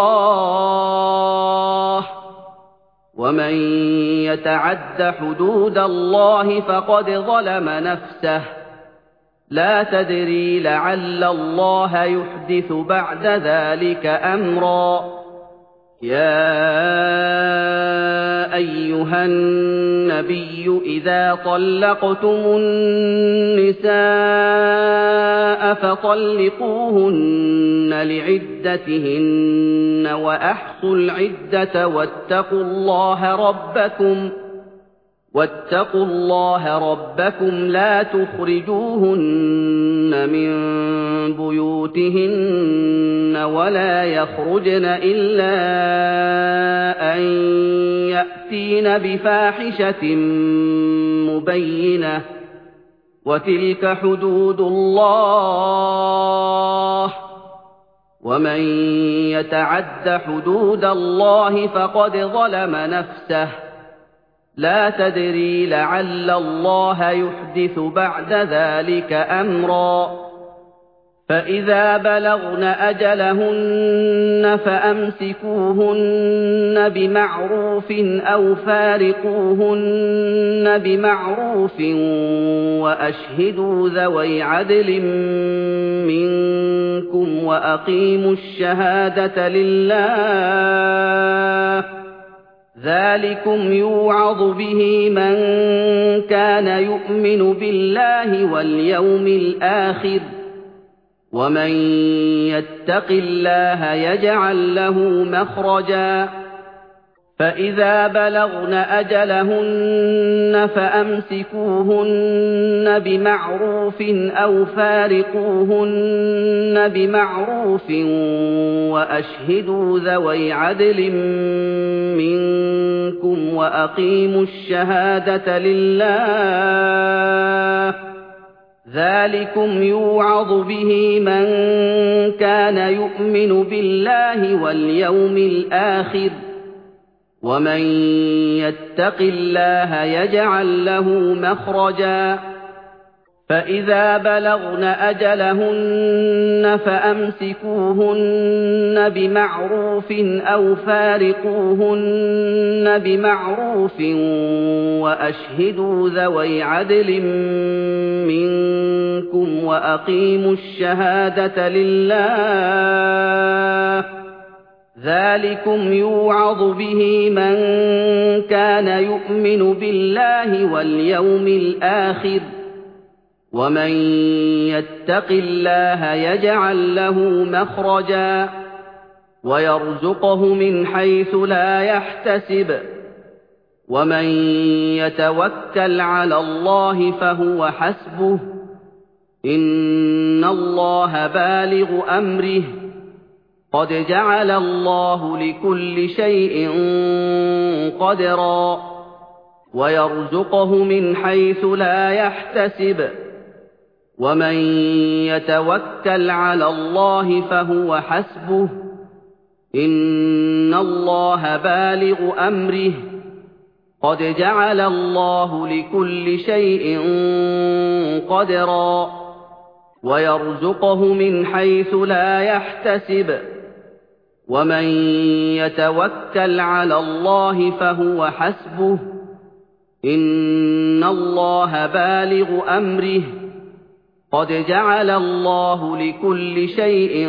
الله ومن يتعد حدود الله فقد ظلم نفسه لا تدري لعل الله يحدث بعد ذلك أمرا يا أيها النبي إذا طلقتم النساء فطلقوهن لعدتهن وأحصوا العدة واتقوا الله ربكم واتقوا الله ربكم لا تخرجوهن من بيوتهن ولا يخرجن إلا أن يأتين بفاحشة مبينة وتلك حدود الله ومن يتعد حدود الله فقد ظلم نفسه لا تدري لعل الله يحدث بعد ذلك أمرا فإذا بلغن أجلهن فأمسكوهن بمعروف أو فارقوهن بمعروف وأشهدوا ذوي عدل منكم وأقيموا الشهادة لله ذَٰلِكُمْ يُوعَظُ بِهِ مَن كَانَ يُؤْمِنُ بِاللَّهِ وَالْيَوْمِ الْآخِرِ ۚ وَمَن يَتَّقِ اللَّهَ يَجْعَل لَّهُ مَخْرَجًا فَإِذَا بَلَغْنَ أَجَلَهُنَّ فَأَمْسِكُوهُنَّ بِمَعْرُوفٍ أَوْ فَارِقُوهُنَّ بِمَعْرُوفٍ وَأَشْهِدُوا ذَوَيْ عَدْلٍ مِّنكُمْ وَأَقِيمُوا الشَّهَادَةَ لِلَّهِ ۚ ذَٰلِكُمْ يُوعَظُ بِهِ مَن كَانَ يُؤْمِنُ بِاللَّهِ وَالْيَوْمِ الْآخِرِ ۚ وَمَن يَتَّقِ اللَّهَ يَجْعَل لَّهُ مَخْرَجًا فَإِذَا بَلَغْنَ أَجَلَهُنَّ فَأَمْسِكُوهُنَّ بِمَعْرُوفٍ أَوْ فَارِقُوهُنَّ بِمَعْرُوفٍ وَأَشْهِدُوا ذَوَيْ عَدْلٍ مِّنكُمْ وَأَقِيمُوا الشَّهَادَةَ لِلَّهِ ۚ ذَٰلِكُمْ يُوعَظُ بِهِ مَن كَانَ يُؤْمِنُ بِاللَّهِ وَالْيَوْمِ الْآخِرِ ۚ وَمَن يَتَّقِ اللَّهَ يَجْعَل لَّهُ مَخْرَجًا وَيَرْزُقْهُ مِنْ حَيْثُ لَا يَحْتَسِبُ ۚ وَمَن يَتَوَكَّلْ عَلَى اللَّهِ فَهُوَ حَسْبُهُ ۚ إِنَّ اللَّهَ بَالِغُ أَمْرِهِ ۚ قَدْ جَعَلَ اللَّهُ لِكُلِّ شَيْءٍ قَدْرًا وَيَرْزُقْهُ مِنْ حَيْثُ لَا يَحْتَسِبُ ۚ وَمَن يَتَوَكَّلْ عَلَى اللَّهِ فَهُوَ حَسْبُهُ ۚ إِنَّ اللَّهَ بَالِغُ أَمْرِهِ ۚ قَدْ جَعَلَ اللَّهُ لِكُلِّ شَيْءٍ قَدْرًا وَيَرْزُقْهُ مِنْ حَيْثُ لَا يَحْتَسِبُ ۚ وَمَن يَتَوَكَّلْ عَلَى اللَّهِ فَهُوَ حَسْبُهُ ۚ إِنَّ اللَّهَ بَالِغُ أَمْرِهِ ۚ قَدْ جَعَلَ اللَّهُ لِكُلِّ شَيْءٍ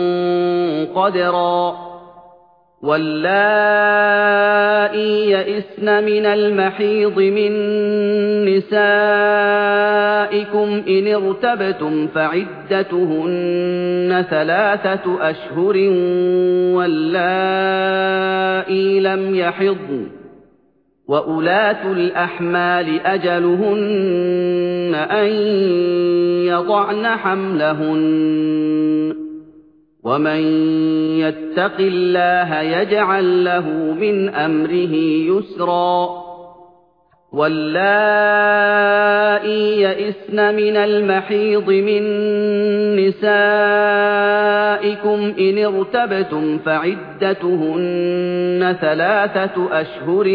قَدْرًا وَاللَّائِي يَئِسْنَ مِنَ الْمَحِيضِ مِن نِّسَائِكُمْ إِنِ ارْتَبْتُمْ فَعِدَّتُهُنَّ ثَلَاثَةُ أَشْهُرٍ وَاللَّائِي لَمْ يَحِضْنَ ۚ وَأُولَاتُ الْأَحْمَالِ أَجَلُهُنَّ أَن يَضَعْنَ حَمْلَهُنَّ ۚ وَمَن يَتَّقِ اللَّهَ يَجْعَل لَّهُ مِنْ أَمْرِهِ يُسْرًا وَاللَّائِي يَئِسْنَ مِنَ الْمَحِيضِ مِن نِّسَائِكُمْ إِنِ ارْتَبْتُمْ فَعِدَّتُهُنَّ ثَلَاثَةُ أَشْهُرٍ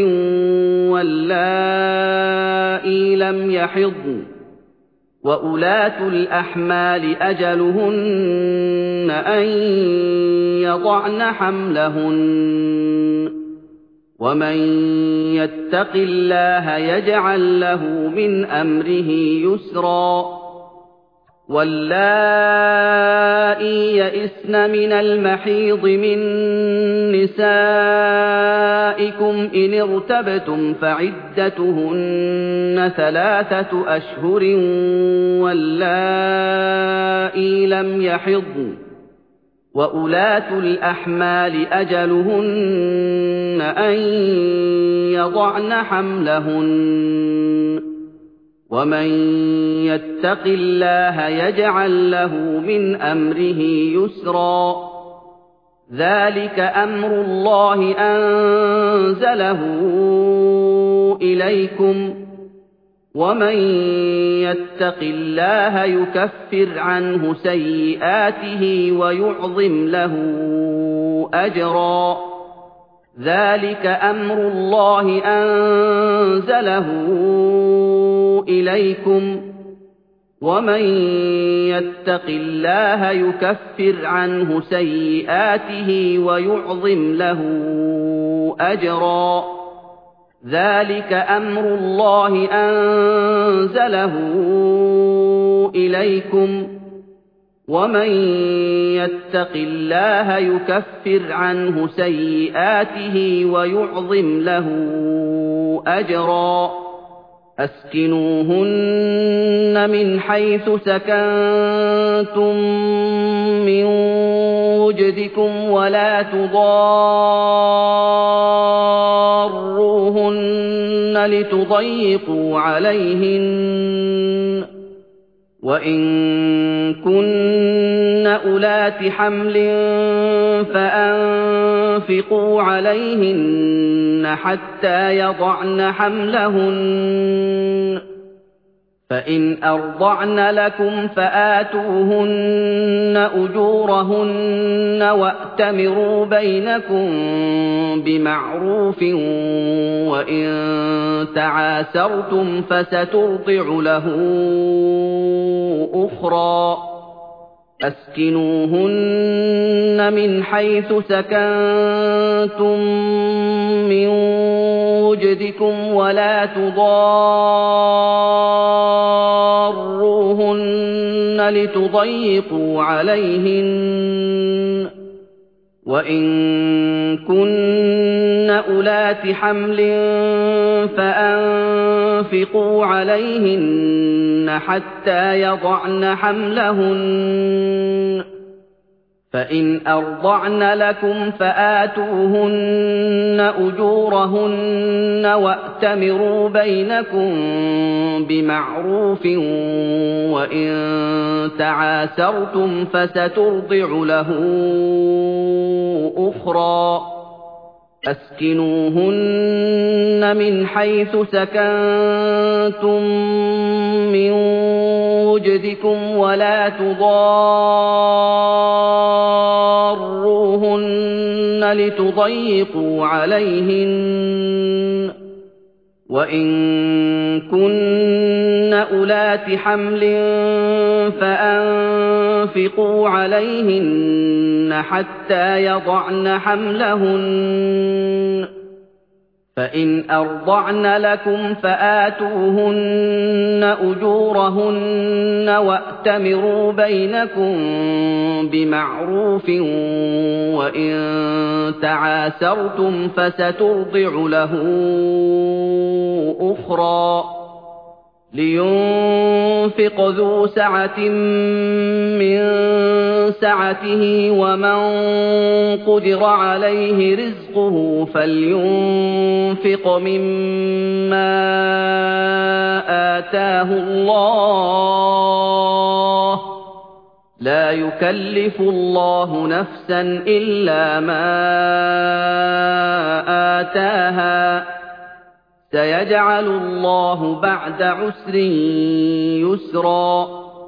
وَاللَّائِي لَمْ يَحِضْنَ ۚ وَأُولَاتُ الْأَحْمَالِ أَجَلُهُنَّ أَن يَضَعْنَ حَمْلَهُنَّ ۚ وَمَن يَتَّقِ اللَّهَ يَجْعَل لَّهُ مِنْ أَمْرِهِ يُسْرًا وَاللَّائِي يَئِسْنَ مِنَ الْمَحِيضِ مِن نِّسَائِكُمْ إِنِ ارْتَبْتُمْ فَعِدَّتُهُنَّ ثَلَاثَةُ أَشْهُرٍ وَاللَّائِي لَمْ يَحِضْنَ ۚ وَأُولَاتُ الْأَحْمَالِ أَجَلُهُنَّ أَن يَضَعْنَ حَمْلَهُنَّ ۚ وَمَن يَتَّقِ اللَّهَ يَجْعَل لَّهُ مِنْ أَمْرِهِ يُسْرًا ذَٰلِكَ أَمْرُ اللَّهِ أَنزَلَهُ إِلَيْكُمْ ۚ وَمَن يَتَّقِ اللَّهَ يُكَفِّرْ عَنْهُ سَيِّئَاتِهِ وَيُعْظِمْ لَهُ أَجْرًا ذَٰلِكَ أَمْرُ اللَّهِ أَنزَلَهُ إِلَيْكُمْ ۚ وَمَن يَتَّقِ اللَّهَ يُكَفِّرْ عَنْهُ سَيِّئَاتِهِ وَيُعْظِمْ لَهُ أَجْرًا ذَٰلِكَ أَمْرُ اللَّهِ أَنزَلَهُ إِلَيْكُمْ ۚ وَمَن يَتَّقِ اللَّهَ يُكَفِّرْ عَنْهُ سَيِّئَاتِهِ وَيُعْظِمْ لَهُ أَجْرًا. أَسْكِنُوهُنَّ مِنْ حَيْثُ سَكَنتُم مِّن وُجْدِكُمْ وَلَا تُضَارُّوهُنَّ لِتُضَيِّقُوا عَلَيْهِنَّ ۚ وَإِن كُنَّ أُولَاتِ حَمْلٍ فَأَنفِقُوا عَلَيْهِنَّ حَتَّىٰ يَضَعْنَ حَمْلَهُنَّ ۚ فَإِنْ أَرْضَعْنَ لَكُمْ فَآتُوهُنَّ أُجُورَهُنَّ وَأْتَمِرُوا بَيْنَكُم بِمَعْرُوفٍ ۖ وَإِن تَعَاسَرْتُمْ فَسَتُرْضِعُ لَهُ أُخْرَىٰ. أَسْكِنُوهُنَّ مِنْ حَيْثُ سَكَنتُم مِّن وُجْدِكُمْ وَلَا تُضَارُّوهُنَّ لِتُضَيِّقُوا عَلَيْهِنَّ ۚ وَإِن كُنَّ أُولَاتِ حَمْلٍ فَأَنفِقُوا عَلَيْهِنَّ حَتَّىٰ يَضَعْنَ حَمْلَهُنَّ ۚ فَإِنْ أَرْضَعْنَ لَكُمْ فَآتُوهُنَّ أُجُورَهُنَّ وَأْتَمِرُوا بَيْنَكُم بِمَعْرُوفٍ ۖ وَإِن تَعَاسَرْتُمْ فَسَتُرْضِعُ لَهُ أُخْرَىٰ. أَسْكِنُوهُنَّ مِنْ حَيْثُ سَكَنتُم مِّن وُجْدِكُمْ وَلَا تُضَارُّوهُنَّ لِتُضَيِّقُوا عَلَيْهِنَّ ۚ وَإِن كُنَّ أُولَاتِ حَمْلٍ فَأَنفِقُوا عَلَيْهِنَّ حَتَّىٰ يَضَعْنَ حَمْلَهُنَّ ۚ فَإِنْ أَرْضَعْنَ لَكُمْ فَآتُوهُنَّ أُجُورَهُنَّ وَأْتَمِرُوا بَيْنَكُم بِمَعْرُوفٍ ۖ وَإِن تَعَاسَرْتُمْ فَسَتُرْضِعُ لَهُ أُخْرَىٰ. لِيُنفِقْ ذُو سَعَةٍ مِّن سَعَتِهِ ۖ وَمَن قُدِرَ عَلَيْهِ رِزْقُهُ فَلْيُنفِقْ مِمَّا آتَاهُ اللَّهُ ۚ لَا يُكَلِّفُ اللَّهُ نَفْسًا إِلَّا مَا آتَاهَا ۚ سَيَجْعَلُ اللَّهُ بَعْدَ عُسْرٍ يُسْرًا.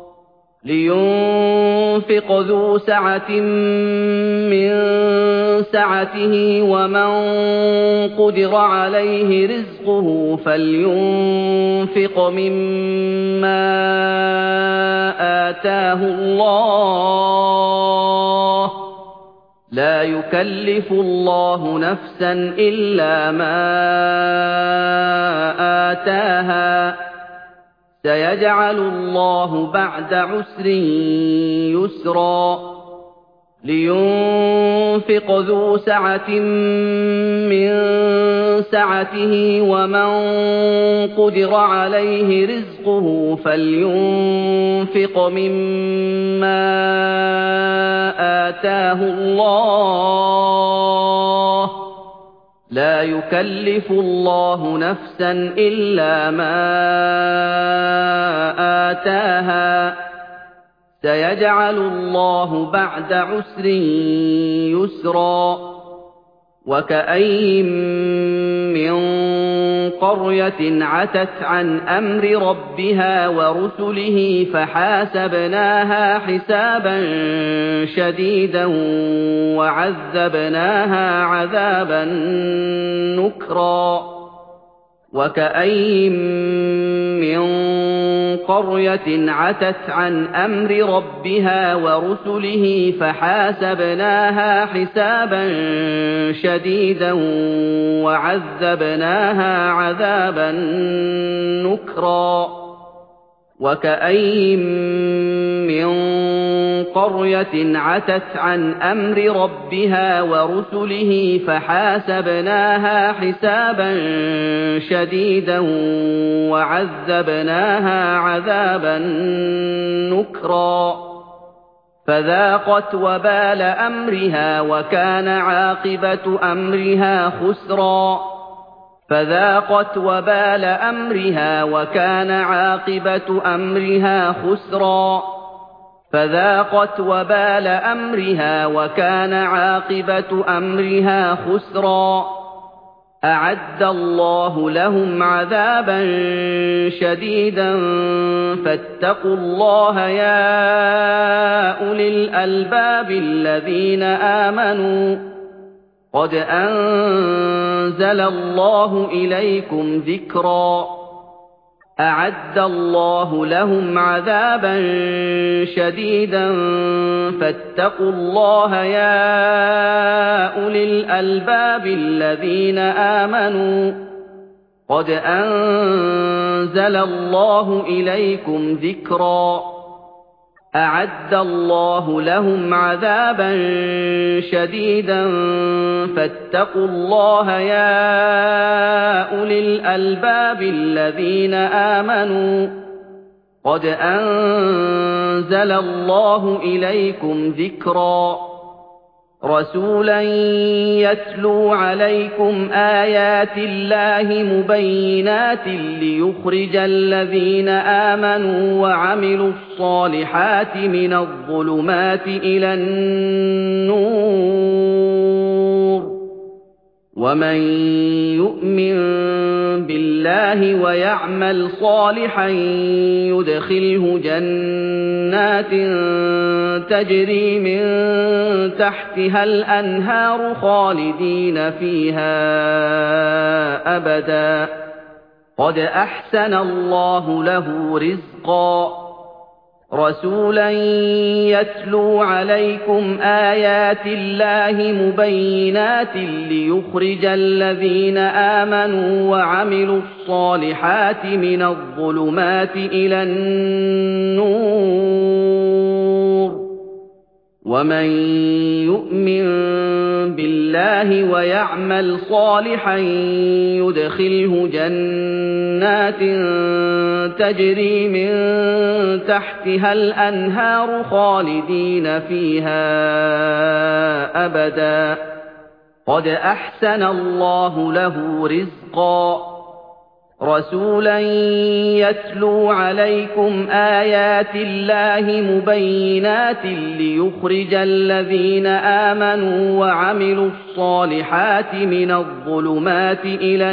لِيُنفِقْ ذُو سَعَةٍ مِّن سَعَتِهِ ۖ وَمَن قُدِرَ عَلَيْهِ رِزْقُهُ فَلْيُنفِقْ مِمَّا آتَاهُ اللَّهُ ۚ لَا يُكَلِّفُ اللَّهُ نَفْسًا إِلَّا مَا آتَاهَا ۚ سَيَجْعَلُ اللَّهُ بَعْدَ عُسْرٍ يُسْرًا. لِيُنفِقْ ذُو سَعَةٍ مِّن سَعَتِهِ ۖ وَمَن قُدِرَ عَلَيْهِ رِزْقُهُ فَلْيُنفِقْ مِمَّا آتَاهُ اللَّهُ ۚ لَا يُكَلِّفُ اللَّهُ نَفْسًا إِلَّا مَا آتَاهَا ۚ سَيَجْعَلُ اللَّهُ بَعْدَ عُسْرٍ يُسْرًا. وَكَأَيِّن مِّن قَرْيَةٍ عَتَتْ عَنْ أَمْرِ رَبِّهَا وَرُسُلِهِ فَحَاسَبْنَاهَا حِسَابًا شَدِيدًا وَعَذَّبْنَاهَا عَذَابًا نُّكْرًا. وَكَأَيِّن مِّن قَرْيَةٍ عَتَتْ عَنْ أَمْرِ رَبِّهَا وَرُسُلِهِ فَحَاسَبْنَاهَا حِسَابًا شَدِيدًا وَعَذَّبْنَاهَا عَذَابًا نُّكْرًا. وَكَأَيِّن مِّن قَرْيَةٍ عَتَتْ عَنْ أَمْرِ رَبِّهَا وَرُسُلِهِ فَحَاسَبْنَاهَا حِسَابًا شَدِيدًا وَعَذَّبْنَاهَا عَذَابًا نُّكْرًا فَذَاقَتْ وَبَالَ أَمْرِهَا وَكَانَ عَاقِبَةُ أَمْرِهَا خُسْرًا فَذَاقَتْ وَبَالَ أَمْرِهَا وَكَانَ عَاقِبَةُ أَمْرِهَا خُسْرًا فَذَاقَتْ وَبَالَ أَمْرِهَا وَكَانَ عَاقِبَةُ أَمْرِهَا خُسْرًا أَعَدَّ اللَّهُ لَهُمْ عَذَابًا شَدِيدًا فَاتَّقُوا اللَّهَ يَا أُولِي الْأَلْبَابِ الَّذِينَ آمَنُوا قَدْ أَنزَلَ اللَّهُ إِلَيْكُمْ ذِكْرًا أَعَدَّ اللَّهُ لَهُمْ عَذَابًا شَدِيدًا فَاتَّقُوا اللَّهَ يَا أُولِي الْأَلْبَابِ الَّذِينَ آمَنُوا قَدْ أَنزَلَ اللَّهُ إِلَيْكُمْ ذِكْرًا أَعَدَّ اللَّهُ لَهُمْ عَذَابًا شَدِيدًا فَاتَّقُوا اللَّهَ يَا أُولِي الْأَلْبَابِ الَّذِينَ آمَنُوا قَدْ أَنزَلَ اللَّهُ إِلَيْكُمْ ذِكْرًا رَسُولًا يَتْلُو عَلَيْكُمْ آيَاتِ اللَّهِ مُبَيِّنَاتٍ لِيُخْرِجَ الَّذِينَ آمَنُوا وَعَمِلُوا الصَّالِحَاتِ مِنَ الظُّلُمَاتِ إِلَى النُّورِ وَمَن يُؤْمِن بِاللَّهِ وَيَعْمَلْ صَالِحًا يُدْخِلْهُ جَنَّاتٍ تَجْرِي مِن تَحْتِهَا الْأَنْهَارُ خَالِدِينَ فِيهَا أَبَدًا قَدْ أَحْسَنَ اللَّهُ لَهُ رِزْقًا رَسُولًا يَتْلُو عَلَيْكُمْ آيَاتِ اللَّهِ مُبَيِّنَاتٍ لِيُخْرِجَ الَّذِينَ آمَنُوا وَعَمِلُوا الصَّالِحَاتِ مِنَ الظُّلُمَاتِ إِلَى النُّورِ وَمَن يُؤْمِن بِاللَّهِ وَيَعْمَلْ صَالِحًا يُدْخِلْهُ جَنَّاتٍ تَجْرِي مِن تَحْتِهَا الْأَنْهَارُ خَالِدِينَ فِيهَا أَبَدًا قَدْ أَحْسَنَ اللَّهُ لَهُ رِزْقًا رَسُولًا يَتْلُو عَلَيْكُمْ آيَاتِ اللَّهِ مُبَيِّنَاتٍ لِيُخْرِجَ الَّذِينَ آمَنُوا وَعَمِلُوا الصَّالِحَاتِ مِنَ الظُّلُمَاتِ إِلَى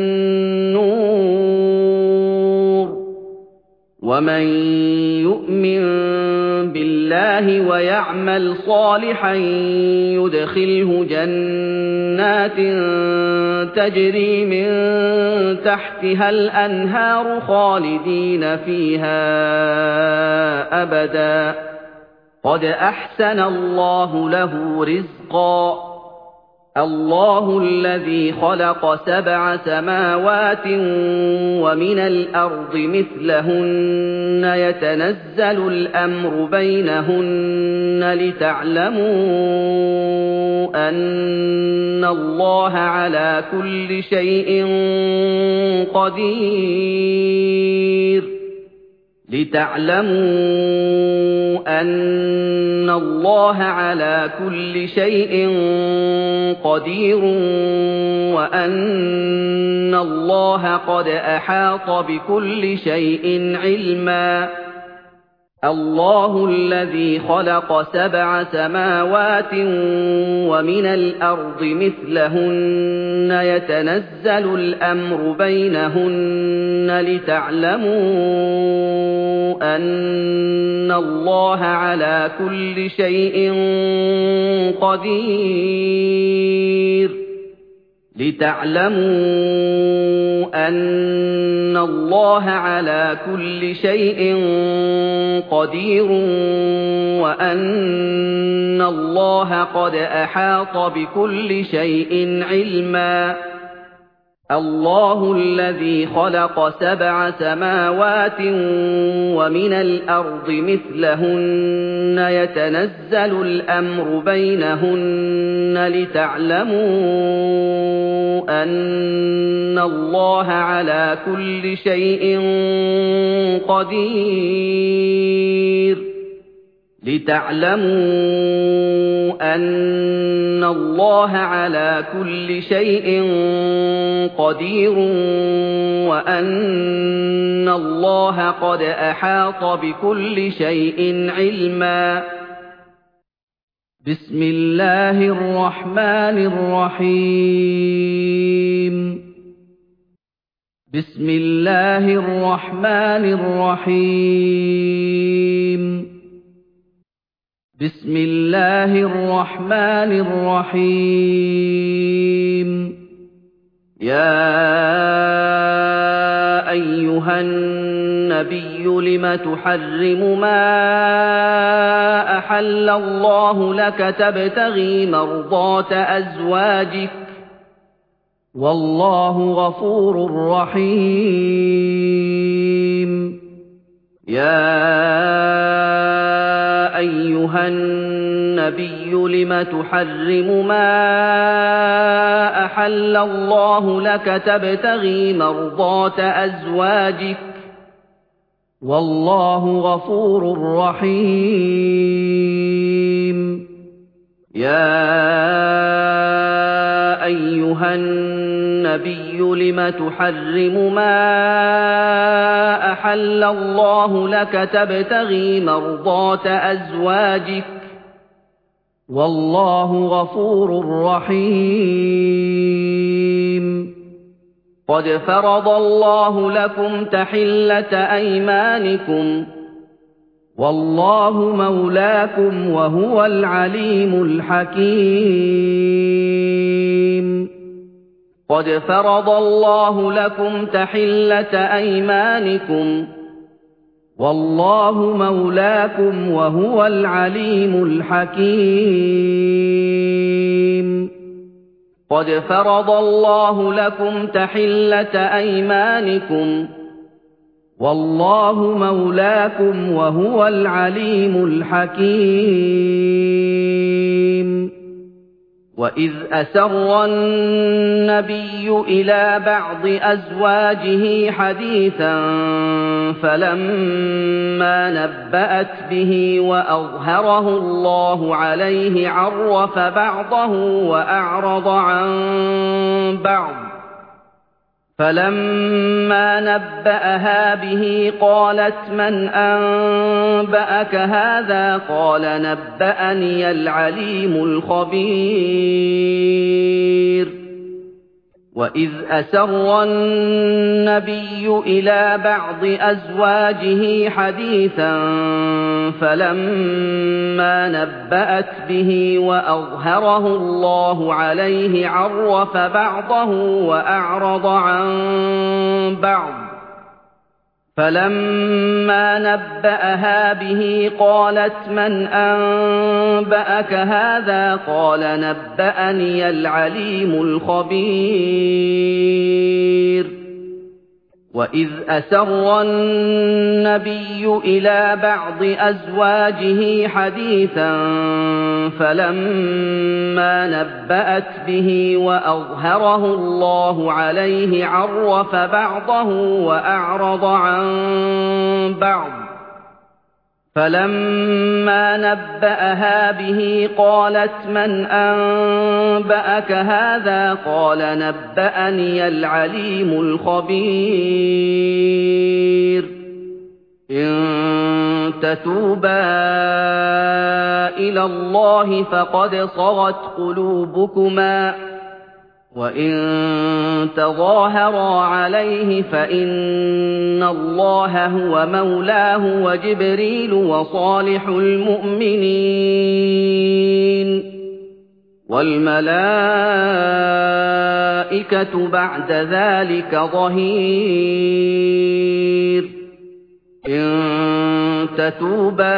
النُّورِ وَمَن يُؤْمِن بِاللَّهِ وَيَعْمَلْ صَالِحًا يُدْخِلْهُ جَنَّاتٍ تَجْرِي مِن تَحْتِهَا الْأَنْهَارُ خَالِدِينَ فِيهَا أَبَدًا قَدْ أَحْسَنَ اللَّهُ لَهُ رِزْقًا اللَّهُ الَّذِي خَلَقَ سَبْعَ سَمَاوَاتٍ وَمِنَ الْأَرْضِ مِثْلَهُنَّ يَتَنَزَّلُ الْأَمْرُ بَيْنَهُنَّ لِتَعْلَمُوا أَنَّ اللَّهَ عَلَى كُلِّ شَيْءٍ قَدِيرٌ لِتَعْلَمُوا أَنَّ اللَّهَ عَلَى كُلِّ شَيْءٍ قَدِيرٌ وَأَنَّ اللَّهَ قَدْ أَحَاطَ بِكُلِّ شَيْءٍ عِلْمًا اللَّهُ الَّذِي خَلَقَ سَبْعَ سَمَاوَاتٍ وَمِنَ الْأَرْضِ مِثْلَهُنَّ يَتَنَزَّلُ الْأَمْرُ بَيْنَهُنَّ لِتَعْلَمُوا أَنَّ اللَّهَ عَلَى كُلِّ شَيْءٍ قَدِيرٌ لِتَعْلَمُوا أَنَّ اللَّهَ عَلَى كُلِّ شَيْءٍ قَدِيرٌ وَأَنَّ اللَّهَ قَدْ أَحَاطَ بِكُلِّ شَيْءٍ عِلْمًا الله الذي خلق سبع سماوات ومن الأرض مثلهن يتنزل الأمر بينهن لتعلموا أن الله على كل شيء قدير لتعلموا أن الله على كل شيء قدير وأن الله قد أحاط بكل شيء علما. بسم الله الرحمن الرحيم. بسم الله الرحمن الرحيم. بسم الله الرحمن الرحيم. يا أيها النبي لم تحرم ما أحل الله لك تبتغي مرضات أزواجك والله غفور رحيم. يا أيها النبي لم تحرم ما أحل الله لك تبتغي مرضات أزواجك والله غفور رحيم. يا أيها النبي لم تحرم ما أحل الله لك تبتغي مرضات أزواجك والله غفور رحيم. قد فرض الله لكم تحلة أيمانكم والله مولاكم وهو العليم الحكيم. قد فرض الله لكم تحلة أيمانكم والله مولاكم وهو العليم الحكيم. قد فرض الله لكم تحلة أيمانكم والله مولاكم وهو العليم الحكيم. وإذ أسر النبي إلى بعض أزواجه حديثا فلما نبأت به وأظهره الله عليه عرف بعضه وأعرض عن بعض فلما نبأها به قالت من أنبأك هذا قال نبأني العليم الخبير. وإذ أسر النبي إلى بعض أزواجه حديثا فلما نبأت به وأظهره الله عليه عرف بعضه وأعرض عن بعض فلما نبأها به قالت من أنبأك هذا قال نبأني العليم الخبير. وإذ أسر النبي إلى بعض أزواجه حديثا فلما نبأت به وأظهره الله عليه عرف بعضه وأعرض عن بعض فلما نبأها به قالت من أنبأك هذا قال نبأني العليم الخبير. إن تتوبا إلى الله فقد صغت قلوبكما وإن تظاهرا عليه فإن الله هو مولاه وجبريل وصالح المؤمنين والملائكة بعد ذلك ظهير. إن تتوبا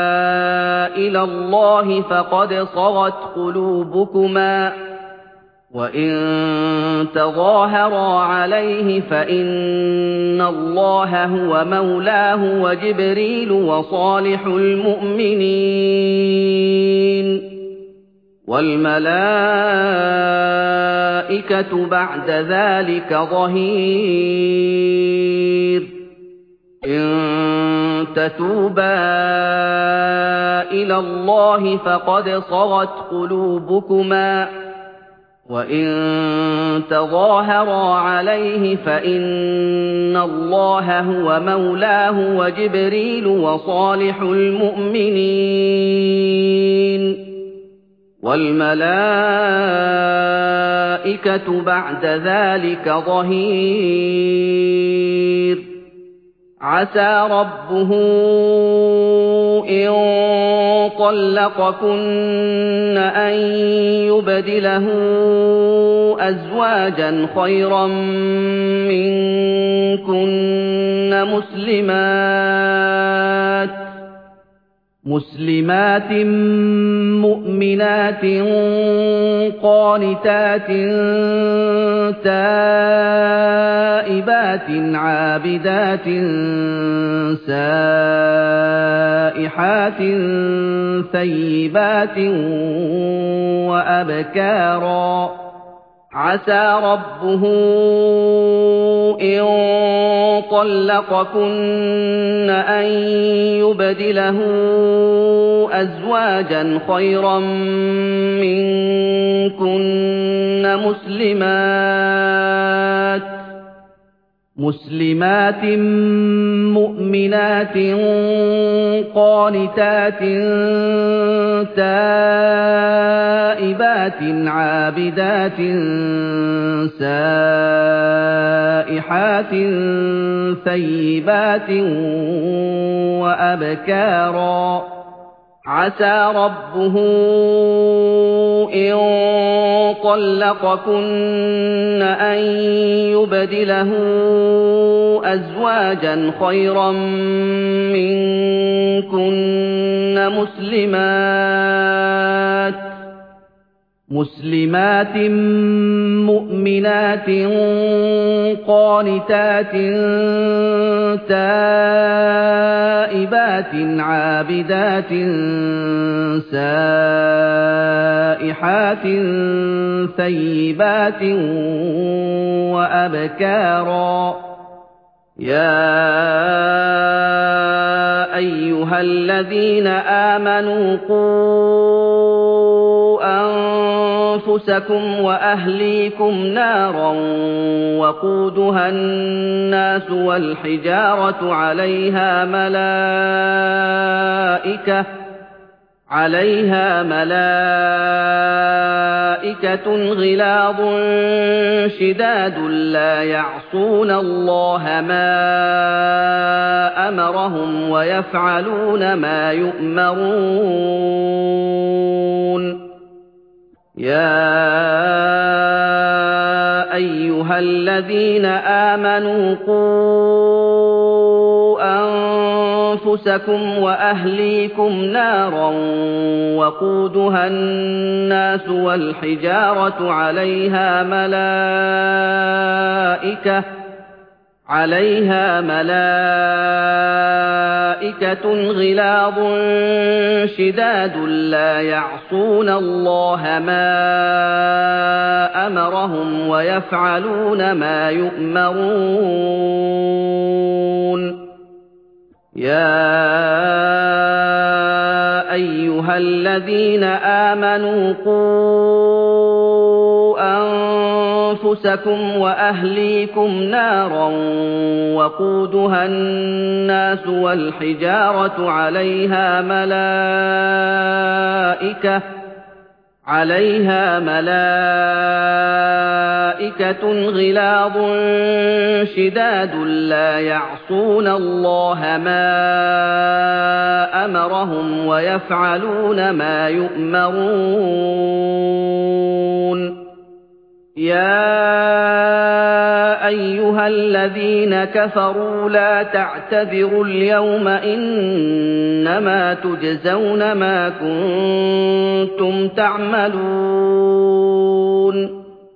إلى الله فقد صغت قلوبكما وَإِن تَظَاهَرَا عَلَيْهِ فَإِنَّ اللَّهَ هُوَ مَوْلَاهُ وَجِبْرِيلُ وَصَالِحُ الْمُؤْمِنِينَ وَالْمَلَائِكَةُ بَعْدَ ذَلِكَ ظَهِيرٌ إِن تَتُوبَا إِلَى اللَّهِ فَقَدْ صَغَتْ قُلُوبُكُمَا وَإِن تَظَاهَرَا عَلَيْهِ فَإِنَّ اللَّهَ هُوَ مَوْلَاهُ وَجِبْرِيلُ وَصَالِحُ الْمُؤْمِنِينَ وَالْمَلَائِكَةُ بَعْدَ ذَلِكَ ظَهِيرٌ عَسَىٰ رَبُّهُ إِن طَلَّقَكُنَّ أَن يُبْدِلَهُ أَزْوَاجًا خَيْرًا مِّنكُنَّ مُسْلِمَاتٍ مسلمات مؤمنات قانتات تائبات عابدات سائحات ثيبات وأبكارا عسى ربه إن طلقكن أن يبدله أزواجا خيرا منكن مسلمات مسلمات مؤمنات قانتات تائبات عابدات سائحات ثيبات وأبكارا عسى ربه إن طلقكن أن يبدله أزواجا خيرا منكن مسلمات مسلمات مؤمنات قانتات تائبات عابدات سائحات ثيبات وأبكارا يا أيها الذين آمنوا قوا أنفسكم وأهليكم نارا وقودها الناس والحجارة عليها ملائكة عليها ملائكة غلاظ شداد لا يعصون الله ما أمرهم ويفعلون ما يؤمرون يا أيها الذين آمنوا قوا أنفسكم وأهليكم نارا وقودها الناس والحجارة عليها ملائكة عليها ملائكة غلاظ شداد لا يعصون الله ما أمرهم ويفعلون ما يؤمرون يا أيها الذين آمنوا قوا أنفسكم وأهليكم نارا وقودها الناس والحجارة عليها ملائكة عليها ملائكة غلاظ شداد لا يعصون الله ما أمرهم ويفعلون ما يؤمرون يا أيها الذين كفروا لا تعتذروا اليوم إنما تجزون ما كنتم تعملون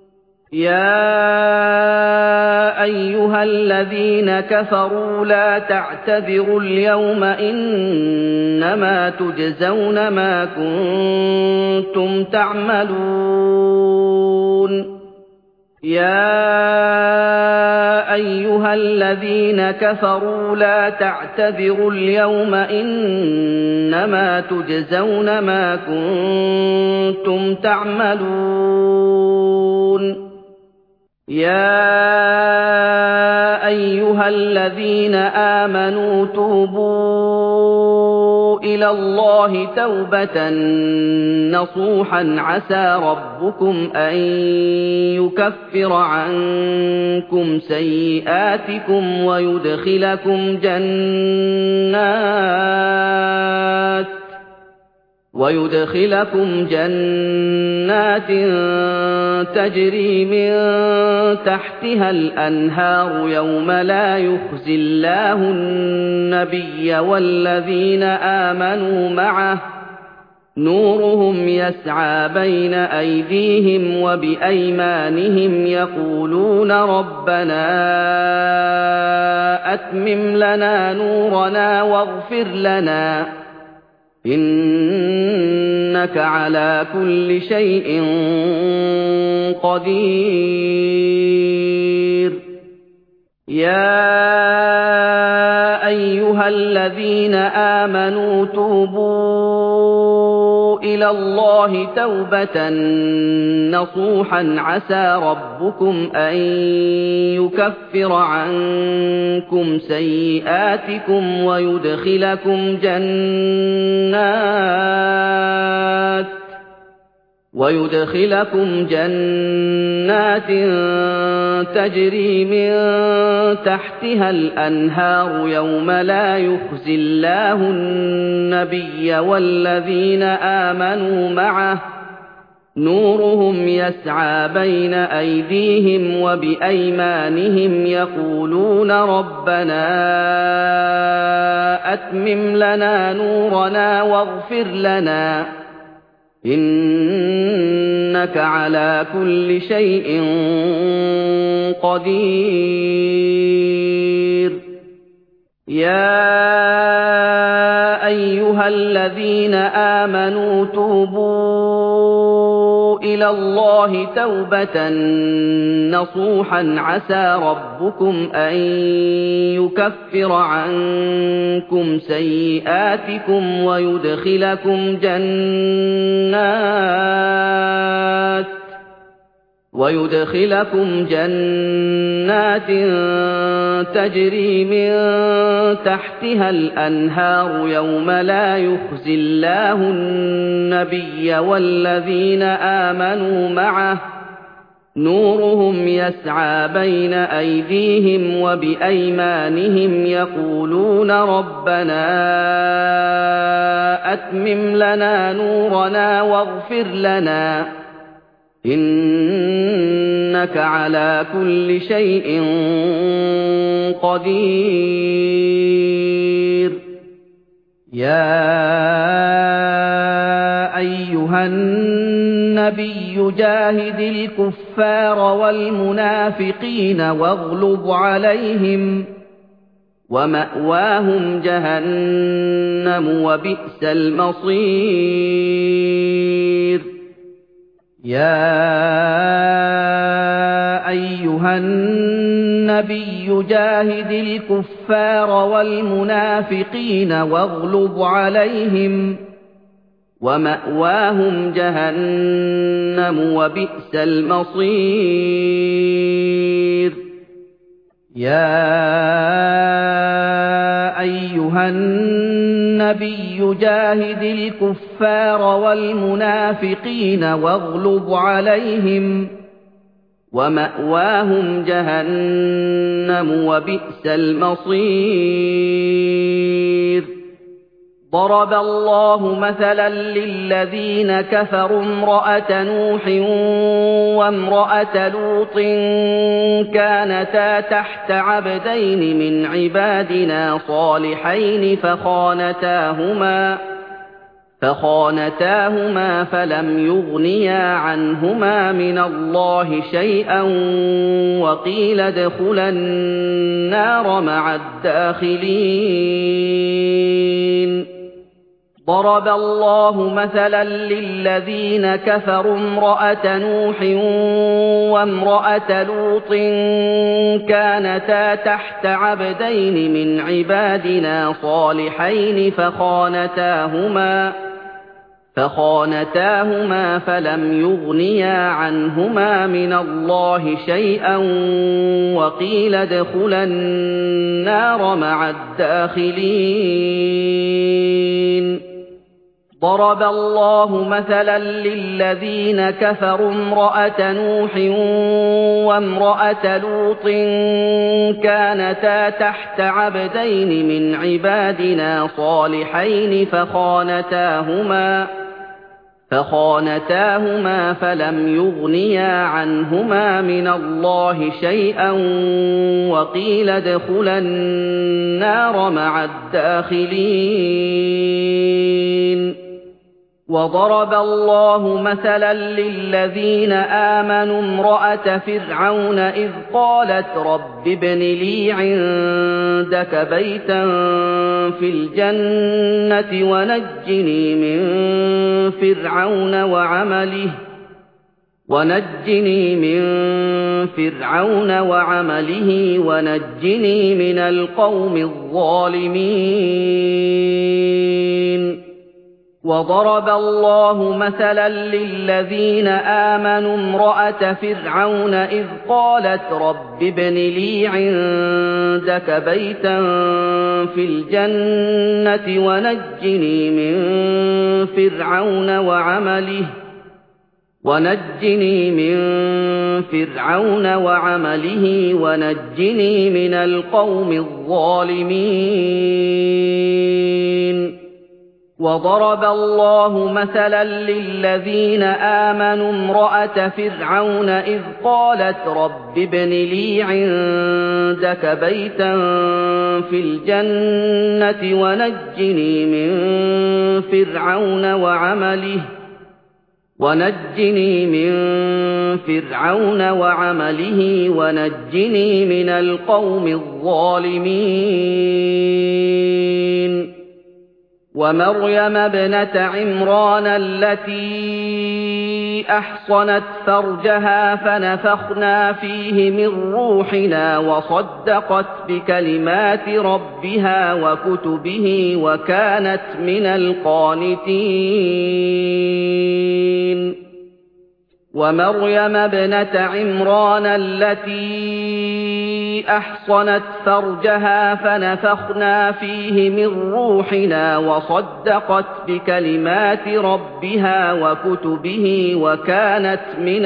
يَا أَيُّهَا الَّذِينَ كَفَرُوا لَا تَعْتَذِرُوا الْيَوْمَ إِنَّمَا تُجْزَوْنَ مَا كُنتُمْ تَعْمَلُونَ يَا أَيُّهَا الَّذِينَ كَفَرُوا لَا تَعْتَذِرُوا الْيَوْمَ إِنَّمَا تُجْزَوْنَ مَا كُنتُمْ تَعْمَلُونَ يَا أَيُّهَا الَّذِينَ آمَنُوا تُوبُوا إِلَى اللَّهِ تَوْبَةً نَّصُوحًا عَسَىٰ رَبُّكُمْ أَن يُكَفِّرَ عَنكُمْ سَيِّئَاتِكُمْ وَيُدْخِلَكُمْ جَنَّاتٍ وَيُدْخِلَكُمْ جَنَّاتٍ تَجْرِي مِن تَحْتِهَا الْأَنْهَارُ يَوْمَ لَا يُخْزِي اللَّهُ النَّبِيَّ وَالَّذِينَ آمَنُوا مَعَهُ نُورُهُمْ يَسْعَىٰ بَيْنَ أَيْدِيهِمْ وَبِأَيْمَانِهِمْ يَقُولُونَ رَبَّنَا أَتْمِمْ لَنَا نُورَنَا وَاغْفِرْ لَنَا إِنَّكَ عَلَىٰ كُلِّ شَيْءٍ قَدِيرٌ يَا أَيُّهَا الَّذِينَ آمَنُوا تُوبُوا إِلَى اللَّهِ تَوْبَةً نَّصُوحًا عَسَىٰ رَبُّكُمْ أَن يُكَفِّرَ عَنكُمْ سَيِّئَاتِكُمْ وَيُدْخِلَكُمْ جَنَّاتٍ وَيُدْخِلَكُمْ جَنَّاتٍ تَجْرِي مِن تَحْتِهَا الْأَنْهَارُ يَوْمَ لَا يُخْزِي اللَّهُ النَّبِيَّ وَالَّذِينَ آمَنُوا مَعَهُ نُورُهُمْ يَسْعَىٰ بَيْنَ أَيْدِيهِمْ وَبِأَيْمَانِهِمْ يَقُولُونَ رَبَّنَا أَتْمِمْ لَنَا نُورَنَا وَاغْفِرْ لَنَا إِنَّكَ عَلَىٰ كُلِّ شَيْءٍ قَدِيرٌ يَا أَيُّهَا الَّذِينَ آمَنُوا تُوبُوا إِلَى اللَّهِ تَوْبَةً نَّصُوحًا عَسَىٰ رَبُّكُمْ أَن يُكَفِّرَ عَنكُمْ سَيِّئَاتِكُمْ وَيُدْخِلَكُمْ جَنَّاتٍ وَيُدْخِلَكُمْ جَنَّاتٍ تَجْرِي مِن تَحْتِهَا الْأَنْهَارُ يَوْمَ لَا يُخْزِي اللَّهُ النَّبِيَّ وَالَّذِينَ آمَنُوا مَعَهُ نُورُهُمْ يَسْعَىٰ بَيْنَ أَيْدِيهِمْ وَبِأَيْمَانِهِمْ يَقُولُونَ رَبَّنَا أَتْمِمْ لَنَا نُورَنَا وَاغْفِرْ لَنَا إِنَّكَ عَلَىٰ كُلِّ شَيْءٍ قَدِيرٌ يَا أَيُّهَا النَّبِيُّ جَاهِدِ الْكُفَّارَ وَالْمُنَافِقِينَ وَاغْلُظْ عَلَيْهِمْ وَمَأْوَاهُمْ جَهَنَّمُ وَبِئْسَ الْمَصِيرُ يَا أَيُّهَا النَّبِيُّ جَاهِدِ الْكُفَّارَ وَالْمُنَافِقِينَ وَاغْلُظْ عَلَيْهِمْ وَمَأْوَاهُمْ جَهَنَّمُ وَبِئْسَ الْمَصِيرُ يَا أَيُّهَا النَّبِيُّ جَاهِدِ الْكُفَّارَ وَالْمُنَافِقِينَ وَاغْلُظْ عَلَيْهِمْ وَمَأْوَاهُمْ جَهَنَّمُ وَبِئْسَ الْمَصِيرُ ضَرَبَ اللَّهُ مَثَلًا لِّلَّذِينَ كَفَرُوا امْرَأَتَ نُوحٍ وَامْرَأَتَ لُوطٍ كَانَتَا تَحْتَ عَبْدَيْنِ مِنْ عِبَادِنَا صَالِحَيْنِ فَخَانَتَاهُمَا فخانتاهما فلم يغنيا عنهما من الله شيئا وقيل ادخلا النار مع الداخلين. ضرب الله مثلا للذين كفروا امرأة نوح وامرأة لوط كانتا تحت عبدين من عبادنا صالحين فخانتاهما فخانتاهما فلم يغنيا عنهما من الله شيئا وقيل ادخلا النار مع الداخلين. ضرب الله مثلا للذين كفروا امرأة نوح وامرأة لوط كانتا تحت عبدين من عبادنا صالحين فخانتاهما فخانتاهما فلم يغنيا عنهما من الله شيئا وقيل ادخلا النار مع الداخلين. وضرب الله مثلا للذين آمنوا امرأة فرعون إذ قالت رب ابن لي عندك بيتا في الجنة ونجني من فرعون وعمله ونجني من فرعون وعمله ونجني من القوم الظالمين. وضرب الله مثلا للذين آمنوا امرأة فرعون إذ قالت رب ابن لي عندك بيتا في الجنة ونجني من فرعون وعمله ونجني من فرعون وعمله ونجني من القوم الظالمين. وضرب الله مثلا للذين آمنوا امرأة فرعون إذ قالت رب ابن لي عندك بيتا في الجنة ونجني من فرعون وعمله ونجني من فرعون وعمله ونجني من القوم الظالمين. ومريم ابنة عمران التي أحصنت فرجها فنفخنا فيه من روحنا وصدقت بكلمات ربها وكتبه وكانت من القانتين. ومريم ابنة عمران التي أحصنت فرجها فنفخنا فيه من روحنا وصدقت بكلمات ربها وكتبه وكانت من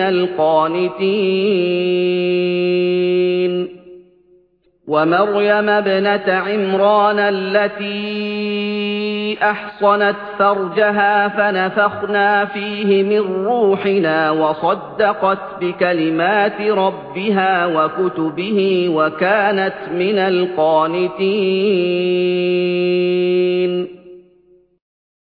القانتين. ومريم ابنة عمران التي أحصنت فرجها فنفخنا فيه من روحنا وصدقت بكلمات ربها وكتبه وكانت من القانتين.